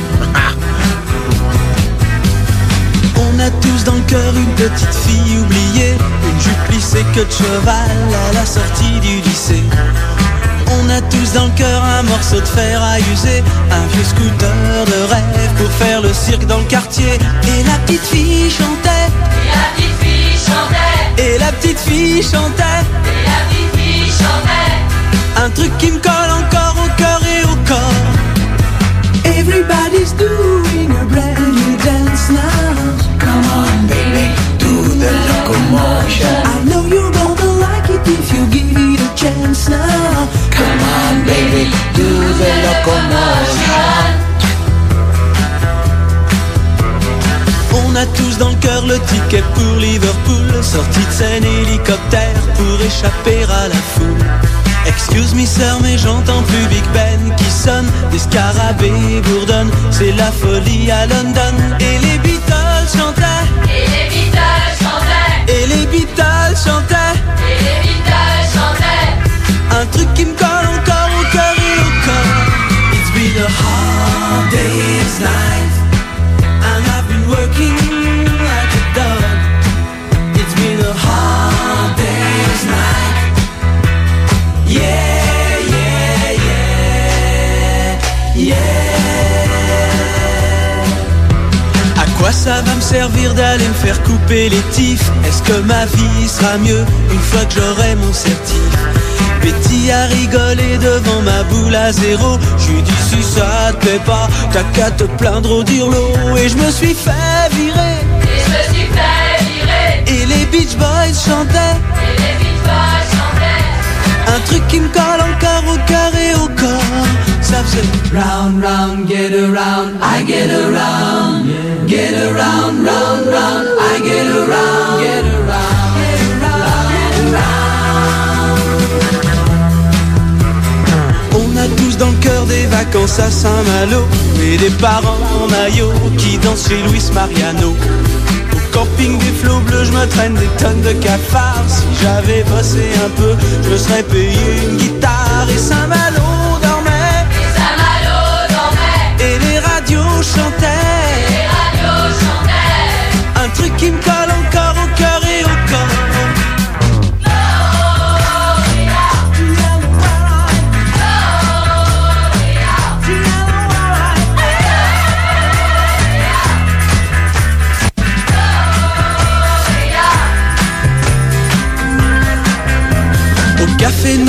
On a tous dans le cœur une petite fille oubliée, une jupe plissée queue de cheval à la sortie du lycée. On a tous dans le cœur un morceau de fer à user, un vieux scooter de rêve pour faire le cirque dans le quartier. Et la petite fille chantait, et la petite fille chantait, et la petite fille chantait, et la petite fille chantait. Un truc qui me colle encore au cœur et au corps. Everybody's doing a brand new dance now. Come on baby, do the locomotion. I know you're gonna like it if you give it a chance now. Come on baby, do the locomotion. On a tous dans le cœur le ticket pour Liverpool, sortie de scène hélicoptère pour échapper à la foule. Excuse me sœur, mais j'entends plus Big Ben qui sonne, des scarabées bourdonnent, c'est la folie à London. Et les Beatles chantaient, et les Beatles chantaient, et les Beatles chantaient, et les Beatles chantaient. Un truc qui me colle encore au cœur et au corps. It's been a hard day's night, and I've been working like a dog. It's been a hard day's night. Yeah, yeah, yeah, yeah. À quoi ça va me servir d'aller me faire couper les tifs? Est-ce que ma vie sera mieux une fois que j'aurai mon certif? Betty a rigolé devant ma boule à zéro. J'lui dit si ça te plaît pas, t'as qu'à te plaindre au dirlo. Et je me suis fait virer, et je me suis fait virer. Et les Beach Boys chantaient, et les Beach Boys chantaient. Un truc qui me colle encore au cœur et au corps. Ça faisait round, round, get around, I get around, get around, round, round, I get around, get around, get around, get around. On a tous dans le cœur des vacances à Saint-Malo et des parents en maillot qui dansent chez Luis Mariano. Camping des flots bleus, je me traîne des tonnes de cafards. Si j'avais bossé un peu, je me serais payé une guitare. Et Saint-Malo dormait, et Saint-Malo dormait, et les radios chantaient, et les radios chantaient. Un truc qui me colle encore au cœur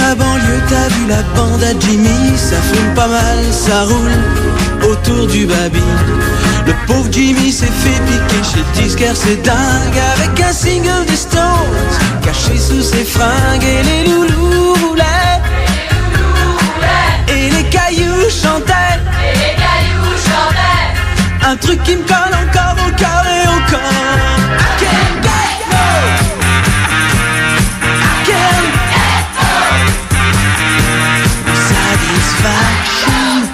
la banlieue, t'as vu la bande à Jimmy, ça fume pas mal, ça roule autour du baby. Le pauvre Jimmy s'est fait piquer chez le disquaire, c'est dingue, avec un single des Stones caché sous ses fringues. Et les loulous roulaient, et les cailloux chantaient, et les cailloux chantaient un truc qui me colle encore au cœur et au corps. I can't get no, I can't get no satisfaction.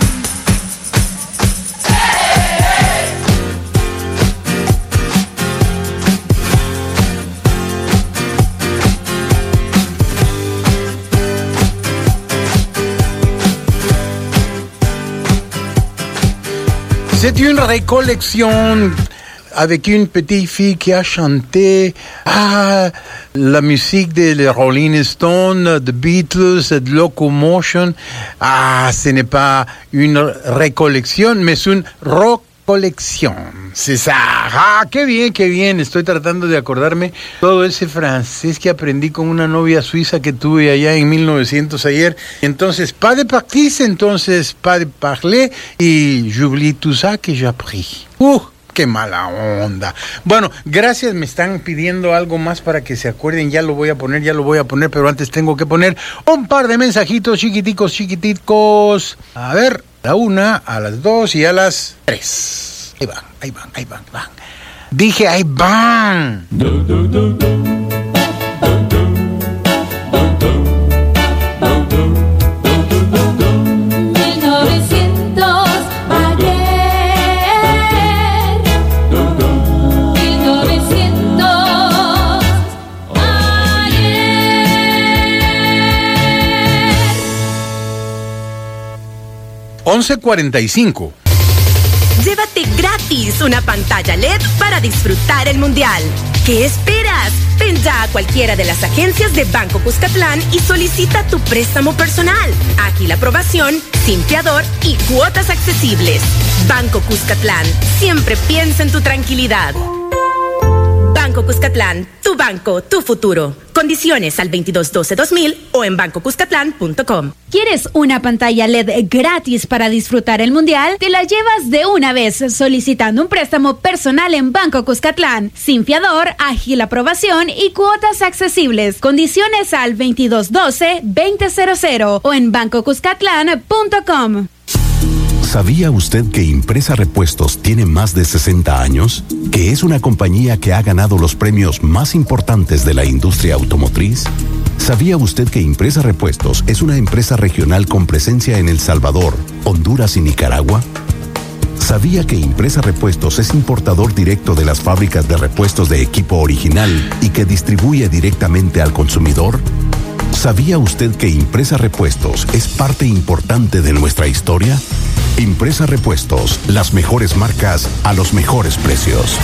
C'est une récollection avec une petite fille qui a chanté ah, la musique des Rolling Stones, The Beatles, The Locomotion. Ah, ce n'est pas une récollection, mais c'est une recollection. C'est ça. Ah, qué bien, qué bien. Estoy tratando de acordarme todo ese francés que aprendí con una novia suiza que tuve allá en mil novecientos ayer. Entonces, pas de practice, entonces, pas de parler, y j'oublie tout ça que j'ai appris. Uh, qué mala onda. Bueno, gracias, me están pidiendo algo más para que se acuerden, ya lo voy a poner, ya lo voy a poner, pero antes tengo que poner un par de mensajitos chiquiticos, chiquiticos. A ver, a la una, a las dos y a las tres. Ahí van, ahí van, ahí van, van. Dije, ahí van. once cuarenta y cinco. Llévate gratis una pantalla L E D para disfrutar el Mundial. ¿Qué esperas? Ven ya a cualquiera de las agencias de Banco Cuscatlán y solicita tu préstamo personal. Ágil aprobación, sin fiador y cuotas accesibles. Banco Cuscatlán, siempre piensa en tu tranquilidad. Banco Cuscatlán, tu banco, tu futuro. Condiciones al veintidós doce dos mil o en banco cuscatlán punto com. ¿Quieres una pantalla L E D gratis para disfrutar el Mundial? Te la llevas de una vez solicitando un préstamo personal en Banco Cuscatlán. Sin fiador, ágil aprobación y cuotas accesibles. Condiciones al veintidós doce veinte cero cero o en banco cuscatlán punto com. ¿Sabía usted que Impresa Repuestos tiene más de sesenta años? ¿Que es una compañía que ha ganado los premios más importantes de la industria automotriz? ¿Sabía usted que Impresa Repuestos es una empresa regional con presencia en El Salvador, Honduras y Nicaragua? ¿Sabía que Impresa Repuestos es importador directo de las fábricas de repuestos de equipo original y que distribuye directamente al consumidor? ¿Sabía usted que Impresa Repuestos es parte importante de nuestra historia? Impresa Repuestos, las mejores marcas a los mejores precios.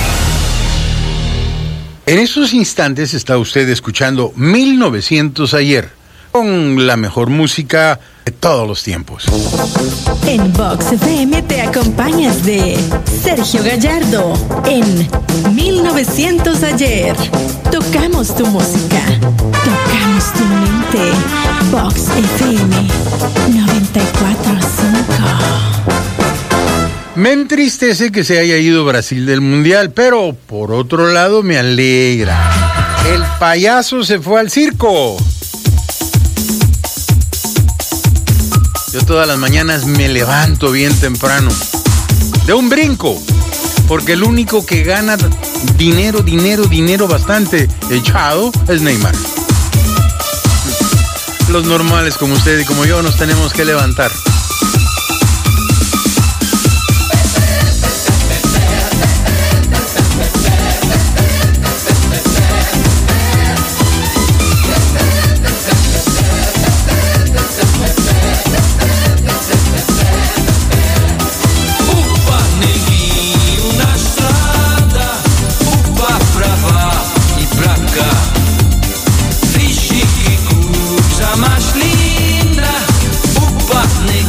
En estos instantes está usted escuchando mil novecientos ayer, con la mejor música de todos los tiempos. En Vox F M te acompañas de Sergio Gallardo en mil novecientos ayer. Tocamos tu música, tocamos tu mente. Vox F M noventa y cuatro punto cinco. Me entristece que se haya ido Brasil del Mundial, pero por otro lado me alegra. El payaso se fue al circo. Yo todas las mañanas me levanto bien temprano, de un brinco, porque el único que gana dinero, dinero, dinero bastante echado es Neymar. Los normales como usted y como yo nos tenemos que levantar. Mais linda, o papo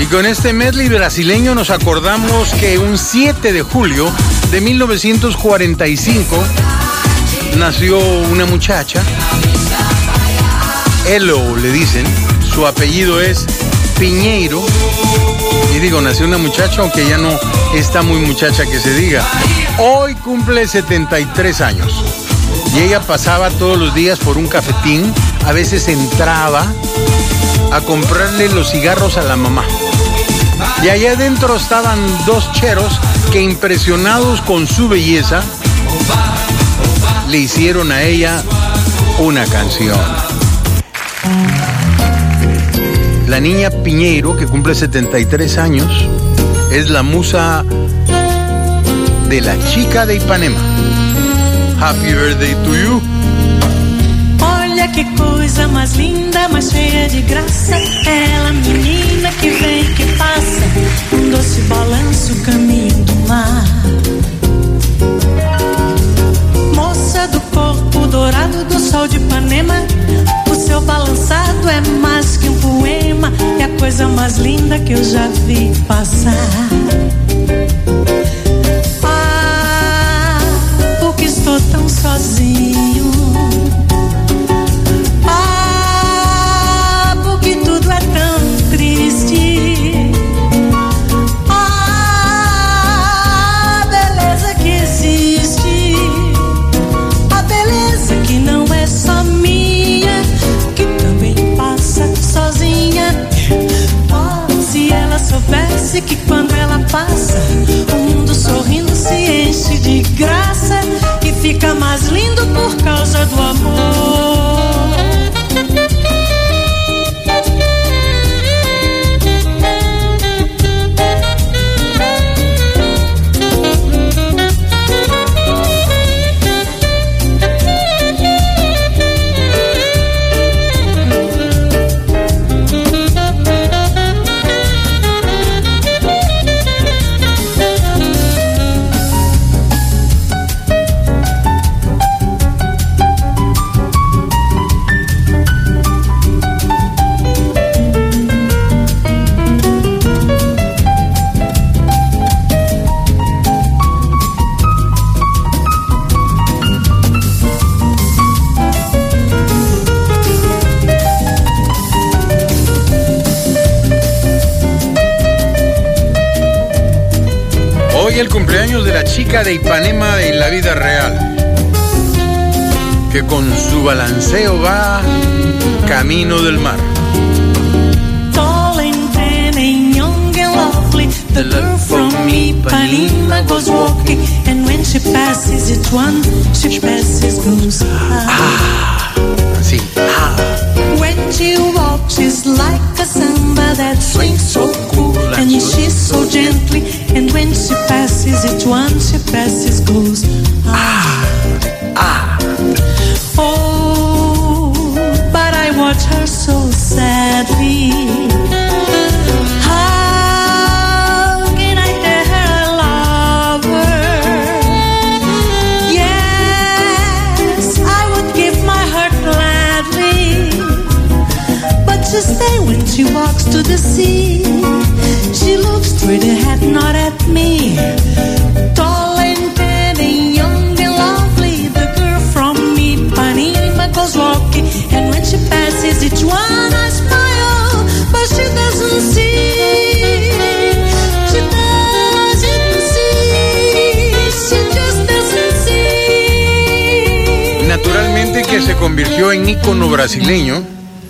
con este medley brasileño nos acordamos que un siete de julio de mil novecientos cuarenta y cinco nació una muchacha, Elo le dicen, su apellido es Piñeiro, y digo, nació una muchacha aunque ya no está muy muchacha que se diga. Hoy cumple setenta y tres años y ella pasaba todos los días por un cafetín, a veces entraba a comprarle los cigarros a la mamá. Y allá adentro estaban dos cheros que, impresionados con su belleza, le hicieron a ella una canción. La niña Piñeiro, que cumple setenta y tres años, es la musa de la chica de Ipanema. Happy birthday to you. Olha que coisa mais linda, mais cheia de graça. Ela, menina que vem, que passa, um doce balanço, caminho do mar. Moça do corpo dourado do sol de Ipanema, o seu balançado é mais que um poema, é a coisa mais linda que eu já vi passar. Ah, porque estou tão sozinho. Ah, porque tudo é tão triste. Ah, a beleza que existe, a beleza que não é só minha, que também passa sozinha. Oh, se ela soubesse que quando ela passa, o mundo sorrindo se enche de graça e fica mais lindo por causa do amor. El cumpleaños de la chica de Ipanema en la vida real, que con su balanceo va camino del mar. Tall and tan and young and lovely, the girl from Ipanema goes walking, and when she passes it one, she passes goes ah. Sí. Ah. When she walks, she's like a samba that swings so cool, and she's so gently, and when she passes it one, she passes goes ah, ah. Oh, but I watch her so sadly. How can I tell her I love her? Yes, I would give my heart gladly, but just then when she walks to the sea, she looks straight ahead, not at me. Tall and tan and young and lovely, the girl from Ipanema goes walking, and when she passes each one I smile, but she doesn't see. She doesn't see. She just doesn't see. Naturalmente que se convirtió en ícono brasileño.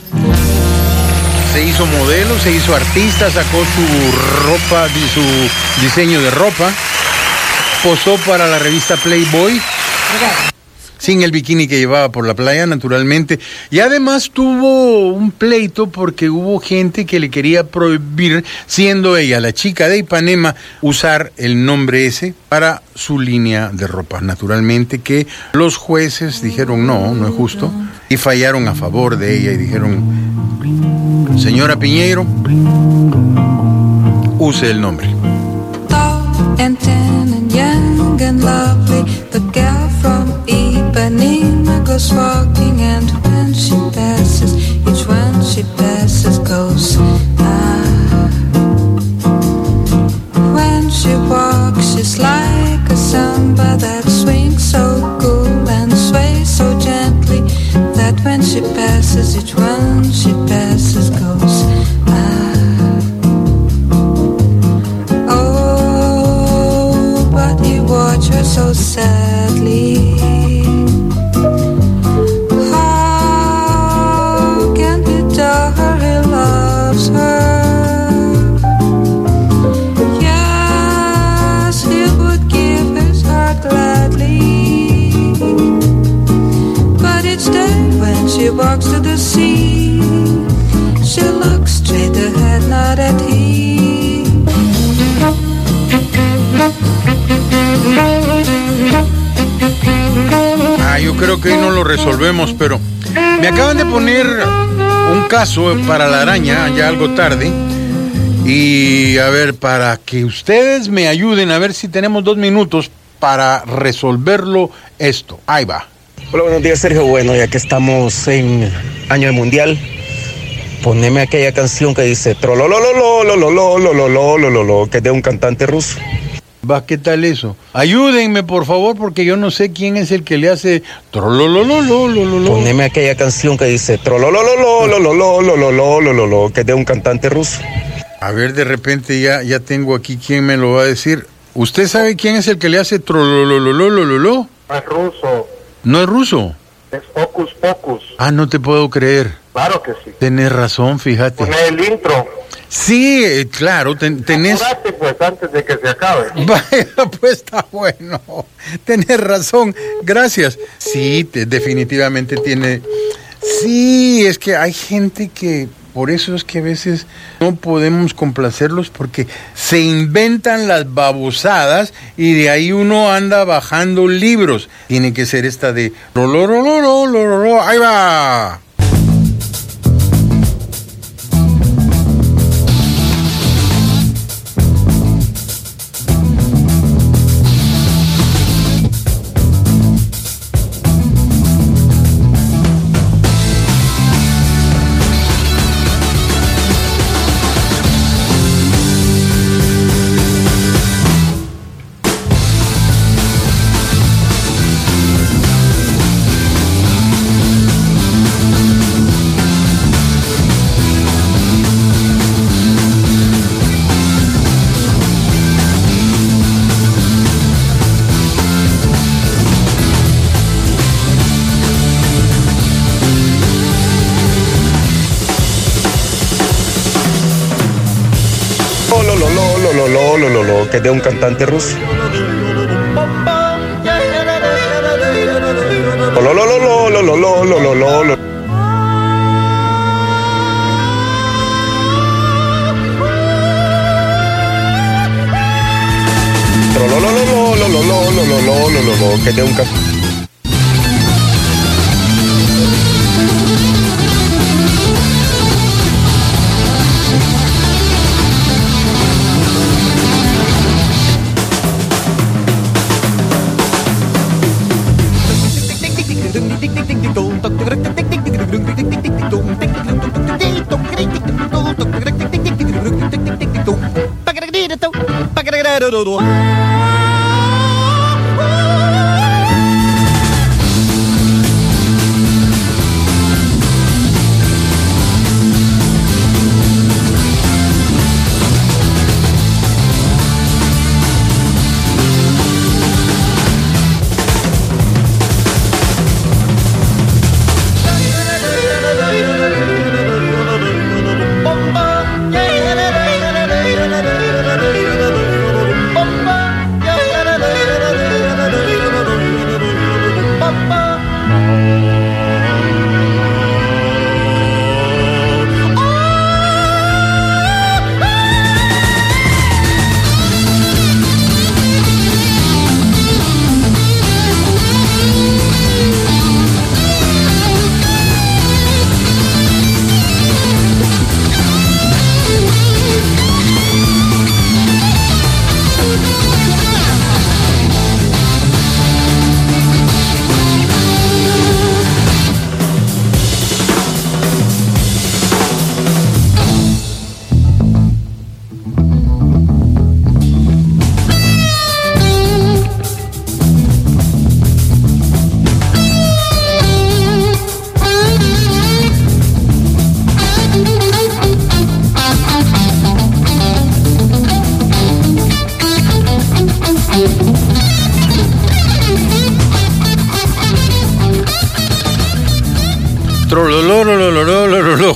Se hizo modelo, se hizo artista, sacó su ropa, su diseño de ropa, posó para la revista Playboy, sin el bikini que llevaba por la playa, naturalmente, y además tuvo un pleito porque hubo gente que le quería prohibir, siendo ella la chica de Ipanema, usar el nombre ese para su línea de ropa. Naturalmente que los jueces dijeron no, no es justo, y fallaron a favor de ella y dijeron: señora Piñeiro, use el nombre. Tall and tan and young and lovely, the girl from Ipanema goes walking, and when she passes, each one she passes goes ah, passes, each one she passes goes. Ah. Oh, but he watched her so sadly. How can he tell her he loves her? Yes, he would give his heart gladly. But each day when she walks to the sea, she looks straight ahead, not at him. Ah, yo creo que hoy no lo resolvemos, pero me acaban de poner un caso para la araña, ya algo tarde. Y a ver, para que ustedes me ayuden, a ver si tenemos dos minutos para resolverlo esto. Ahí va. Hola, buenos días, Sergio. Bueno, ya que estamos en año del mundial, poneme aquella canción que dice trolololololololololololololo, que es de un cantante ruso. Va, ¿qué tal eso? Ayúdenme, por favor, porque yo no sé quién es el que le hace trololololololololo. Poneme aquella canción que dice trololololololololololololo, que es de un cantante ruso. A ver, de repente ya, ya tengo aquí quién me lo va a decir. ¿Usted sabe quién es el que le hace trolololololololo? Es ruso. ¿No es ruso? Es Hocus Pocus. Ah, no te puedo creer. Claro que sí. Tenés razón, fíjate. Poné el intro. Sí, eh, claro, ten, tenés... Apúrate, pues, antes de que se acabe. Vaya, pues está bueno. Tenés razón, gracias. Sí, te, definitivamente tiene... Sí, es que hay gente que... Por eso es que a veces no podemos complacerlos porque se inventan las babosadas y de ahí uno anda bajando libros. Tiene que ser esta de... ¡Ahí va! Que es de un cantante ruso. Que es de un cantante. Trololololololololo.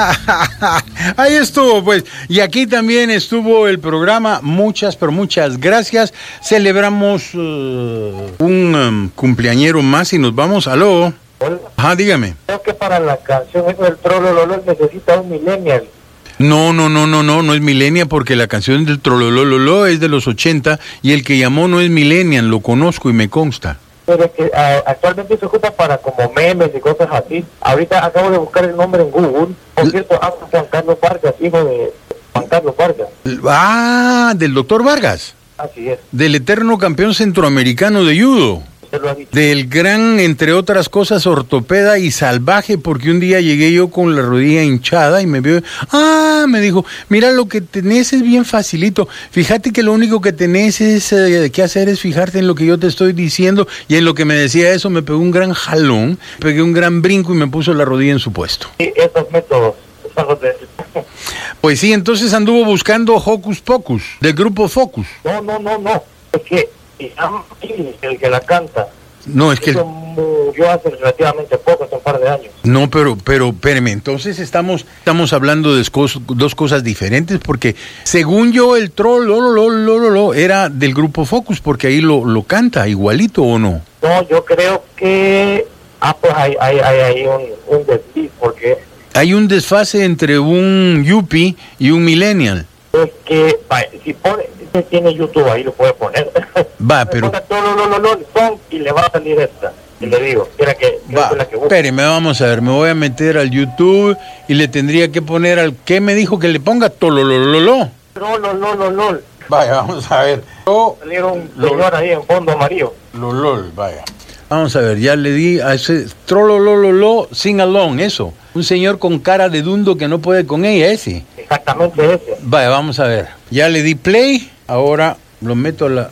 Ahí estuvo, pues. Y aquí también estuvo el programa. Muchas, pero muchas gracias. Celebramos uh, un um, cumpleañero más y nos vamos. Aló. Hola. Ajá, dígame. Creo que para la canción eso del Trolololo necesita un millennial. No, no, no, no, no, no es millennial porque la canción del Trololololo es de los ochenta y el que llamó no es millennial, lo conozco y me consta. Pero que uh, actualmente se ocupa para como memes y cosas así. Ahorita acabo de buscar el nombre en Google. Por cierto, habla Juan Carlos Vargas, hijo de Juan Carlos Vargas. Ah, del doctor Vargas. Así es. Del eterno campeón centroamericano de judo. Del gran, entre otras cosas, ortopeda y salvaje, porque un día llegué yo con la rodilla hinchada y me vio, ah, me dijo, mira, lo que tenés es bien facilito, fíjate que lo único que tenés es, eh, que hacer es fijarte en lo que yo te estoy diciendo, y en lo que me decía eso me pegó un gran jalón, pegué un gran brinco y me puso la rodilla en su puesto. Sí, esos métodos. Pues sí, entonces anduvo buscando Hocus Pocus, del grupo Focus. No, no, no, no, es que el que la canta. No, es que Eso murió hace relativamente poco, hace un par de años. No, pero, pero, espérame, entonces estamos, estamos hablando de cos, dos cosas diferentes, porque según yo el troll lo, lo, lo, lo, lo, era del grupo Focus, porque ahí lo, lo canta igualito, ¿o no? No, yo creo que, ah, pues hay, hay, hay, hay un, un desliz, porque hay un desfase entre un yuppie y un millennial. Es que, va, si pone, si tiene YouTube ahí lo puede poner. Va, pero... Todo, lo, lo, lo, son, y le va a salir esta. Y le digo, era que... Va, espéreme, vamos a ver, me voy a meter al YouTube y le tendría que poner al... ¿Qué me dijo que le ponga? Tololololo. Trololololol. Vaya, vamos a ver. Oh, salieron un señor ahí en fondo amarillo. Lolol, vaya. Vamos a ver, ya le di a ese trololololo sing along, eso. Un señor con cara de dundo que no puede con ella, ese. Exactamente ese. Vaya, vamos a ver. Ya le di play, ahora lo meto a la...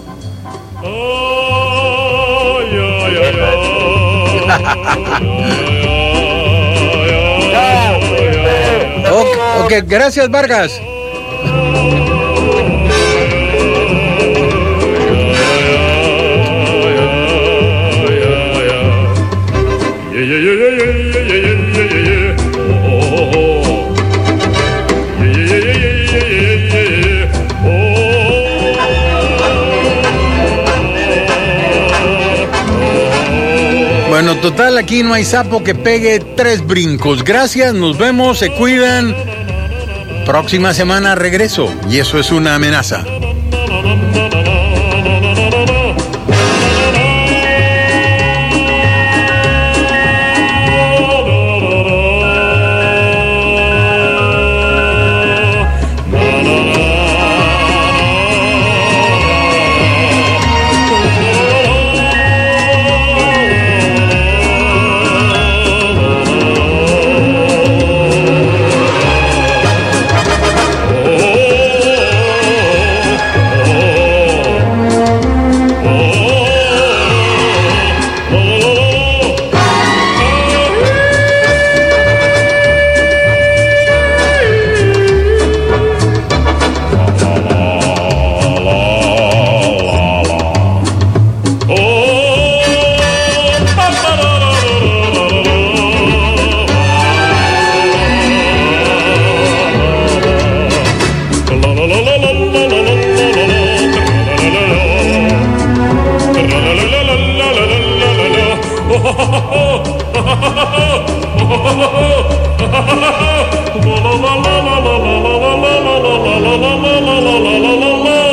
ok, okay, gracias Vargas. Bueno, total, aquí no hay sapo que pegue tres brincos. Gracias, nos vemos, se cuidan. Próxima semana regreso, y eso es una amenaza. la la la la la la la la la la la la la la la la la